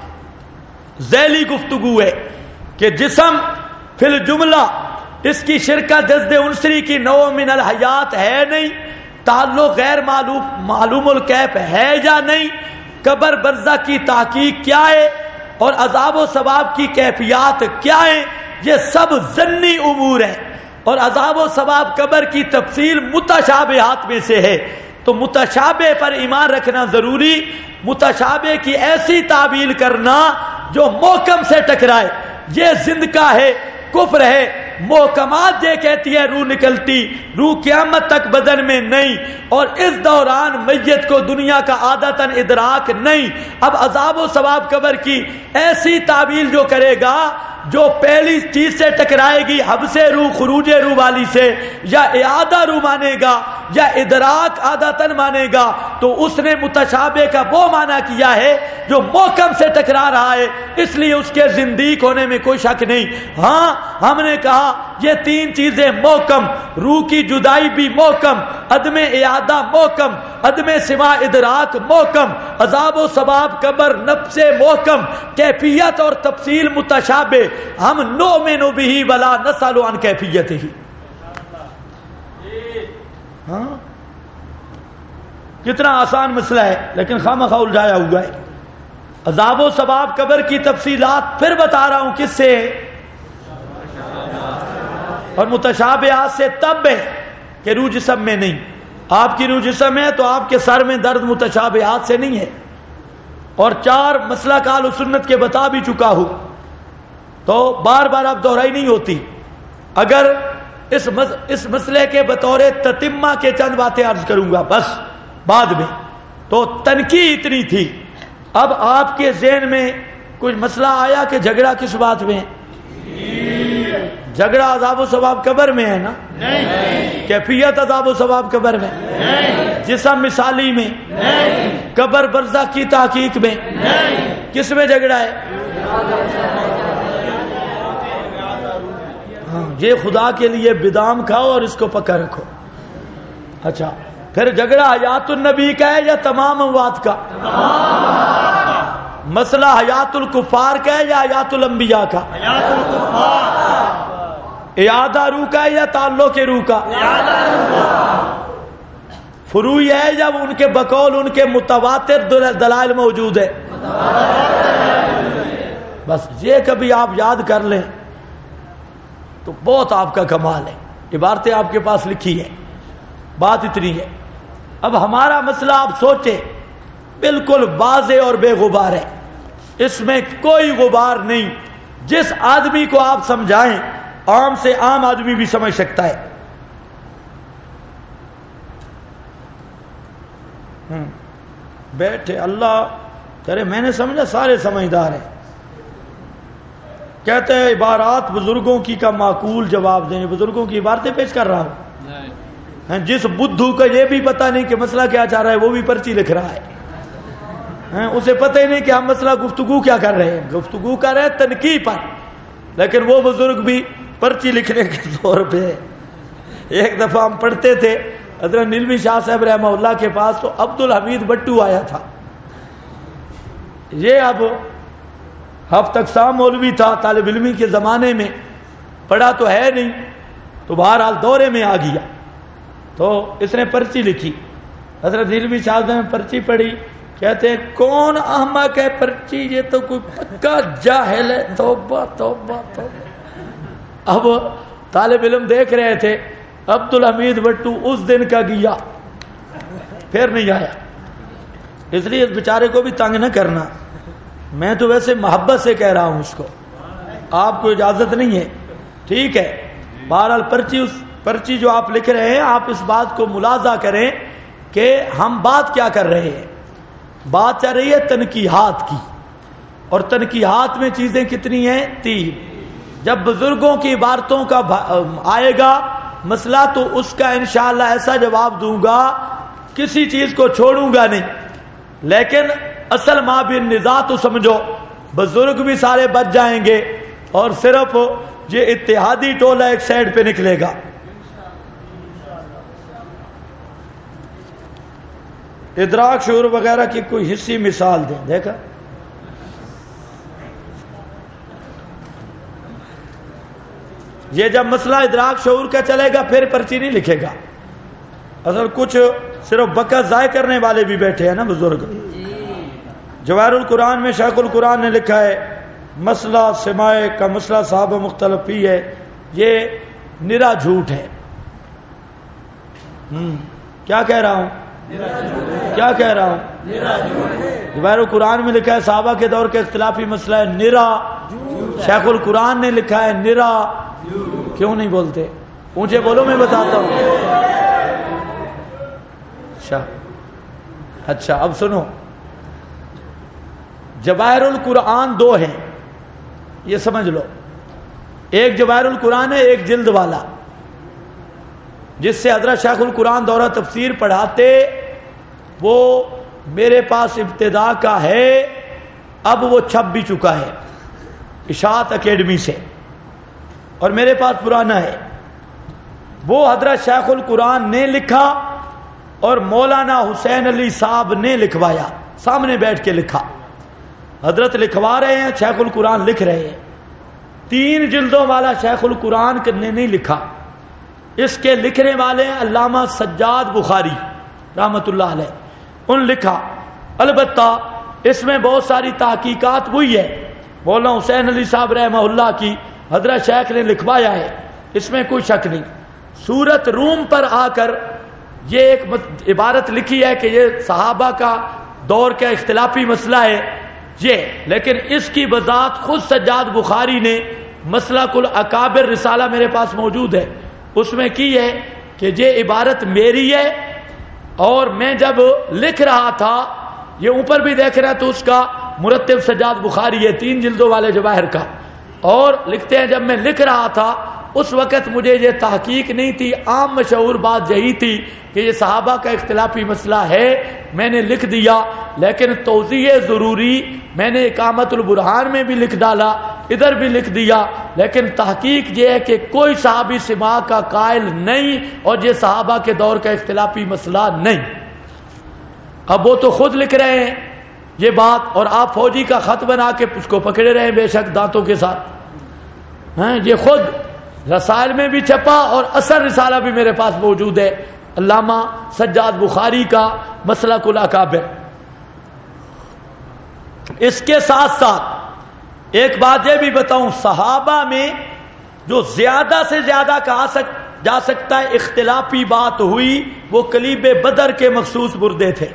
ذیلی گفتگو ہے کہ جسم فی الجملہ اس کی شرکت جذب عنصری کی نوع من الحیات ہے نہیں، تعلق غیر معلوم الکیف ہے یا نہیں، قبر برزخ کی تحقیق کیا ہے اور عذاب و ثواب کی کیفیات کیا ہے، یہ سب ظنی امور ہیں. اور عذاب و ثواب قبر کی تفصیل متشابہات میں سے ہے. تو متشابہ پر ایمان رکھنا ضروری. متشابہ کی ایسی تعبیل کرنا جو محکم سے ٹکرائے، یہ زندگاہ ہے، کفر ہے. محکمات یہ کہتی ہے روح نکلتی، روح قیامت تک بدن میں نہیں، اور اس دوران میت کو دنیا کا عادتاً ادراک نہیں. اب عذاب و ثواب قبر کی ایسی تعبیل جو کرے گا جو پہلی چیز سے ٹکرائے گی، حبس روح خروج روح والی سے، یا اعادہ روح مانے گا یا ادراک عادتاً مانے گا، تو اس نے متشابہ کا وہ معنی کیا ہے جو محکم سے ٹکرا رہا ہے. اس لیے اس کے زندیق ہونے میں کوئی شک نہیں. ہاں ہم نے کہا یہ 3 چیزیں محکم، روح کی جدائی بھی محکم، عدم اعادہ محکم، عدم سماع ادراک محکم، عذاب و ثواب قبر نفس محکم، کیفیت اور تفصیل متشابہ. ہم نؤمن بہ ولا نسأل عن کیفیتہ. ہاں کتنا آسان مسئلہ ہے، لیکن خامخواہ الجھایا ہوا ہے. عذاب و ثواب قبر کی تفصیلات پھر بتا رہا ہوں کس سے، اور متشابہات سے تب ہے کہ روح جسم میں نہیں. آپ کی روح جسم ہے تو آپ کے سر میں درد متشابہات سے نہیں ہے. اور 4 مسئلہ کال و سنت کے بتا بھی چکا ہوں، تو بار بار اب دہرائی نہیں ہوتی. اگر اس مسئلے کے بطور تتمہ کے چند باتیں عرض کروں گا بس بعد میں. تو تنقید اتنی تھی. اب آپ کے ذہن میں کچھ مسئلہ آیا کہ جھگڑا کس بات میں ہے؟ جھگڑا عذاب و ثواب قبر میں ہے نا؟ نہیں. کیفیت عذاب و ثواب قبر میں؟ نہیں. جسم مثالی میں؟ نہیں. قبر برزخ کی تحقیق میں؟ نہیں. کس میں جھگڑا ہے؟ ہاں یہ خدا کے لیے بادام کھاؤ اور اس کو پکا رکھو. اچھا پھر جھگڑا حیات النبی کا ہے یا تمام اموات کا؟ مسئلہ حیات الکفار کا ہے یا حیات الانبیاء کا؟ حیات الکفار. اعادہ روح کا ہے یا تعلق روح کا؟ فروعی ہے یا ان کے بقول ان کے متواتر دلائل موجود ہے؟ بس یہ کبھی آپ یاد کر لیں تو بہت آپ کا کمال ہے. عبارتیں آپ کے پاس لکھی ہے، بات اتنی ہے. اب ہمارا مسئلہ آپ سوچیں بالکل واضح اور بے غبار ہے، اس میں کوئی غبار نہیں. جس آدمی کو آپ سمجھائیں عام سے عام آدمی بھی سمجھ سکتا ہے. بیٹھے اللہ کرے، میں نے سمجھا سارے سمجھدار ہیں. کہتے ہیں عبارات بزرگوں کی کا معقول جواب دیں. بزرگوں کی عبارتیں پیش کر رہا ہوں. جس بدھو کا یہ بھی پتہ نہیں کہ مسئلہ کیا چاہ رہا ہے وہ بھی پرچی لکھ رہا ہے. اسے پتہ ہی نہیں کہ ہم مسئلہ گفتگو کیا کر رہے ہیں. گفتگو کر رہے ہیں تنقید پر, لیکن وہ بزرگ بھی پرچی لکھنے کے طور پہ. ایک دفعہ ہم پڑھتے تھے حضرت نیلمی شاہ صاحب رحمہ اللہ کے پاس, تو عبدالحمید بٹو آیا تھا. یہ اب ہفت اقسام مولوی تھا, طالب علمی کے زمانے میں, پڑھا تو ہے نہیں, تو بہرحال دورے میں آ گیا. تو اس نے پرچی لکھی. حضرت نیلمی شاہ نے پرچی پڑھی, کہتے ہیں کون احمق ہے پرچی, یہ تو کوئی پکا جاہل ہے. توبہ توبہ توبہ. اب طالب علم دیکھ رہے تھے عبدالحمید بٹو اس دن کا گیا, پھر نہیں آیا. اس لیے اس بیچارے کو بھی تنگ نہ کرنا. میں تو ویسے محبت سے کہہ رہا ہوں اس کو, آپ کو اجازت نہیں ہے, ٹھیک ہے. بہرحال پرچی جو آپ لکھ رہے ہیں, آپ اس بات کو ملاحظہ کریں کہ ہم بات کیا کر رہے ہیں. بات چل رہی ہے تنقیحات کی, اور تنقیحات میں چیزیں کتنی ہیں؟ 3. جب بزرگوں کی عبارتوں کا آئے گا مسئلہ تو اس کا انشاءاللہ ایسا جواب دوں گا, کسی چیز کو چھوڑوں گا نہیں. لیکن اصل ماں بن نزاع تو سمجھو, بزرگ بھی سارے بچ جائیں گے اور صرف یہ اتحادی ٹولہ ایک سائڈ پہ نکلے گا. ادراک شعور وغیرہ کی کوئی حصی مثال دیں. دیکھا یہ جب مسئلہ ادراک شعور کا چلے گا پھر پرچی نہیں لکھے گا. اصل کچھ صرف بکت ضائع کرنے والے بھی بیٹھے ہیں نا بزرگ. جواہر القرآن میں شیخ القرآن نے لکھا ہے مسئلہ سماع کا مسئلہ صحابہ مختلف ہی ہے, یہ نرا جھوٹ ہے. کیا کہہ رہا ہوں؟ کیا کہہ رہا ہوں؟ جواہر القرآن میں لکھا ہے صحابہ کے دور کے اختلافی مسئلہ ہے نرا. شیخ القرآن نے لکھا ہے نرا. کیوں نہیں بولتے؟ اونچے بولو, میں بتاتا ہوں. اچھا اب سنو, جواہر القرآن 2 ہیں, یہ سمجھ لو. ایک جواہر القرآن ہے, ایک جلد والا, جس سے حضرت شیخ القرآن دورہ تفسیر پڑھاتے. وہ میرے پاس ابتدا کا ہے, اب وہ چھپ بھی چکا ہے اشاعت اکیڈمی سے, اور میرے پاس پرانا ہے. وہ حضرت شیخ القرآن نے لکھا اور مولانا حسین علی صاحب نے لکھوایا, سامنے بیٹھ کے لکھا. حضرت لکھوا رہے ہیں, شیخ القرآن لکھ رہے ہیں. 3 جلدوں والا شیخ القرآن نے نہیں لکھا, اس کے لکھنے والے ہیں علامہ سجاد بخاری رحمت اللہ علیہ, ان لکھا. البتہ اس میں بہت ساری تحقیقات ہوئی ہے. مولانا حسین علی صاحب رحمہ اللہ کی حضرت شیخ نے لکھوایا ہے, اس میں کوئی شک نہیں. سورت روم پر آ کر یہ ایک عبارت لکھی ہے کہ یہ صحابہ کا دور کا اختلافی مسئلہ ہے یہ, لیکن اس کی وضاحت خود سجاد بخاری نے مسلک الاکابر رسالہ میرے پاس موجود ہے, اس میں کی ہے کہ یہ عبارت میری ہے, اور میں جب لکھ رہا تھا, یہ اوپر بھی دیکھ رہا تو اس کا مرتب سجاد بخاری ہے 3 جلدوں والے جواہر کا. اور لکھتے ہیں جب میں لکھ رہا تھا اس وقت مجھے یہ تحقیق نہیں تھی, عام مشہور بات یہی تھی کہ یہ صحابہ کا اختلافی مسئلہ ہے, میں نے لکھ دیا. لیکن توضیح ضروری میں نے اقامت البرہان میں بھی لکھ ڈالا, ادھر بھی لکھ دیا, لیکن تحقیق یہ ہے کہ کوئی صحابی سماع کا قائل نہیں, اور یہ صحابہ کے دور کا اختلافی مسئلہ نہیں. اب وہ تو خود لکھ رہے ہیں یہ بات, اور آپ فوجی کا خط بنا کے اس کو پکڑے رہے ہیں بے شک دانتوں کے ساتھ. یہ خود رسائل میں بھی چھپا اور اثر رسالہ بھی میرے پاس موجود ہے, علامہ سجاد بخاری کا مسلک الاکابر. اس کے ساتھ ساتھ ایک بات یہ بھی بتاؤں, صحابہ میں جو زیادہ سے زیادہ کہا جا سکتا ہے اختلافی بات ہوئی وہ کلیب بدر کے مخصوص بردے تھے.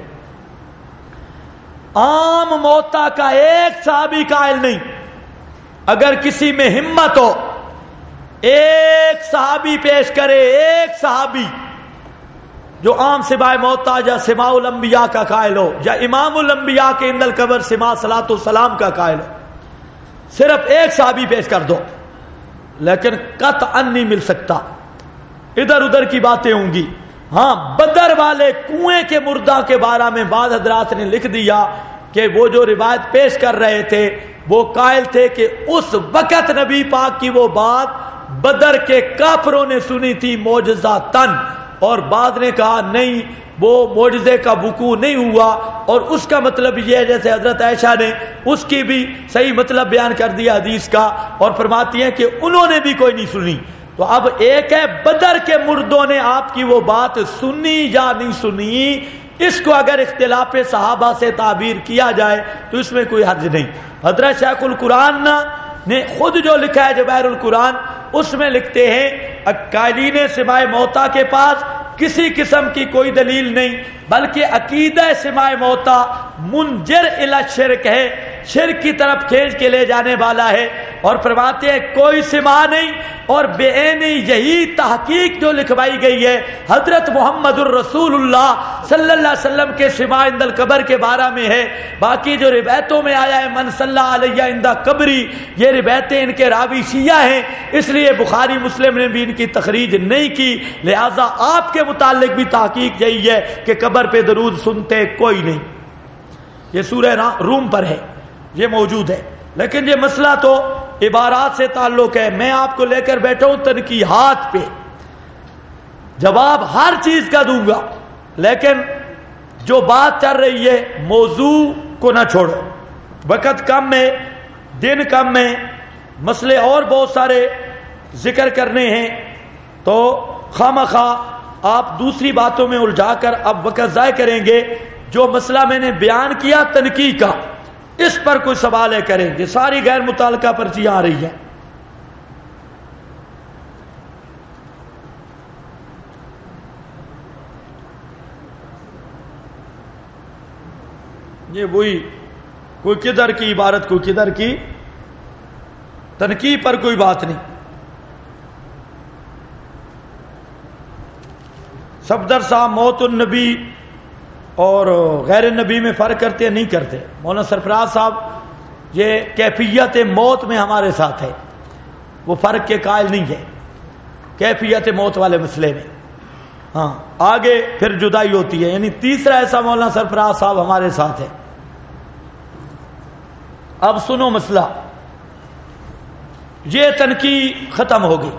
عام موتا کا ایک صحابی قائل نہیں. اگر کسی میں ہمت ہو ایک صحابی پیش کرے, ایک صحابی جو عام سماع موتا یا سماع الانبیاء کا قائل ہو, یا امام الانبیاء کے اندر قبر سماع صلاۃ والسلام کا قائل ہو, صرف ایک صحابی پیش کر دو، لیکن قطعا نہیں مل سکتا، ادھر ادھر کی باتیں ہوں گی۔ ہاں بدر والے کنویں کے مردہ کے بارے میں بعض حضرات نے لکھ دیا کہ وہ جو روایت پیش کر رہے تھے وہ قائل تھے کہ اس وقت نبی پاک کی وہ بات بدر کے کافروں نے سنی تھی معجزاتن، اور بعد نے کہا نہیں وہ معجزے کا وقوع نہیں ہوا، اور اس کا مطلب یہ ہے جیسے حضرت عائشہ نے اس کی بھی صحیح مطلب بیان کر دیا حدیث کا، اور فرماتی ہیں کہ انہوں نے بھی کوئی نہیں سنی۔ تو اب ایک ہے بدر کے مردوں نے آپ کی وہ بات سنی یا نہیں سنی، اس کو اگر اختلاف صحابہ سے تعبیر کیا جائے تو اس میں کوئی حرج نہیں۔ حضرت شیخ القرآن نے خود جو لکھا ہے جواہر القرآن، اس میں لکھتے ہیں قائلین سماع موتا کے پاس کسی قسم کی کوئی دلیل نہیں، بلکہ عقیدہ سماع موتا منجر الی شرک ہے، شرک کی طرف کھینچ کے لے جانے والا ہے، اور فرماتے ہیں کوئی سماع نہیں، اور بے عینی یہی تحقیق جو لکھوائی گئی ہے حضرت محمد الرسول اللہ صلی اللہ علیہ وسلم کے سماع عند القبر کے بارے میں ہے۔ باقی جو روایتوں میں آیا ہے من صلی علیہ عند قبری، یہ روایتیں ان کے راوی شیعہ ہیں، اس لیے بخاری مسلم نے بھی ان کی تخریج نہیں کی، لہذا آپ کے متعلق بھی تحقیق یہی ہے کہ قبر پہ درود سنتے کوئی نہیں۔ یہ سورہ روم پر ہے، یہ موجود ہے، لیکن یہ مسئلہ تو عبارات سے تعلق ہے۔ میں آپ کو لے کر بیٹھا ہوں تنقیحات پہ، جواب ہر چیز کا دوں گا، لیکن جو بات چل رہی ہے موضوع کو نہ چھوڑو، وقت کم ہے، دن کم ہے، مسئلے اور بہت سارے ذکر کرنے ہیں، تو خواہ آپ دوسری باتوں میں الجھا کر اب وقت ضائع کریں گے۔ جو مسئلہ میں نے بیان کیا تنقیح کا، اس پر کوئی سوال ہے کریں گے، ساری غیر متعلقہ پرچیاں آ رہی ہیں۔ یہ وہی کوئی کدھر کی عبارت کوئی کدھر کی، تنقیح پر کوئی بات نہیں۔ صفدر صاحب موت النبی اور غیر نبی میں فرق کرتے ہیں؟ نہیں کرتے۔ مولانا سرفراز صاحب یہ کیفیت موت میں ہمارے ساتھ ہے، وہ فرق کے قائل نہیں ہے کیفیت موت والے مسئلے میں۔ ہاں آگے پھر جدائی ہوتی ہے، یعنی تیسرا ایسا مولانا سرفراز صاحب ہمارے ساتھ ہے۔ اب سنو مسئلہ، یہ تنقیح ختم ہوگی،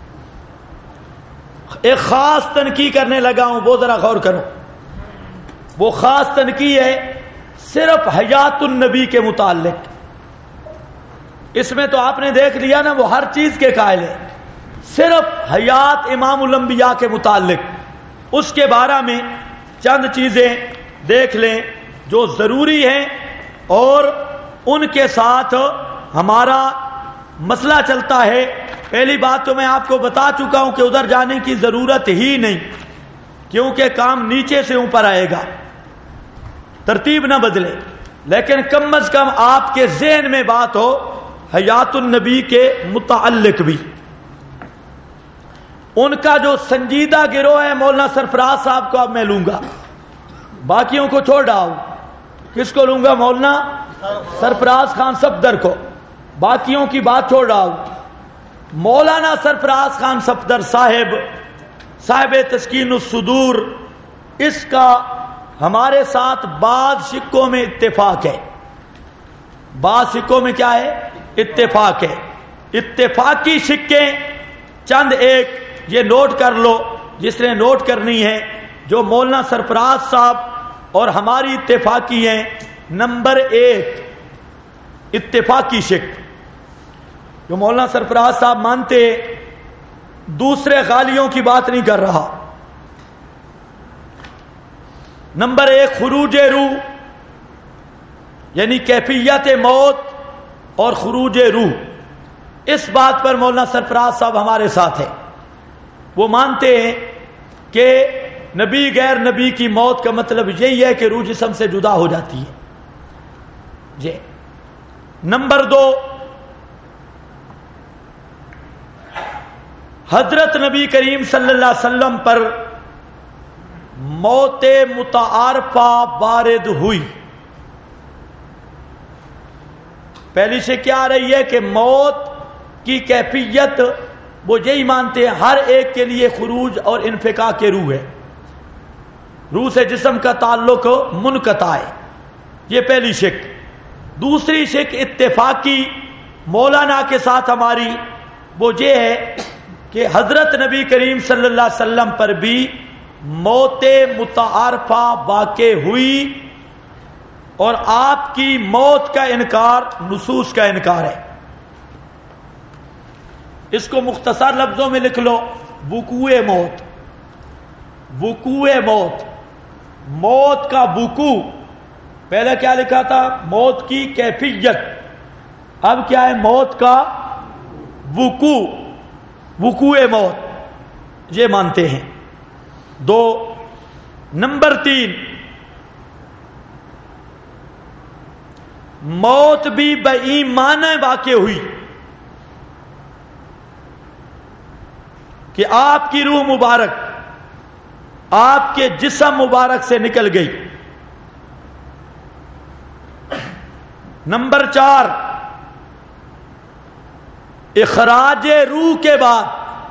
ایک خاص تنقیح کرنے لگا ہوں، وہ ذرا غور کرو۔ وہ خاص تنقیح ہے صرف حیات النبی کے متعلق، اس میں تو آپ نے دیکھ لیا نا وہ ہر چیز کے قائل ہے، صرف حیات امام الانبیاء کے متعلق اس کے بارے میں چند چیزیں دیکھ لیں جو ضروری ہیں، اور ان کے ساتھ ہمارا مسئلہ چلتا ہے۔ پہلی بات تو میں آپ کو بتا چکا ہوں کہ ادھر جانے کی ضرورت ہی نہیں، کیونکہ کام نیچے سے اوپر آئے گا، ترتیب نہ بدلے، لیکن کم از کم آپ کے ذہن میں بات ہو حیات النبی کے متعلق بھی۔ ان کا جو سنجیدہ گروہ ہے مولانا سرفراز صاحب کو اب میں لوں گا، باقیوں کو چھوڑ رہا ہوں۔ کس کو لوں گا؟ مولانا سرفراز خان صفدر کو، باقیوں کی بات چھوڑ رہا ہوں۔ مولانا سرفراز خان صفدر صاحب تسکین الصدور، اس کا ہمارے ساتھ بعض سکوں میں اتفاق ہے، بعض سکوں میں کیا ہے؟ اتفاق ہے۔ اتفاقی سکے چند ایک یہ نوٹ کر لو، جس نے نوٹ کرنی ہے، جو مولانا سرفراز صاحب اور ہماری اتفاقی ہیں۔ نمبر 1 اتفاقی شک، جو مولانا سرفراز صاحب مانتے، دوسرے غالیوں کی بات نہیں کر رہا۔ نمبر 1 خروج روح، یعنی کیفیت موت اور خروج روح، اس بات پر مولانا سرفراز صاحب ہمارے ساتھ ہیں۔ وہ مانتے ہیں کہ نبی غیر نبی کی موت کا مطلب یہی ہے کہ روح جسم سے جدا ہو جاتی ہے۔ جی نمبر 2 حضرت نبی کریم صلی اللہ علیہ وسلم پر موت متعارفہ وارد ہوئی، پہلی شک کیا آ رہی ہے کہ موت کی کیفیت وہ یہی مانتے ہیں ہر ایک کے لیے خروج اور انفقاء کے روح ہے، روح سے جسم کا تعلق منقطع ہے، یہ پہلی شک۔ دوسری شک اتفاقی مولانا کے ساتھ ہماری وہ یہ ہے کہ حضرت نبی کریم صلی اللہ علیہ وسلم پر بھی موت متعارفہ واقع ہوئی اور آپ کی موت کا انکار نصوص کا انکار ہے۔ اس کو مختصر لفظوں میں لکھ لو، وقوع موت، وقوع موت، موت کا وقوع۔ پہلے کیا لکھا تھا؟ موت کی کیفیت، اب کیا ہے؟ موت کا وقوع، وقوع موت یہ مانتے ہیں۔ دو، نمبر 3، موت بھی بایمان واقع ہوئی کہ آپ کی روح مبارک آپ کے جسم مبارک سے نکل گئی۔ نمبر 4، اخراج روح کے بعد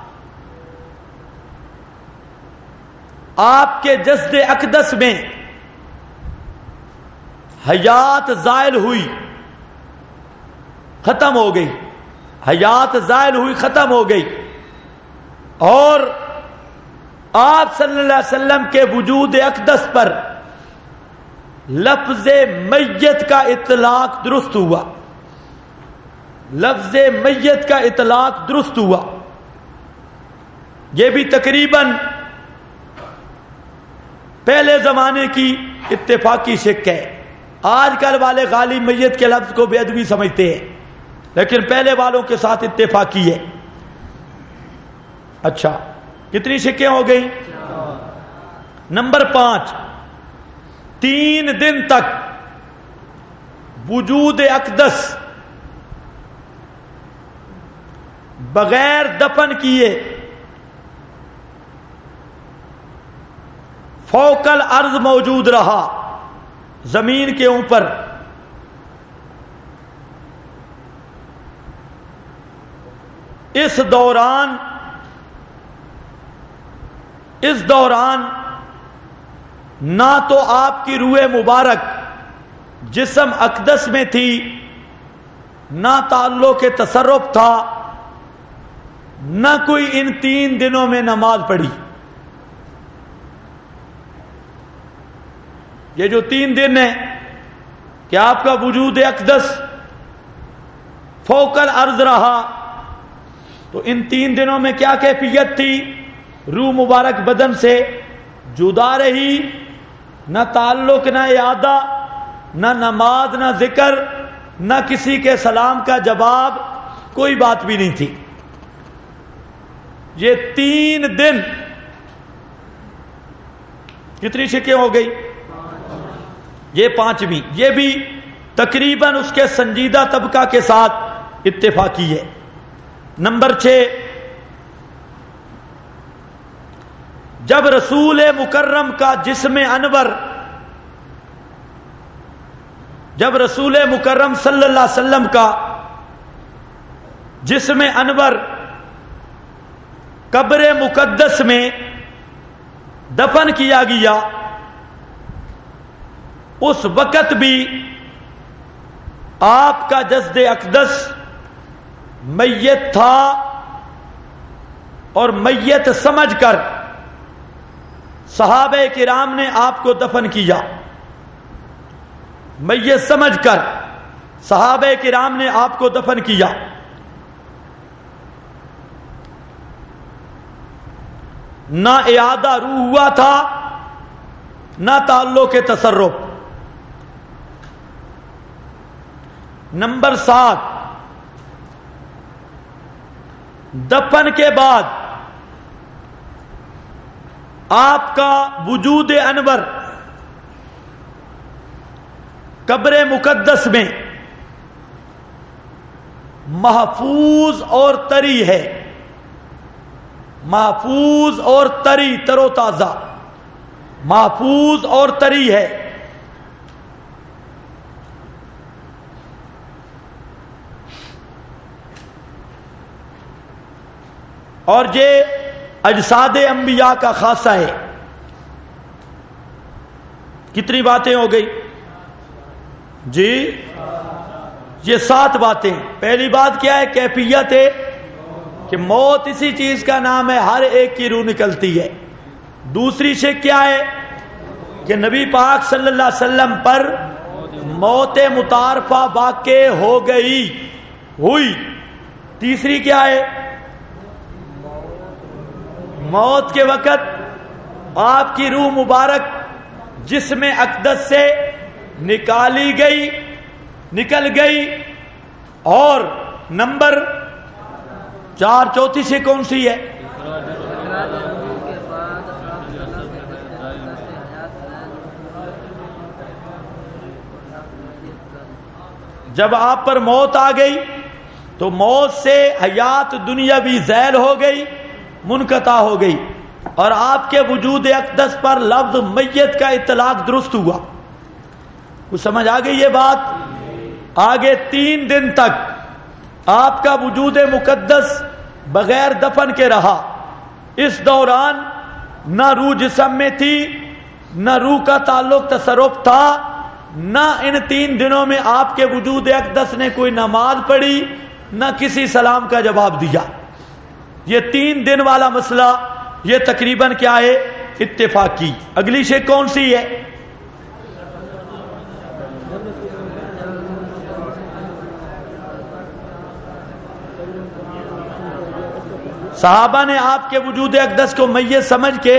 آپ کے جسد اقدس میں حیات زائل ہوئی، ختم ہو گئی، حیات زائل ہوئی، ختم ہو گئی، اور آپ صلی اللہ علیہ وسلم کے وجود اقدس پر لفظ میت کا اطلاق درست ہوا، لفظ میت کا اطلاق درست ہوا۔ یہ بھی تقریباً پہلے زمانے کی اتفاقی شک ہے۔ آج کل والے غالب میت کے لفظ کو بے ادبی سمجھتے ہیں، لیکن پہلے والوں کے ساتھ اتفاقی ہے۔ اچھا، کتنی شکیں ہو گئی؟ نمبر 5، 3 دن تک وجود اقدس بغیر دفن کیے فوق الارض موجود رہا، زمین کے اوپر۔ اس دوران نہ تو آپ کی روح مبارک جسم اقدس میں تھی، نہ تعلق تصرف تھا، نہ کوئی ان 3 دنوں میں نماز پڑھی۔ یہ جو 3 دن ہیں کہ آپ کا وجود اقدس فوق الارض رہا، تو ان 3 دنوں میں کیا کیفیت تھی؟ روح مبارک بدن سے جدا رہی، نہ تعلق، نہ اعادہ، نہ نماز، نہ ذکر، نہ کسی کے سلام کا جواب، کوئی بات بھی نہیں تھی۔ یہ 3 دن، کتنی شکیں ہو گئی؟ یہ 5ویں، یہ بھی تقریباً اس کے سنجیدہ طبقہ کے ساتھ اتفاقی ہے۔ نمبر 6، جب رسول مکرم کا جسم انور، جب رسول مکرم صلی اللہ علیہ وسلم کا جسم انور قبر مقدس میں دفن کیا گیا، اس وقت بھی آپ کا جسد اقدس میت تھا، اور میت سمجھ کر صحابہ کرام نے آپ کو دفن کیا، میت سمجھ کر صحابہ کرام نے آپ کو دفن کیا۔ نہ اعادہ روح ہوا تھا، نہ تعلق تصرف۔ نمبر 7، دفن کے بعد آپ کا وجود انور قبر مقدس میں محفوظ اور طری ہے، محفوظ اور طری، تر و تازہ، محفوظ اور طری ہے۔ اور یہ اجساد انبیاء کا خاصہ ہے۔ کتنی باتیں ہو گئی جی؟ یہ 7 باتیں۔ پہلی بات کیا ہے؟ کیفیت ہے کہ موت اسی چیز کا نام ہے، ہر ایک کی روح نکلتی ہے۔ دوسری شک کیا ہے؟ کہ نبی پاک صلی اللہ علیہ وسلم پر موت متعارفہ واقع ہوئی۔ تیسری کیا ہے؟ موت کے وقت آپ کی روح مبارک جسم اقدس سے نکل گئی۔ اور نمبر 4 چوتھی سے کون سی ہے؟ جب آپ پر موت آ گئی تو موت سے حیات دنیاوی زائل ہو گئی، منقطع ہو گئی، اور آپ کے وجود اقدس پر لفظ میت کا اطلاق درست ہوا۔ کچھ سمجھ آ گئی یہ بات؟ آگے 3 دن تک آپ کا وجود مقدس بغیر دفن کے رہا۔ اس دوران نہ روح جسم میں تھی، نہ روح کا تعلق تصرف تھا، نہ ان 3 دنوں میں آپ کے وجود اقدس نے کوئی نماز پڑھی، نہ کسی سلام کا جواب دیا۔ یہ 3 دن والا مسئلہ یہ تقریباً کیا ہے؟ اتفاقی۔ اگلی شک کون سی ہے؟ صحابہ نے آپ کے وجود اقدس کو میت سمجھ کے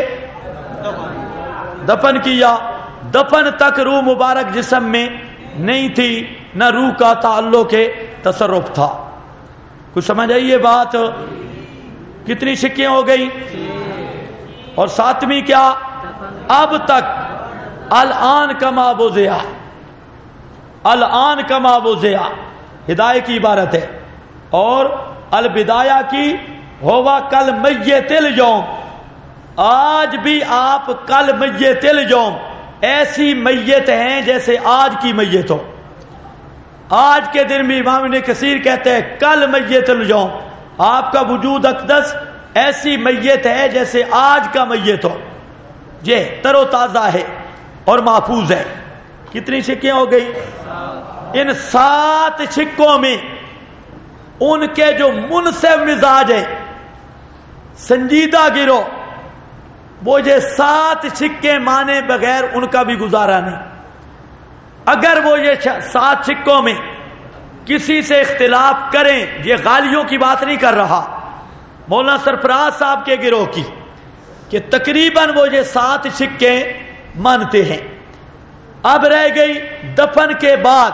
دفن کیا۔ دفن تک روح مبارک جسم میں نہیں تھی، نہ روح کا تعلق تصرف تھا۔ کچھ سمجھ آئی یہ بات؟ کتنی شکیں ہو گئی؟ اور 7ویں کیا؟ اب تک الان کما بوزیا، الان کما بوزیا ہدایت کی عبارت ہے، اور البدایہ کی ہوا کل میت اليوم، آج بھی آپ کل میت اليوم ایسی میت ہیں جیسے آج کی میت ہو۔ آج کے دن بھی امام ابن کثیر کہتے ہیں کل میت اليوم، آپ کا وجود اقدس ایسی میت ہے جیسے آج کا میت ہو، یہ تر و تازہ ہے اور محفوظ ہے۔ کتنی شکیں ہو گئی؟ ان 7 شکوں میں ان کے جو منصف مزاج ہے، سنجیدہ گرو، وہ یہ 7 شکیں مانے بغیر ان کا بھی گزارا نہیں۔ اگر وہ یہ 7 شکوں میں کسی سے اختلاف کریں، یہ غالیوں کی بات نہیں کر رہا، مولانا سرفراز صاحب کے گروہ کی، کہ تقریباً وہ یہ 7 شکیں مانتے ہیں۔ اب رہ گئی دفن کے بعد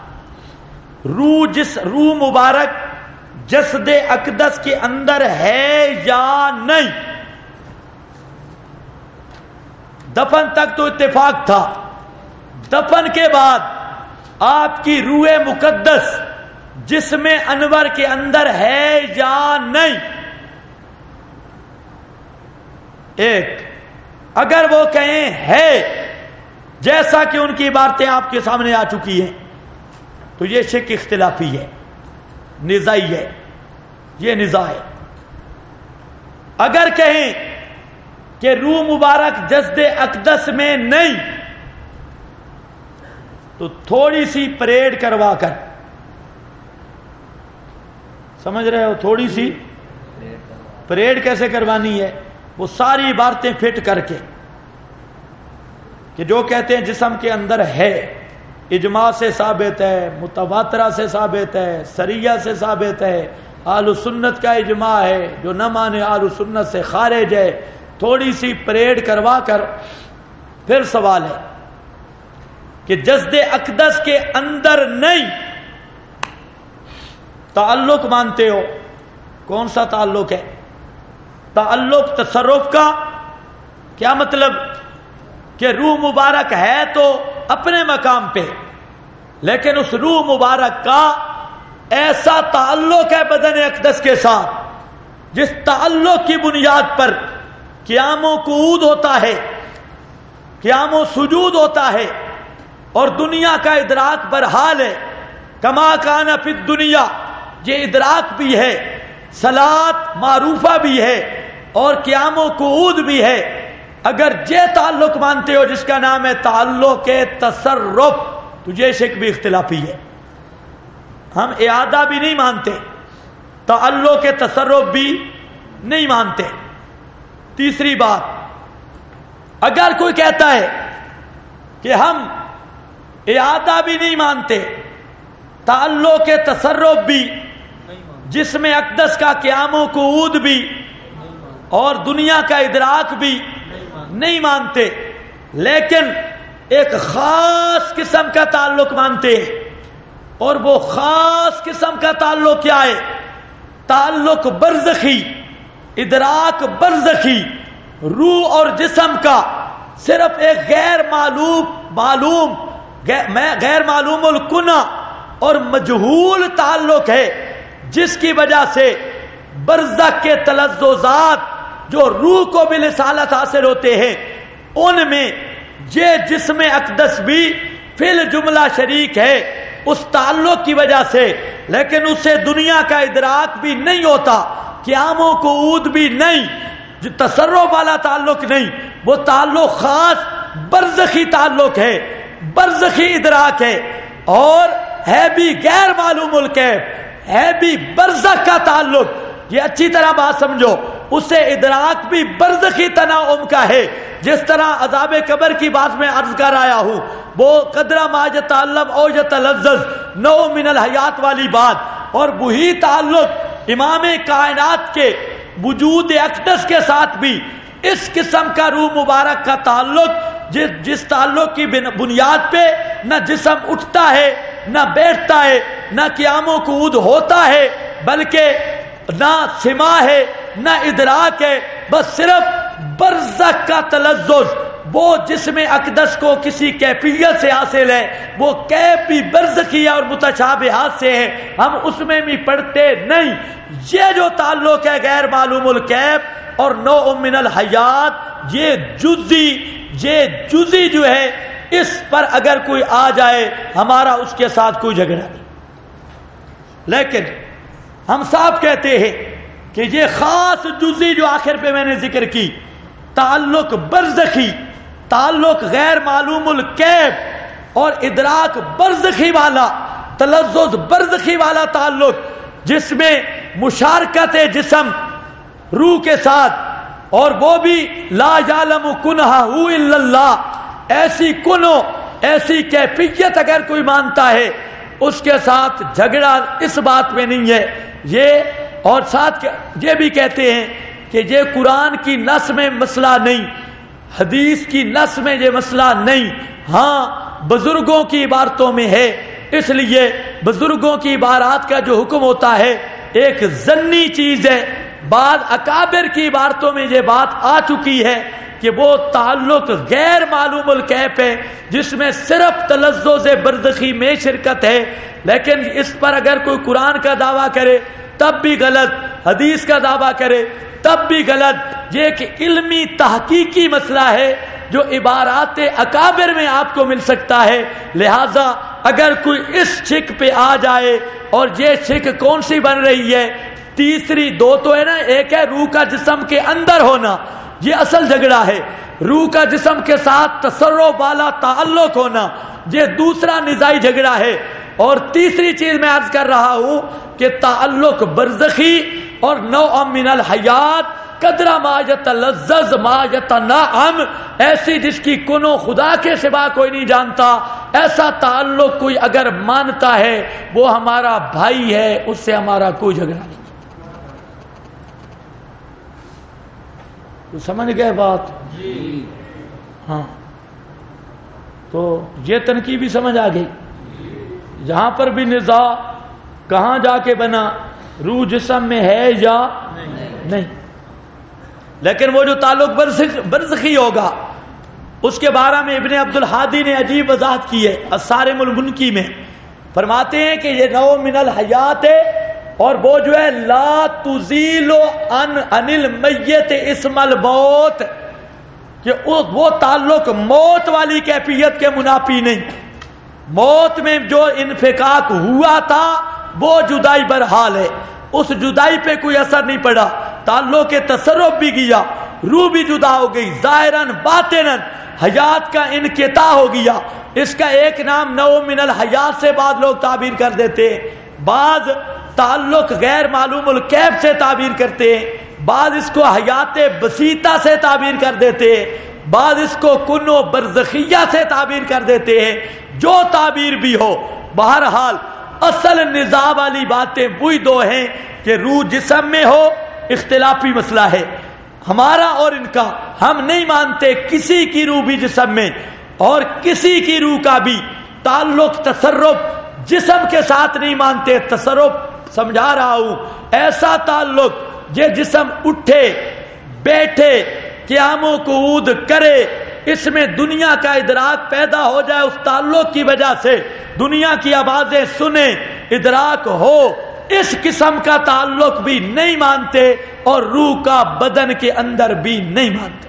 روح مبارک جسد اقدس کے اندر ہے یا نہیں۔ دفن تک تو اتفاق تھا، دفن کے بعد آپ کی روح مقدس جسم انور کے اندر ہے یا نہیں۔ ایک، اگر وہ کہیں ہے، جیسا کہ ان کی عبارتیں آپ کے سامنے آ چکی ہیں، تو یہ شک اختلافی ہے، نزاعی ہے، یہ نزاع ہے۔ اگر کہیں کہ روح مبارک جسد اقدس میں نہیں، تو تھوڑی سی پریڈ کروا کر، سمجھ رہے ہو؟ تھوڑی سی پریڈ کیسے کروانی ہے؟ وہ ساری عبارتیں فٹ کر کے، کہ جو کہتے ہیں جسم کے اندر ہے، اجماع سے ثابت ہے، متواترہ سے ثابت ہے، سریہ سے ثابت ہے، اہل سنت کا اجماع ہے، جو نہ مانے اہل سنت سے خارج ہے، تھوڑی سی پریڈ کروا کر پھر سوال ہے کہ جسد اقدس کے اندر نہیں، تعلق مانتے ہو، کون سا تعلق ہے؟ تعلق تصرف کا۔ کیا مطلب؟ کہ روح مبارک ہے تو اپنے مقام پہ، لیکن اس روح مبارک کا ایسا تعلق ہے بدن اقدس کے ساتھ جس تعلق کی بنیاد پر قیام و قعود ہوتا ہے، قیام و سجود ہوتا ہے، اور دنیا کا ادراک برحال ہے۔ کما کان فی الدنیا، یہ ادراک بھی ہے صلات معروفہ بھی ہے اور قیام و قعود بھی ہے. اگر یہ تعلق مانتے ہو جس کا نام ہے تعلق تصرف، تو یہ شک بھی اختلافی ہے. ہم اعادہ بھی نہیں مانتے، تعلق تصرف بھی نہیں مانتے. تیسری بات، اگر کوئی کہتا ہے کہ ہم اعادہ بھی نہیں مانتے، تعلق تصرف بھی، جسم اقدس کا قیام و قعود بھی، اور دنیا کا ادراک بھی نہیں مانتے، لیکن ایک خاص قسم کا تعلق مانتے ہیں، اور وہ خاص قسم کا تعلق کیا ہے؟ تعلق برزخی، ادراک برزخی، روح اور جسم کا صرف ایک غیر معلوم الکنہ اور مجہول تعلق ہے، جس کی وجہ سے برزخ کے تلذذات جو روح کو بالرسالت حاصل ہوتے ہیں، ان میں یہ جسم اقدس بھی فی الجملہ شریک ہے اس تعلق کی وجہ سے، لیکن اسے دنیا کا ادراک بھی نہیں ہوتا، قیام و قعود بھی نہیں، جو تصرف والا تعلق نہیں، وہ تعلق خاص برزخی تعلق ہے، برزخی ادراک ہے، اور ہے بھی غیر معلوم الکیف، ہے بھی برزخ کا تعلق. یہ اچھی طرح بات سمجھو، اسے ادراک بھی برزخی تناؤم کا ہے. جس طرح عذاب قبر کی بات میں عرض کر آیا ہوں، وہ قدرہ ما یتعلم او یتلذذ نو من الحیات والی بات، اور وہی تعلق امام کائنات کے وجود اقدس کے ساتھ بھی اس قسم کا روح مبارک کا تعلق، جس تعلق کی بنیاد پہ نہ جسم اٹھتا ہے، نہ بیٹھتا ہے، نہ قیام و قعود ہوتا ہے، بلکہ نہ سما ہے نہ ادراک ہے، بس صرف برزخ کا تلذذ. وہ جسم اقدس کو کسی کیفیت سے حاصل ہے، وہ کیف بھی برزخی اور متشابہات سے ہے، ہم اس میں بھی پڑھتے نہیں. یہ جو تعلق ہے غیر معلوم الکیف اور نوع من الحیات، یہ جزی جو ہے، اس پر اگر کوئی آ جائے ہمارا اس کے ساتھ کوئی جھگڑا نہیں. لیکن ہم صاحب کہتے ہیں کہ یہ خاص جزی جو آخر پہ میں نے ذکر کی، تعلق برزخی، تعلق غیر معلوم الکیف اور ادراک برزخی والا، تلذذ برزخی والا تعلق، جس میں مشارکت جسم روح کے ساتھ، اور وہ بھی لا یعلم کنہہ الا اللہ، ایسی کنو ایسی کیفیت اگر کوئی مانتا ہے، اس کے ساتھ جھگڑا اس بات میں نہیں ہے. یہ اور ساتھ یہ بھی کہتے ہیں کہ یہ قرآن کی نص میں مسئلہ نہیں، حدیث کی نص میں یہ مسئلہ نہیں، ہاں بزرگوں کی عبارتوں میں ہے. اس لیے بزرگوں کی عبارات کا جو حکم ہوتا ہے ایک ظنی چیز ہے. بعض اکابر کی عبارتوں میں یہ بات آ چکی ہے کہ وہ تعلق غیر معلوم الکیف ہے، جس میں صرف تلذذ برزخی میں شرکت ہے. لیکن اس پر اگر کوئی قرآن کا دعویٰ کرے تب بھی غلط، حدیث کا دعویٰ کرے تب بھی غلط. یہ ایک علمی تحقیقی مسئلہ ہے جو عبارات اکابر میں آپ کو مل سکتا ہے. لہذا اگر کوئی اس شک پہ آ جائے، اور یہ شک کون سی بن رہی ہے؟ تیسری دو تو ہے نا، ایک ہے روح کا جسم کے اندر ہونا، یہ اصل جھگڑا ہے. روح کا جسم کے ساتھ تصرف والا تعلق ہونا، یہ دوسرا نزاعی جھگڑا ہے. اور تیسری چیز میں عرض کر رہا ہوں کہ تعلق برزخی اور نوع من الحیات، قدر ما یتلذذ ما یتنعم، ایسی جس کی کنو خدا کے سوا کوئی نہیں جانتا، ایسا تعلق کوئی اگر مانتا ہے وہ ہمارا بھائی ہے، اس سے ہمارا کوئی جھگڑا نہیں. تو سمجھ گئے بات؟ جی ہاں. تو یہ تنقیدی سمجھ آ گئی. جہاں پر بھی نزاع کہاں جا کے بنا، روح جسم میں ہے یا نہیں. لیکن وہ جو تعلق برزخی ہوگا، اس کے بارے میں ابن عبد الحادی نے عجیب وضاحت کی ہے. الصارم المنکی میں فرماتے ہیں کہ یہ نوع من الحیات ہے، اور وہ جو ہے لا تزیل عن المیت اسم الموت، کہ وہ تعلق موت والی کیفیت کے منافی نہیں. موت میں جو انفکاک ہوا تھا وہ جدائی برحال ہے، اس جدائی پہ کوئی اثر نہیں پڑا، تعلق تصرف بھی گیا، روح بھی جدا ہو گئی، ظاہراً باطناً حیات کا انقطاع ہو گیا۔ اس کا ایک نام نوع من الحیات سے بعض لوگ تعبیر کر دیتے ہیں، بعض تعلق غیر معلوم الکیف سے تعبیر کرتے ہیں، بعض اس کو حیات بسیطہ سے تعبیر کر دیتے ہیں، بعض اس کو کن و برزخیہ سے تعبیر کر دیتے ہیں۔ جو تعبیر بھی ہو، بہرحال اصل نزاع والی باتیں وہی دو ہیں کہ روح جسم میں ہو، اختلافی مسئلہ ہے ہمارا اور ان کا۔ ہم نہیں مانتے کسی کی روح بھی جسم میں، اور کسی کی روح کا بھی تعلق تصرف جسم کے ساتھ نہیں مانتے۔ تصرف سمجھا رہا ہوں، ایسا تعلق یہ جسم اٹھے بیٹھے قیام و قعود کرے، اس میں دنیا کا ادراک پیدا ہو جائے، اس تعلق کی وجہ سے دنیا کی آوازیں سنے، ادراک ہو، اس قسم کا تعلق بھی نہیں مانتے، اور روح کا بدن کے اندر بھی نہیں مانتے۔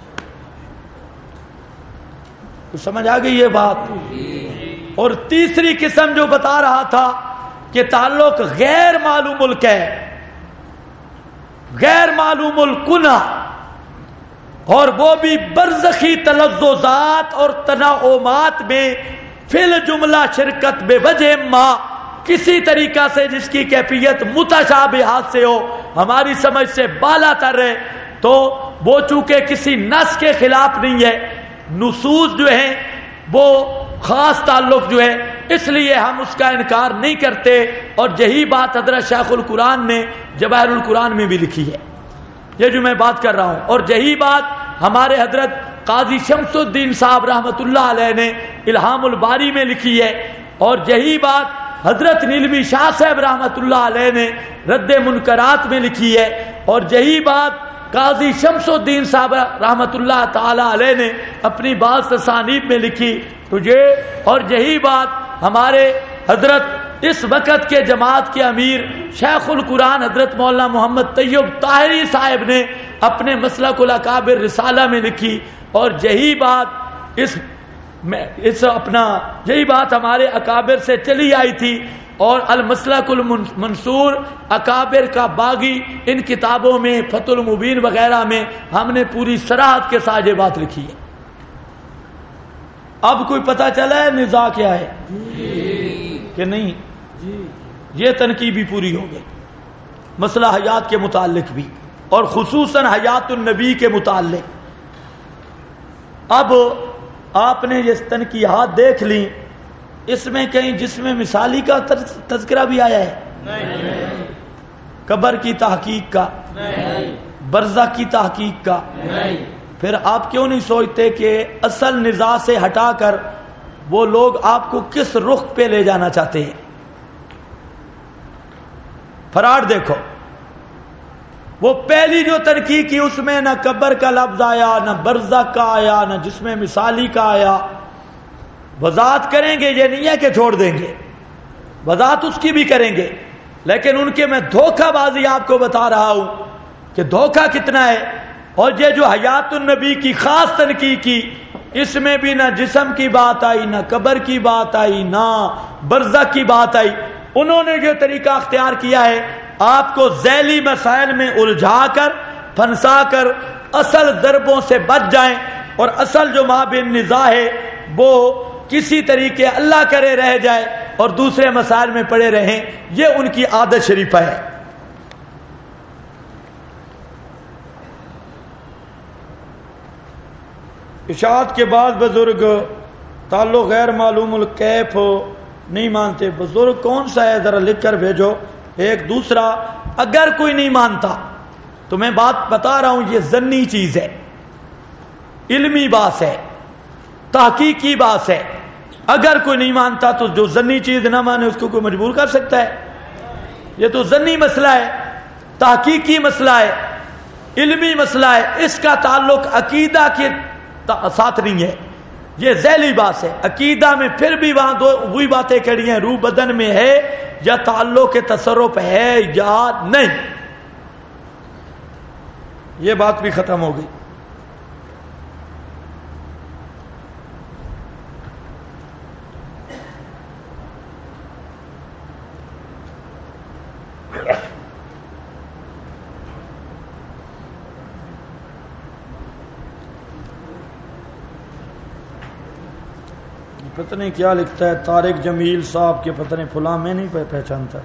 سمجھ آ گئی یہ بات؟ اور تیسری قسم جو بتا رہا تھا کہ تعلق غیر معلوم الکیف، غیر معلوم الکنا، اور وہ بھی برزخی تلذذات اور تنعمات میں فی الجملہ شرکت بے وجہ ما، کسی طریقہ سے جس کی کیفیت متشابہات سے ہو، ہماری سمجھ سے بالا تر ہے، تو وہ چونکہ کسی نص کے خلاف نہیں ہے، نصوص جو ہیں وہ خاص تعلق جو ہے، اس لیے ہم اس کا انکار نہیں کرتے، اور یہی بات حضرت شیخ القرآن نے جواہر القرآن میں بھی لکھی ہے، یہ جو میں بات کر رہا ہوں، اور یہی بات ہمارے حضرت قاضی شمس الدین صاحب رحمۃ اللہ علیہ نے الہام الباری میں لکھی ہے، اور یہی بات حضرت نیلوی شاہ صاحب رحمۃ اللہ علیہ نے رد منکرات میں لکھی ہے، اور یہی بات قاضی شمس الدین صاحب رحمۃ اللہ تعالی علیہ نے اپنی بعض تصانیف میں لکھی، تو یہ اور یہی بات ہمارے حضرت اس وقت کے جماعت کے امیر شیخ القرآن حضرت مولانا محمد طیب طاہری صاحب نے اپنے مسلک الاکابر رسالہ میں لکھی، اور یہی بات یہی بات ہمارے اکابر سے چلی آئی تھی، اور المسلک المنصور اکابر کا باغی ان کتابوں میں فتح المبین وغیرہ میں ہم نے پوری صراحت کے ساتھ یہ بات لکھی ہے۔ اب کوئی پتہ چلا ہے نزاع کیا ہے کہ نہیں؟ یہ تنقید بھی پوری ہو گئی، مسئلہ حیات کے متعلق بھی، اور خصوصاً حیات النبی کے متعلق۔ اب آپ نے یہ تنقیحات دیکھ لی، اس میں کہیں جسم مثالی کا تذکرہ بھی آیا ہے؟ نہیں۔ قبر کی تحقیق کا؟ نہیں۔ برزخ کی تحقیق کا؟ نہیں۔ پھر آپ کیوں نہیں سوچتے کہ اصل نزاع سے ہٹا کر وہ لوگ آپ کو کس رخ پہ لے جانا چاہتے ہیں؟ فراڈ دیکھو، وہ پہلی جو تنقید کی اس میں نہ قبر کا لفظ آیا، نہ برزخ کا آیا، نہ جسم مثالی کا آیا۔ وضاحت کریں گے، یہ نہیں ہے کہ چھوڑ دیں گے، وضاحت اس کی بھی کریں گے، لیکن ان کے میں دھوکہ بازی آپ کو بتا رہا ہوں کہ دھوکہ کتنا ہے۔ اور یہ جو حیات النبی کی خاص تنقید کی، اس میں بھی نہ جسم کی بات آئی، نہ قبر کی بات آئی، نہ برزخ کی بات آئی۔ انہوں نے یہ طریقہ اختیار کیا ہے آپ کو ذیلی مسائل میں الجھا کر پھنسا کر اصل ضربوں سے بچ جائیں، اور اصل جو مابین نزاع ہے وہ کسی طریقے اللہ کرے رہ جائے اور دوسرے مسائل میں پڑے رہیں، یہ ان کی عادت شریفہ ہے۔ اشاعت کے بعد بزرگ تعلق غیر معلوم الکیف نہیں مانتے۔ بزرگ کون سا ہے ذرا لکھ کر بھیجو۔ ایک دوسرا، اگر کوئی نہیں مانتا تو میں بات بتا رہا ہوں، یہ ظنی چیز ہے، علمی بات ہے، تحقیقی بات ہے۔ اگر کوئی نہیں مانتا تو جو ظنی چیز نہ مانے اس کو کوئی مجبور کر سکتا ہے؟ یہ تو ظنی مسئلہ ہے، تحقیقی مسئلہ ہے، علمی مسئلہ ہے، اس کا تعلق عقیدہ کے ساتھ نہیں ہے، یہ ذیلی بات ہے۔ عقیدہ میں پھر بھی وہاں وہی باتیں کھڑی ہیں، روح بدن میں ہے یا تعلق کے تصرف ہے یا نہیں، یہ بات بھی ختم ہو گئی۔ پتہ نہیں کیا لکھتا ہے طارق جمیل صاحب کے، پتہ نہیں فلاں میں نہیں پہچانتا.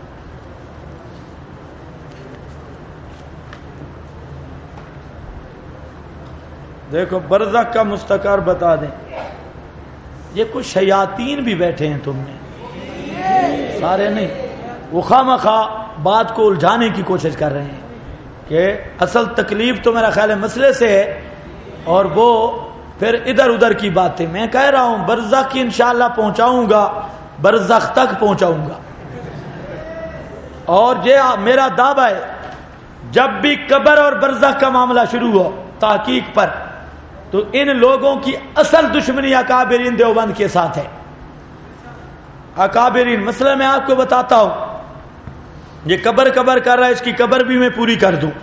دیکھو برزخ کا مستقر بتا دیں. یہ کچھ شیاطین بھی بیٹھے ہیں تم میں، سارے نہیں. وہ خواہ بات کو الجھانے کی کوشش کر رہے ہیں کہ اصل تکلیف تو میرا خیال ہے مسئلے سے ہے، اور وہ پھر ادھر ادھر کی باتیں. میں کہہ رہا ہوں برزخ کی انشاءاللہ پہنچاؤں گا، برزخ تک پہنچاؤں گا. اور یہ میرا دعویٰ ہے جب بھی قبر اور برزخ کا معاملہ شروع ہو تحقیق پر، تو ان لوگوں کی اصل دشمنی اکابرین دیوبند کے ساتھ ہے. اکابرین مسئلہ میں آپ کو بتاتا ہوں. یہ قبر کر رہا ہے، اس کی قبر بھی میں پوری کر دوں.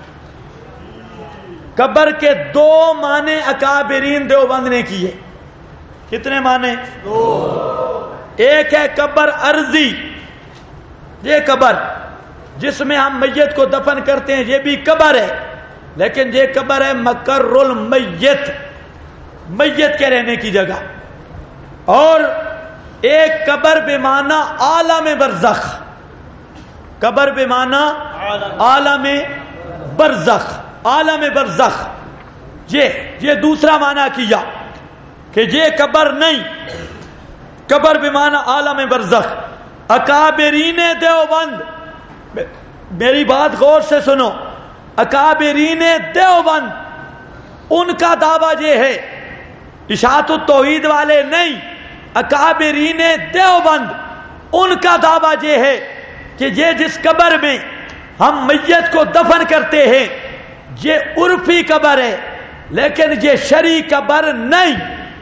قبر کے 2 معنی اکابرین دیوبند نے کیے. کتنے معنی؟ 2. ایک ہے قبر ارضی، یہ قبر جس میں ہم میت کو دفن کرتے ہیں، یہ بھی قبر ہے، لیکن یہ قبر ہے مقر المیت، میت کے رہنے کی جگہ. اور ایک قبر بمعنی عالم برزخ، قبر بمعنی عالم برزخ، عالم برزخ. یہ دوسرا معنی کیا کہ یہ قبر نہیں، قبر بمعنی عالم برزخ. اکابرین دیوبند، میری بات غور سے سنو، اکابرین دیوبند ان کا دعویٰ یہ ہے، اشاعت التوحید والے نہیں، اکابرین دیوبند ان کا دعویٰ یہ ہے کہ یہ جس قبر میں ہم میت کو دفن کرتے ہیں یہ عرفی قبر ہے، لیکن یہ شرعی قبر نہیں.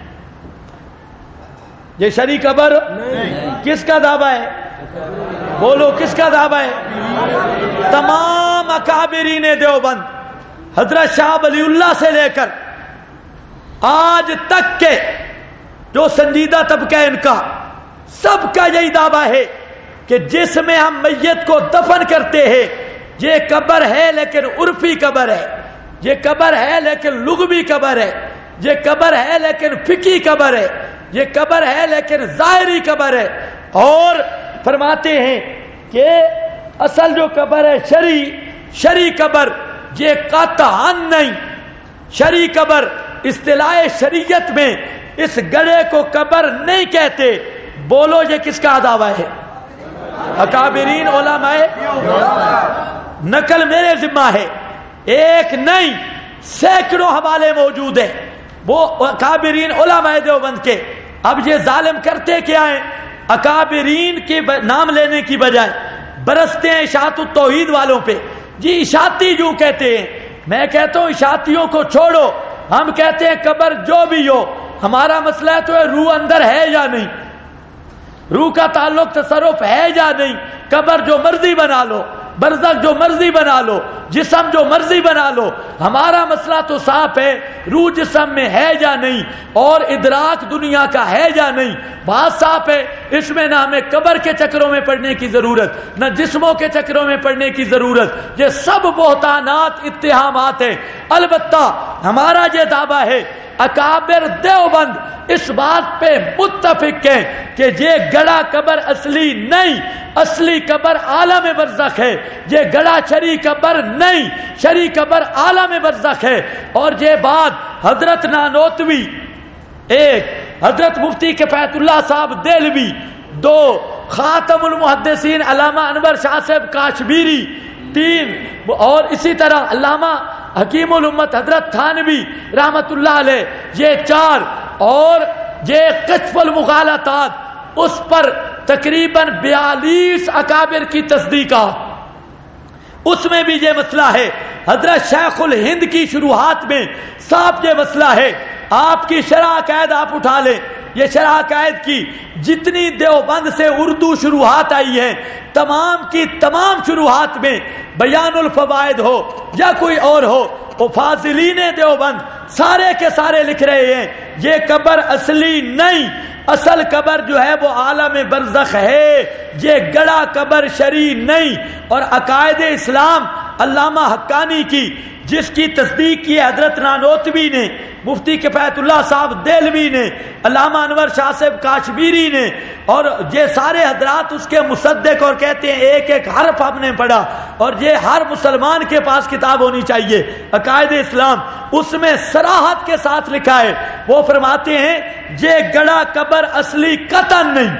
یہ شرعی قبر نہیں. کس کا دعویٰ ہے؟ بولو کس کا دعویٰ ہے؟ تمام اکابرین دیوبند، حضرت شاہ ولی اللہ سے لے کر آج تک کے جو سنجیدہ طبقہ ان کا، سب کا یہی دعویٰ ہے کہ جس میں ہم میت کو دفن کرتے ہیں یہ قبر ہے لیکن عرفی قبر ہے، یہ قبر ہے لیکن لغوی قبر ہے، یہ قبر ہے لیکن فقہی قبر ہے، یہ قبر ہے لیکن ظاہری قبر ہے. اور فرماتے ہیں کہ اصل جو قبر ہے شرعی قبر، یہ قطعاً نہیں. شرعی قبر اصطلاح شریعت میں اس گڑھے کو قبر نہیں کہتے. بولو یہ کس کا دعویٰ ہے؟ اکابرین علماء. نقل میرے ذمہ ہے، ایک نہیں سینکڑوں حوالے موجود ہیں وہ اکابرین علماء دیوبند کے. اب یہ ظالم کرتے کیا ہیں؟ اکابرین کے نام لینے کی بجائے برستے ہیں اشاعت التوحید والوں پہ. جی اشاعتی جو کہتے ہیں، میں کہتا ہوں اشاعتیوں کو چھوڑو. ہم کہتے ہیں قبر جو بھی ہو، ہمارا مسئلہ ہے تو روح اندر ہے یا نہیں، روح کا تعلق تصرف ہے یا نہیں. قبر جو مرضی بنا لو، برزخ جو مرضی بنا لو، جسم جو مرضی بنا لو، ہمارا مسئلہ تو صاف ہے، روح جسم میں ہے یا نہیں، اور ادراک دنیا کا ہے یا نہیں، بات صاف ہے. اس میں نہ ہمیں قبر کے چکروں میں پڑنے کی ضرورت، نہ جسموں کے چکروں میں پڑنے کی ضرورت. یہ سب بہتانات اتہامات ہیں. البتہ ہمارا یہ دعویٰ ہے اکابر دیوبند اس بات پہ متفق ہیں کہ یہ گڑھا قبر اصلی نہیں، اصلی قبر عالم برزخ ہے. یہ گڑھا شرعی قبر نہیں، شرعی قبر عالم برزخ ہے. اور یہ بات حضرت نانوتوی، ایک حضرت مفتی کفایت اللہ صاحب دہلوی، 2 خاتم المحدثین علامہ انور شاہ صاحب کاشمیری، 3 اور اسی طرح علامہ حکیم الامت حضرت تھانوی رحمت اللہ علیہ، یہ 4 اور یہ کشف المغالطات، اس پر تقریباً 42 اکابر کی تصدیقات. اس میں بھی یہ مسئلہ ہے. حضرت شیخ الہند کی شروحات میں صاحب یہ مسئلہ ہے. آپ کی شرح عقائد آپ اٹھا لیں، یہ شرح عقائد کی جتنی دیوبند سے اردو شروحات آئی ہیں، تمام کی تمام شروحات میں بیان الفوائد ہو یا کوئی اور ہو، وہ فاضلین دیوبند سارے کے سارے لکھ رہے ہیں یہ قبر اصلی نہیں، اصل قبر جو ہے وہ عالم برزخ ہے، یہ گڑھا قبر شرعی نہیں. اور عقائد اسلام علامہ حقانی کی جس کی تصدیق کی حضرت نانوتوی نے، مفتی کفایت اللہ صاحب دہلوی نے، علامہ انور شاہ صاحب کاشمیری نے، اور یہ سارے حضرات اس کے مصدق اور کہتے ہیں ایک ایک حرف ہم نے پڑھا، اور یہ ہر مسلمان کے پاس کتاب ہونی چاہیے عقائد اسلام، اس میں صراحت کے ساتھ لکھا ہے، وہ فرماتے ہیں یہ گڑا قبر اصلی قطعاً نہیں،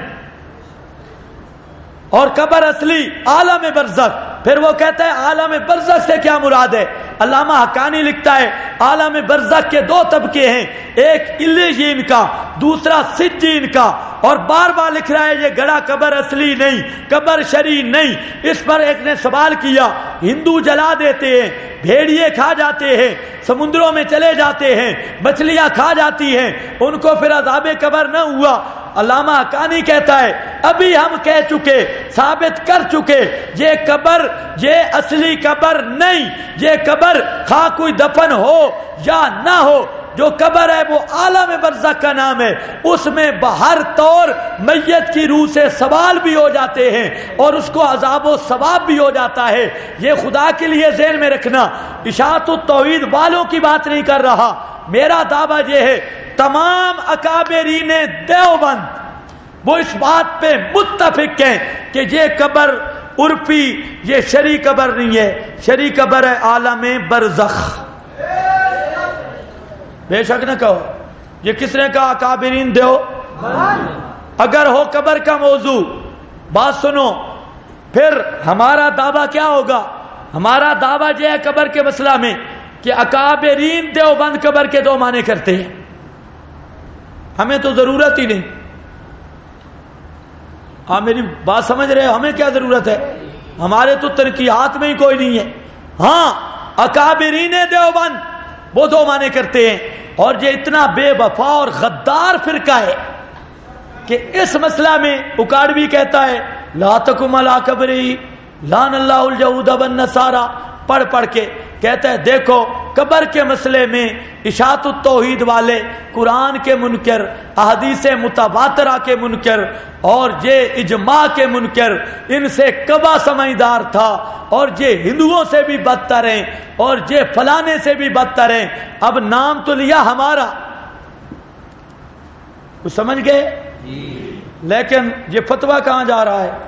اور قبر اصلی عالم برزخ۔ پھر وہ کہتا ہے عالم برزخ سے کیا مراد ہے؟ علامہ حقانی لکھتا ہے عالم برزخ کے دو طبقے ہیں، ایک علیین کا، دوسرا سجین کا، اور بار بار لکھ رہا ہے یہ گڑا قبر اصلی نہیں، قبر شرعی نہیں۔ اس پر ایک نے سوال کیا، ہندو جلا دیتے ہیں، بھیڑیے کھا جاتے ہیں، سمندروں میں چلے جاتے ہیں، مچھلیاں کھا جاتی ہیں، ان کو پھر عذاب قبر نہ ہوا؟ علامہ حقانی کہتا ہے ابھی ہم کہہ چکے، ثابت کر چکے، یہ قبر یہ اصلی قبر نہیں، یہ قبر خواہ کوئی دفن ہو یا نہ ہو، جو قبر ہے وہ عالم برزخ کا نام ہے، اس میں بہر طور میت کی روح سے سوال بھی ہو جاتے ہیں اور اس کو عذاب و ثواب بھی ہو جاتا ہے۔ یہ خدا کے لیے ذہن میں رکھنا، اشاعت التوحید والوں کی بات نہیں کر رہا، میرا دعویٰ یہ ہے تمام اکابرین دیوبند وہ اس بات پہ متفق ہیں کہ یہ قبر عرفی، یہ شرعی قبر نہیں ہے، شرعی قبر ہے عالم برزخ۔ بے شک نہ کہو، یہ کس نے کہا؟ اکابرین دیو۔ اگر ہو قبر کا موضوع، بات سنو، پھر ہمارا دعویٰ کیا ہوگا؟ ہمارا دعویٰ یہ ہے قبر کے مسئلہ میں کہ اکابرین دیوبند قبر کے دو معنی کرتے ہیں، ہمیں تو ضرورت ہی نہیں۔ آپ میری بات سمجھ رہے ہو؟ ہمیں کیا ضرورت ہے؟ ہمارے تو ترقیات میں ہی کوئی نہیں ہے۔ ہاں اکابرین دیوبند وہ دو معنی کرتے ہیں، اور یہ اتنا بے وفا اور غدار فرقہ ہے کہ اس مسئلہ میں اکاڑوی کہتا ہے لا تقم علی قبری لعن اللہ الیہود والنصارى، پڑھ پڑھ کے کہتا ہے دیکھو قبر کے مسئلے میں اشاعت التوحید والے قرآن کے منکر، احادیث متواترہ کے منکر، اور یہ اجماع کے منکر، ان سے کبا سمجھدار تھا، اور یہ ہندوؤں سے بھی بدتر ہیں، اور یہ فلانے سے بھی بدتر ہیں۔ اب نام تو لیا ہمارا، کچھ سمجھ گئے؟ لیکن یہ فتویٰ کہاں جا رہا ہے؟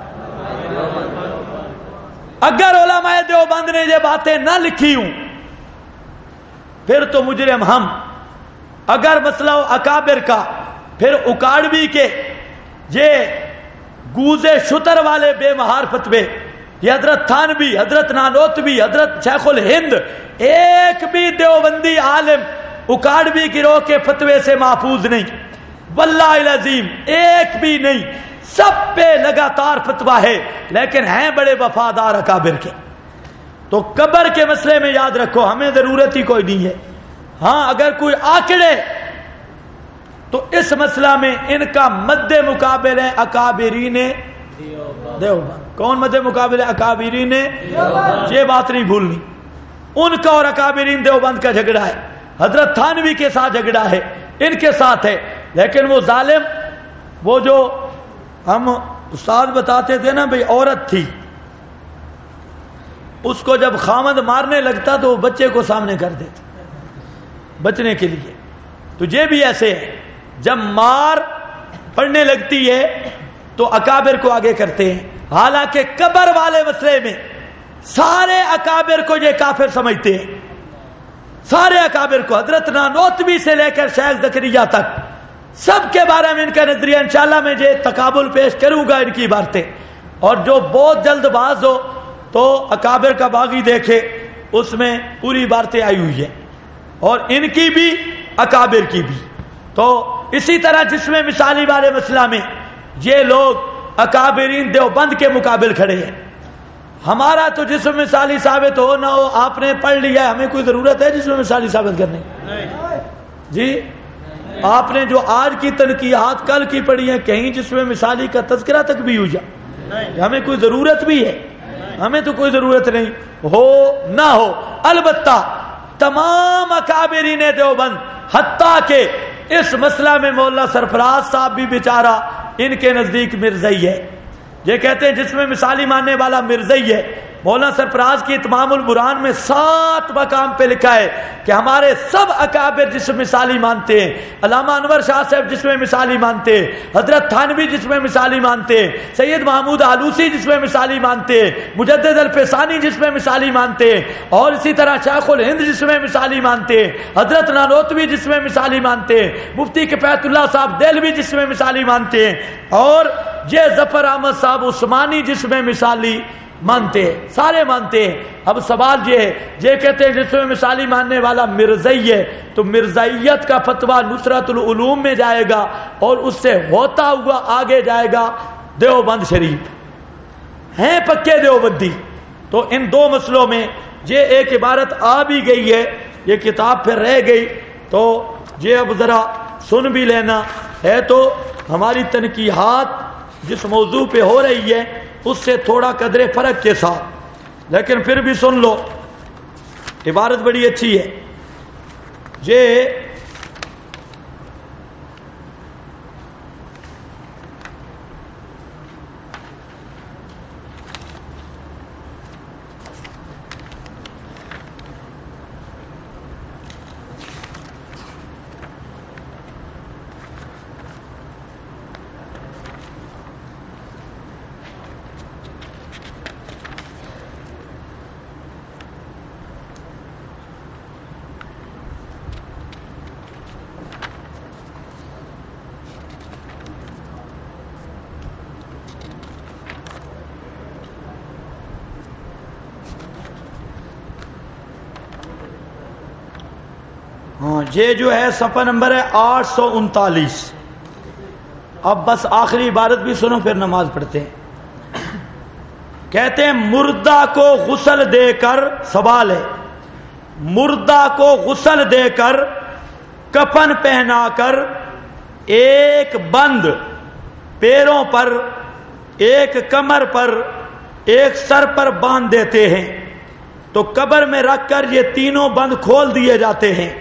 اگر علماء دیوبند نے یہ باتیں نہ لکھی ہوں پھر تو مجرم ہم۔ اگر مسئلہ اکابر کا، پھر اکاڑوی کے یہ گوزے شتر والے بے مہار فتوے، یہ حضرت تھانوی، حضرت نانوتوی، حضرت شیخ الہند، ایک بھی دیوبندی عالم اکاڑوی گروہ کے فتوے سے محفوظ نہیں، واللہ العظیم ایک بھی نہیں، سب پہ لگاتار فتویٰ ہے، لیکن ہیں بڑے وفادار اکابر کے۔ تو قبر کے مسئلے میں یاد رکھو ہمیں ضرورت ہی کوئی نہیں ہے۔ ہاں اگر کوئی آکڑے تو اس مسئلہ میں ان کا مد مقابل ہے اکابرین دیوبند۔ کون مد مقابل ہے؟ اکابرین دیوبند۔ یہ بات نہیں بھولنی، ان کا اور اکابرین دیوبند کا جھگڑا ہے، حضرت تھانوی کے ساتھ جھگڑا ہے، ان کے ساتھ ہے، لیکن وہ ظالم، وہ جو ہم استاد بتاتے تھے نا بھئی عورت تھی، اس کو جب خامد مارنے لگتا تو وہ بچے کو سامنے کر دیتے بچنے کے لیے۔ تو یہ بھی ایسے ہے، جب مار پڑنے لگتی ہے تو اکابر کو آگے کرتے ہیں، حالانکہ قبر والے مسئلے میں سارے اکابر کو یہ کافر سمجھتے ہیں، سارے اکابر کو، حضرت نانوتوی سے لے کر شیخ زکریا تک، سب کے بارے میں ان کا نظریہ انشاءاللہ میں یہ تقابل پیش کروں گا ان کی باتیں۔ اور جو بہت جلد باز ہو تو اکابر کا باغی دیکھے، اس میں پوری باتیں آئی ہوئی ہے، اور ان کی بھی اکابر کی بھی۔ تو اسی طرح جس میں مثالی والے مسئلہ میں یہ لوگ اکابرین دیوبند کے مقابل کھڑے ہیں۔ ہمارا تو جسم مثالی ثابت ہو نہ ہو، آپ نے پڑھ لیا، ہمیں کوئی ضرورت ہے جسم مثالی ثابت کرنے؟ جی آپ نے جو آج کی تنقیحات کل کی پڑھی ہیں، کہیں جسم مثالی کا تذکرہ تک بھی ہو جائے، ہمیں کوئی ضرورت بھی ہے؟ ہمیں تو کوئی ضرورت نہیں، ہو نہ ہو۔ البتہ تمام اکابرین دیوبند، حتیٰ کہ اس مسئلہ میں مولانا سرفراز صاحب بھی بیچارہ ان کے نزدیک مرزئی ہے، یہ کہتے ہیں جس میں مثالی ماننے والا مرزئی ہے، مولانا سرفراز کی اتمام البرہان میں 7 مقام پہ لکھا ہے کہ ہمارے سب اکابر جس مثالی مانتے ہیں، علامہ انور شاہ صاحب جس میں مثالی مانتے ہیں، حضرت تھانوی جس میں مثالی مانتے ہیں، سید محمود آلوسی جس میں مثالی مانتے ہیں، مجدد الفسانی جس میں مثالی مانتے ہیں، اور اسی طرح شیخ الہند جس میں مثالی مانتے ہیں، حضرت نانوتوی جس میں مثالی مانتے ہیں، مفتی کفایت اللہ صاحب دہلوی جس میں مثالی مانتے ہیں، اور یہ ظفر احمد صاحب عثمانی جس میں مثالی مانتے ہیں، سارے مانتے ہیں۔ اب سوال یہ ہے، یہ کہتے ہیں جس میں مثالی ماننے والا مرزائی ہے، تو مرزائیت کا فتویٰ نصرت العلوم میں جائے گا اور اس سے ہوتا ہوا آگے جائے گا دیوبند شریف، ہیں پکے دیوبندی۔ تو ان 2 مسئلوں میں یہ ایک عبارت آ بھی گئی ہے، یہ کتاب پھر رہ گئی، تو یہ اب ذرا سن بھی لینا ہے۔ تو ہماری تنقیحات جس موضوع پہ ہو رہی ہے اس سے تھوڑا قدر فرق کے ساتھ، لیکن پھر بھی سن لو، عبارت بڑی اچھی ہے۔ یہ یہ جو ہے صفحہ نمبر ہے 839۔ اب بس آخری عبارت بھی سنو پھر نماز پڑھتے ہیں۔ کہتے ہیں مردہ کو غسل دے کر، سوال ہے، مردہ کو غسل دے کر، کفن پہنا کر، ایک بند پیروں پر، ایک کمر پر، ایک سر پر باندھ دیتے ہیں، تو قبر میں رکھ کر یہ تینوں بند کھول دیے جاتے ہیں۔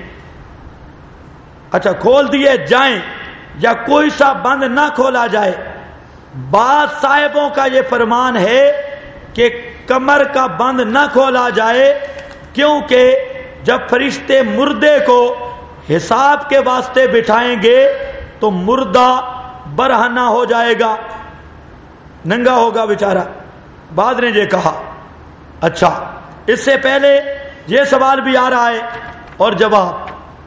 اچھا، کھول دیے جائیں یا کوئی سا بند نہ کھولا جائے۔ بعض صاحبوں کا یہ فرمان ہے کہ کمر کا بند نہ کھولا جائے، کیونکہ جب فرشتے مردے کو حساب کے واسطے بٹھائیں گے تو مردہ برہنہ ہو جائے گا، ننگا ہوگا بیچارہ۔ بعد نے یہ کہا۔ اچھا، اس سے پہلے یہ سوال بھی آ رہا ہے اور جواب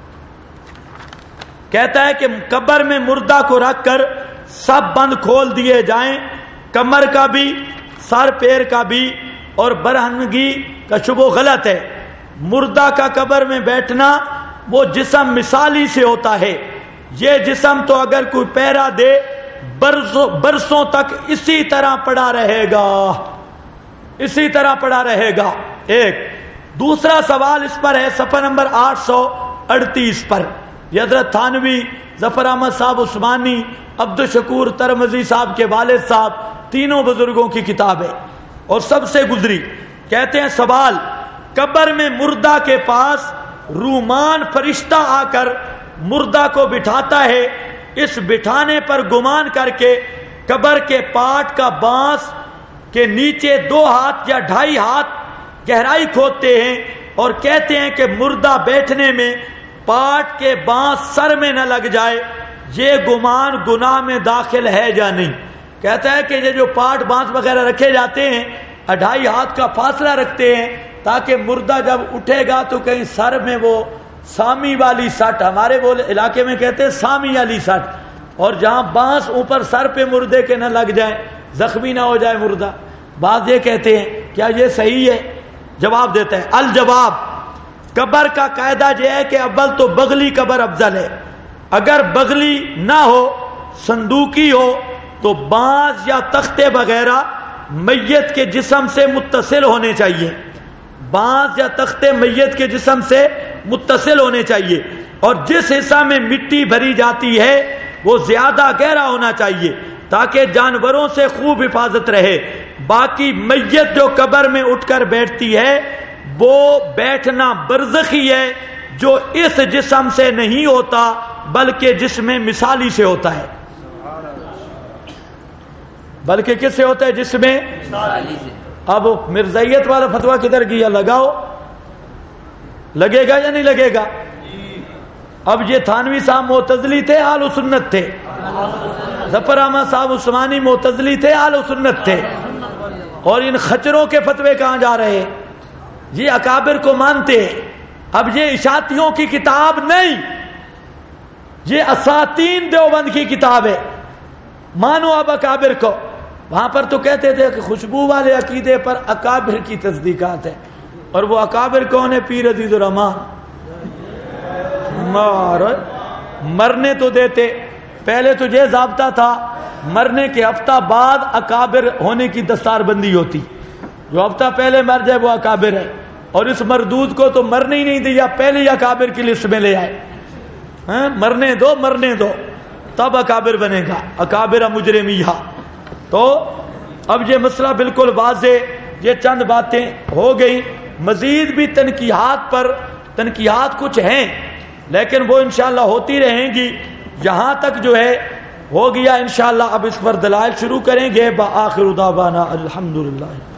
کہتا ہے کہ قبر میں مردہ کو رکھ کر سب بند کھول دیے جائیں، کمر کا بھی، سر پیر کا بھی، اور برہنگی کا شبہ غلط ہے۔ مردہ کا قبر میں بیٹھنا وہ جسم مثالی سے ہوتا ہے، یہ جسم تو اگر کوئی پہرا دے برسوں تک اسی طرح پڑا رہے گا، اسی طرح پڑا رہے گا۔ ایک دوسرا سوال اس پر ہے صفحہ نمبر 838 پر، یہ حضرت تھانوی، ظفر احمد صاحب عثمانی، عبد الشکور ترمذی صاحب کے والد صاحب، تینوں بزرگوں کی کتاب ہے اور سب سے گزری۔ کہتے ہیں سوال، قبر میں مردہ کے پاس رومان فرشتہ آ کر مردہ کو بٹھاتا ہے، اس بٹھانے پر گمان کر کے قبر کے پاٹ کا بانس کے نیچے 2 ہاتھ یا 2.5 ہاتھ گہرائی کھودتے ہیں اور کہتے ہیں کہ مردہ بیٹھنے میں پاٹ کے بانس سر میں نہ لگ جائے، یہ گمان گناہ میں داخل ہے یا نہیں؟ کہتا ہے کہ یہ جو پاٹ بانس وغیرہ رکھے جاتے ہیں 2.5 ہاتھ کا فاصلہ رکھتے ہیں تاکہ مردہ جب اٹھے گا تو کہیں سر میں وہ سامی والی سٹ، ہمارے وہ علاقے میں کہتے ہیں سامی والی سٹ، اور جہاں بانس اوپر سر پہ مردے کے نہ لگ جائے، زخمی نہ ہو جائے مردہ۔ بعض یہ کہتے ہیں کیا یہ صحیح ہے؟ جواب دیتا ہے، الجواب، قبر کا قاعدہ یہ ہے کہ اول تو بغلی قبر افضل ہے، اگر بغلی نہ ہو، صندوقی ہو، تو بانس یا تختے وغیرہ میت کے جسم سے متصل ہونے چاہیے، بانس یا تختے میت کے جسم سے متصل ہونے چاہیے، اور جس حصہ میں مٹی بھری جاتی ہے وہ زیادہ گہرا ہونا چاہیے تاکہ جانوروں سے خوب حفاظت رہے۔ باقی میت جو قبر میں اٹھ کر بیٹھتی ہے وہ بیٹھنا برزخی ہے، جو اس جسم سے نہیں ہوتا بلکہ جسم مثالی سے ہوتا ہے، بلکہ کس سے ہوتا ہے؟ جسم مثالی سے۔ اب مرزائیت والا فتویٰ کدھر گیا؟ لگاؤ، لگے گا یا نہیں لگے گا؟ اب یہ تھانوی صاحب معتزلی تھے، اہل سنت تھے، ظفر احمد صاحب عثمانی معتزلی تھے، اہل سنت تھے، اور ان خچروں کے فتوے کہاں جا رہے؟ یہ اکابر کو مانتے ہیں۔ اب یہ اشاعتیوں کی کتاب نہیں، یہ اساتین دیوبند کی کتاب ہے، مانو اب اکابر کو۔ وہاں پر تو کہتے تھے کہ خوشبو والے عقیدے پر اکابر کی تصدیقات ہے، اور وہ اکابر کون ہے؟ پیر عزیز الرحمان۔ مرنے تو دیتے، پہلے تو یہ ضابطہ تھا مرنے کے ہفتہ بعد اکابر ہونے کی دستار بندی ہوتی، جو ہفتہ پہلے مر جائے وہ اکابر ہے، اور اس مردود کو تو مرنے ہی نہیں دیا، پہلے ہی اکابر کی لسٹ میں لے آئے۔ مرنے دو تب اکابر بنے گا، اکابر مجرمیہ۔ تو اب یہ مسئلہ بالکل واضح، یہ چند باتیں ہو گئی، مزید بھی تنقیحات کچھ ہیں، لیکن وہ انشاءاللہ ہوتی رہیں گی۔ یہاں تک جو ہے ہو گیا، انشاءاللہ اب اس پر دلائل شروع کریں گے۔ بآخر دعوانا الحمدللہ۔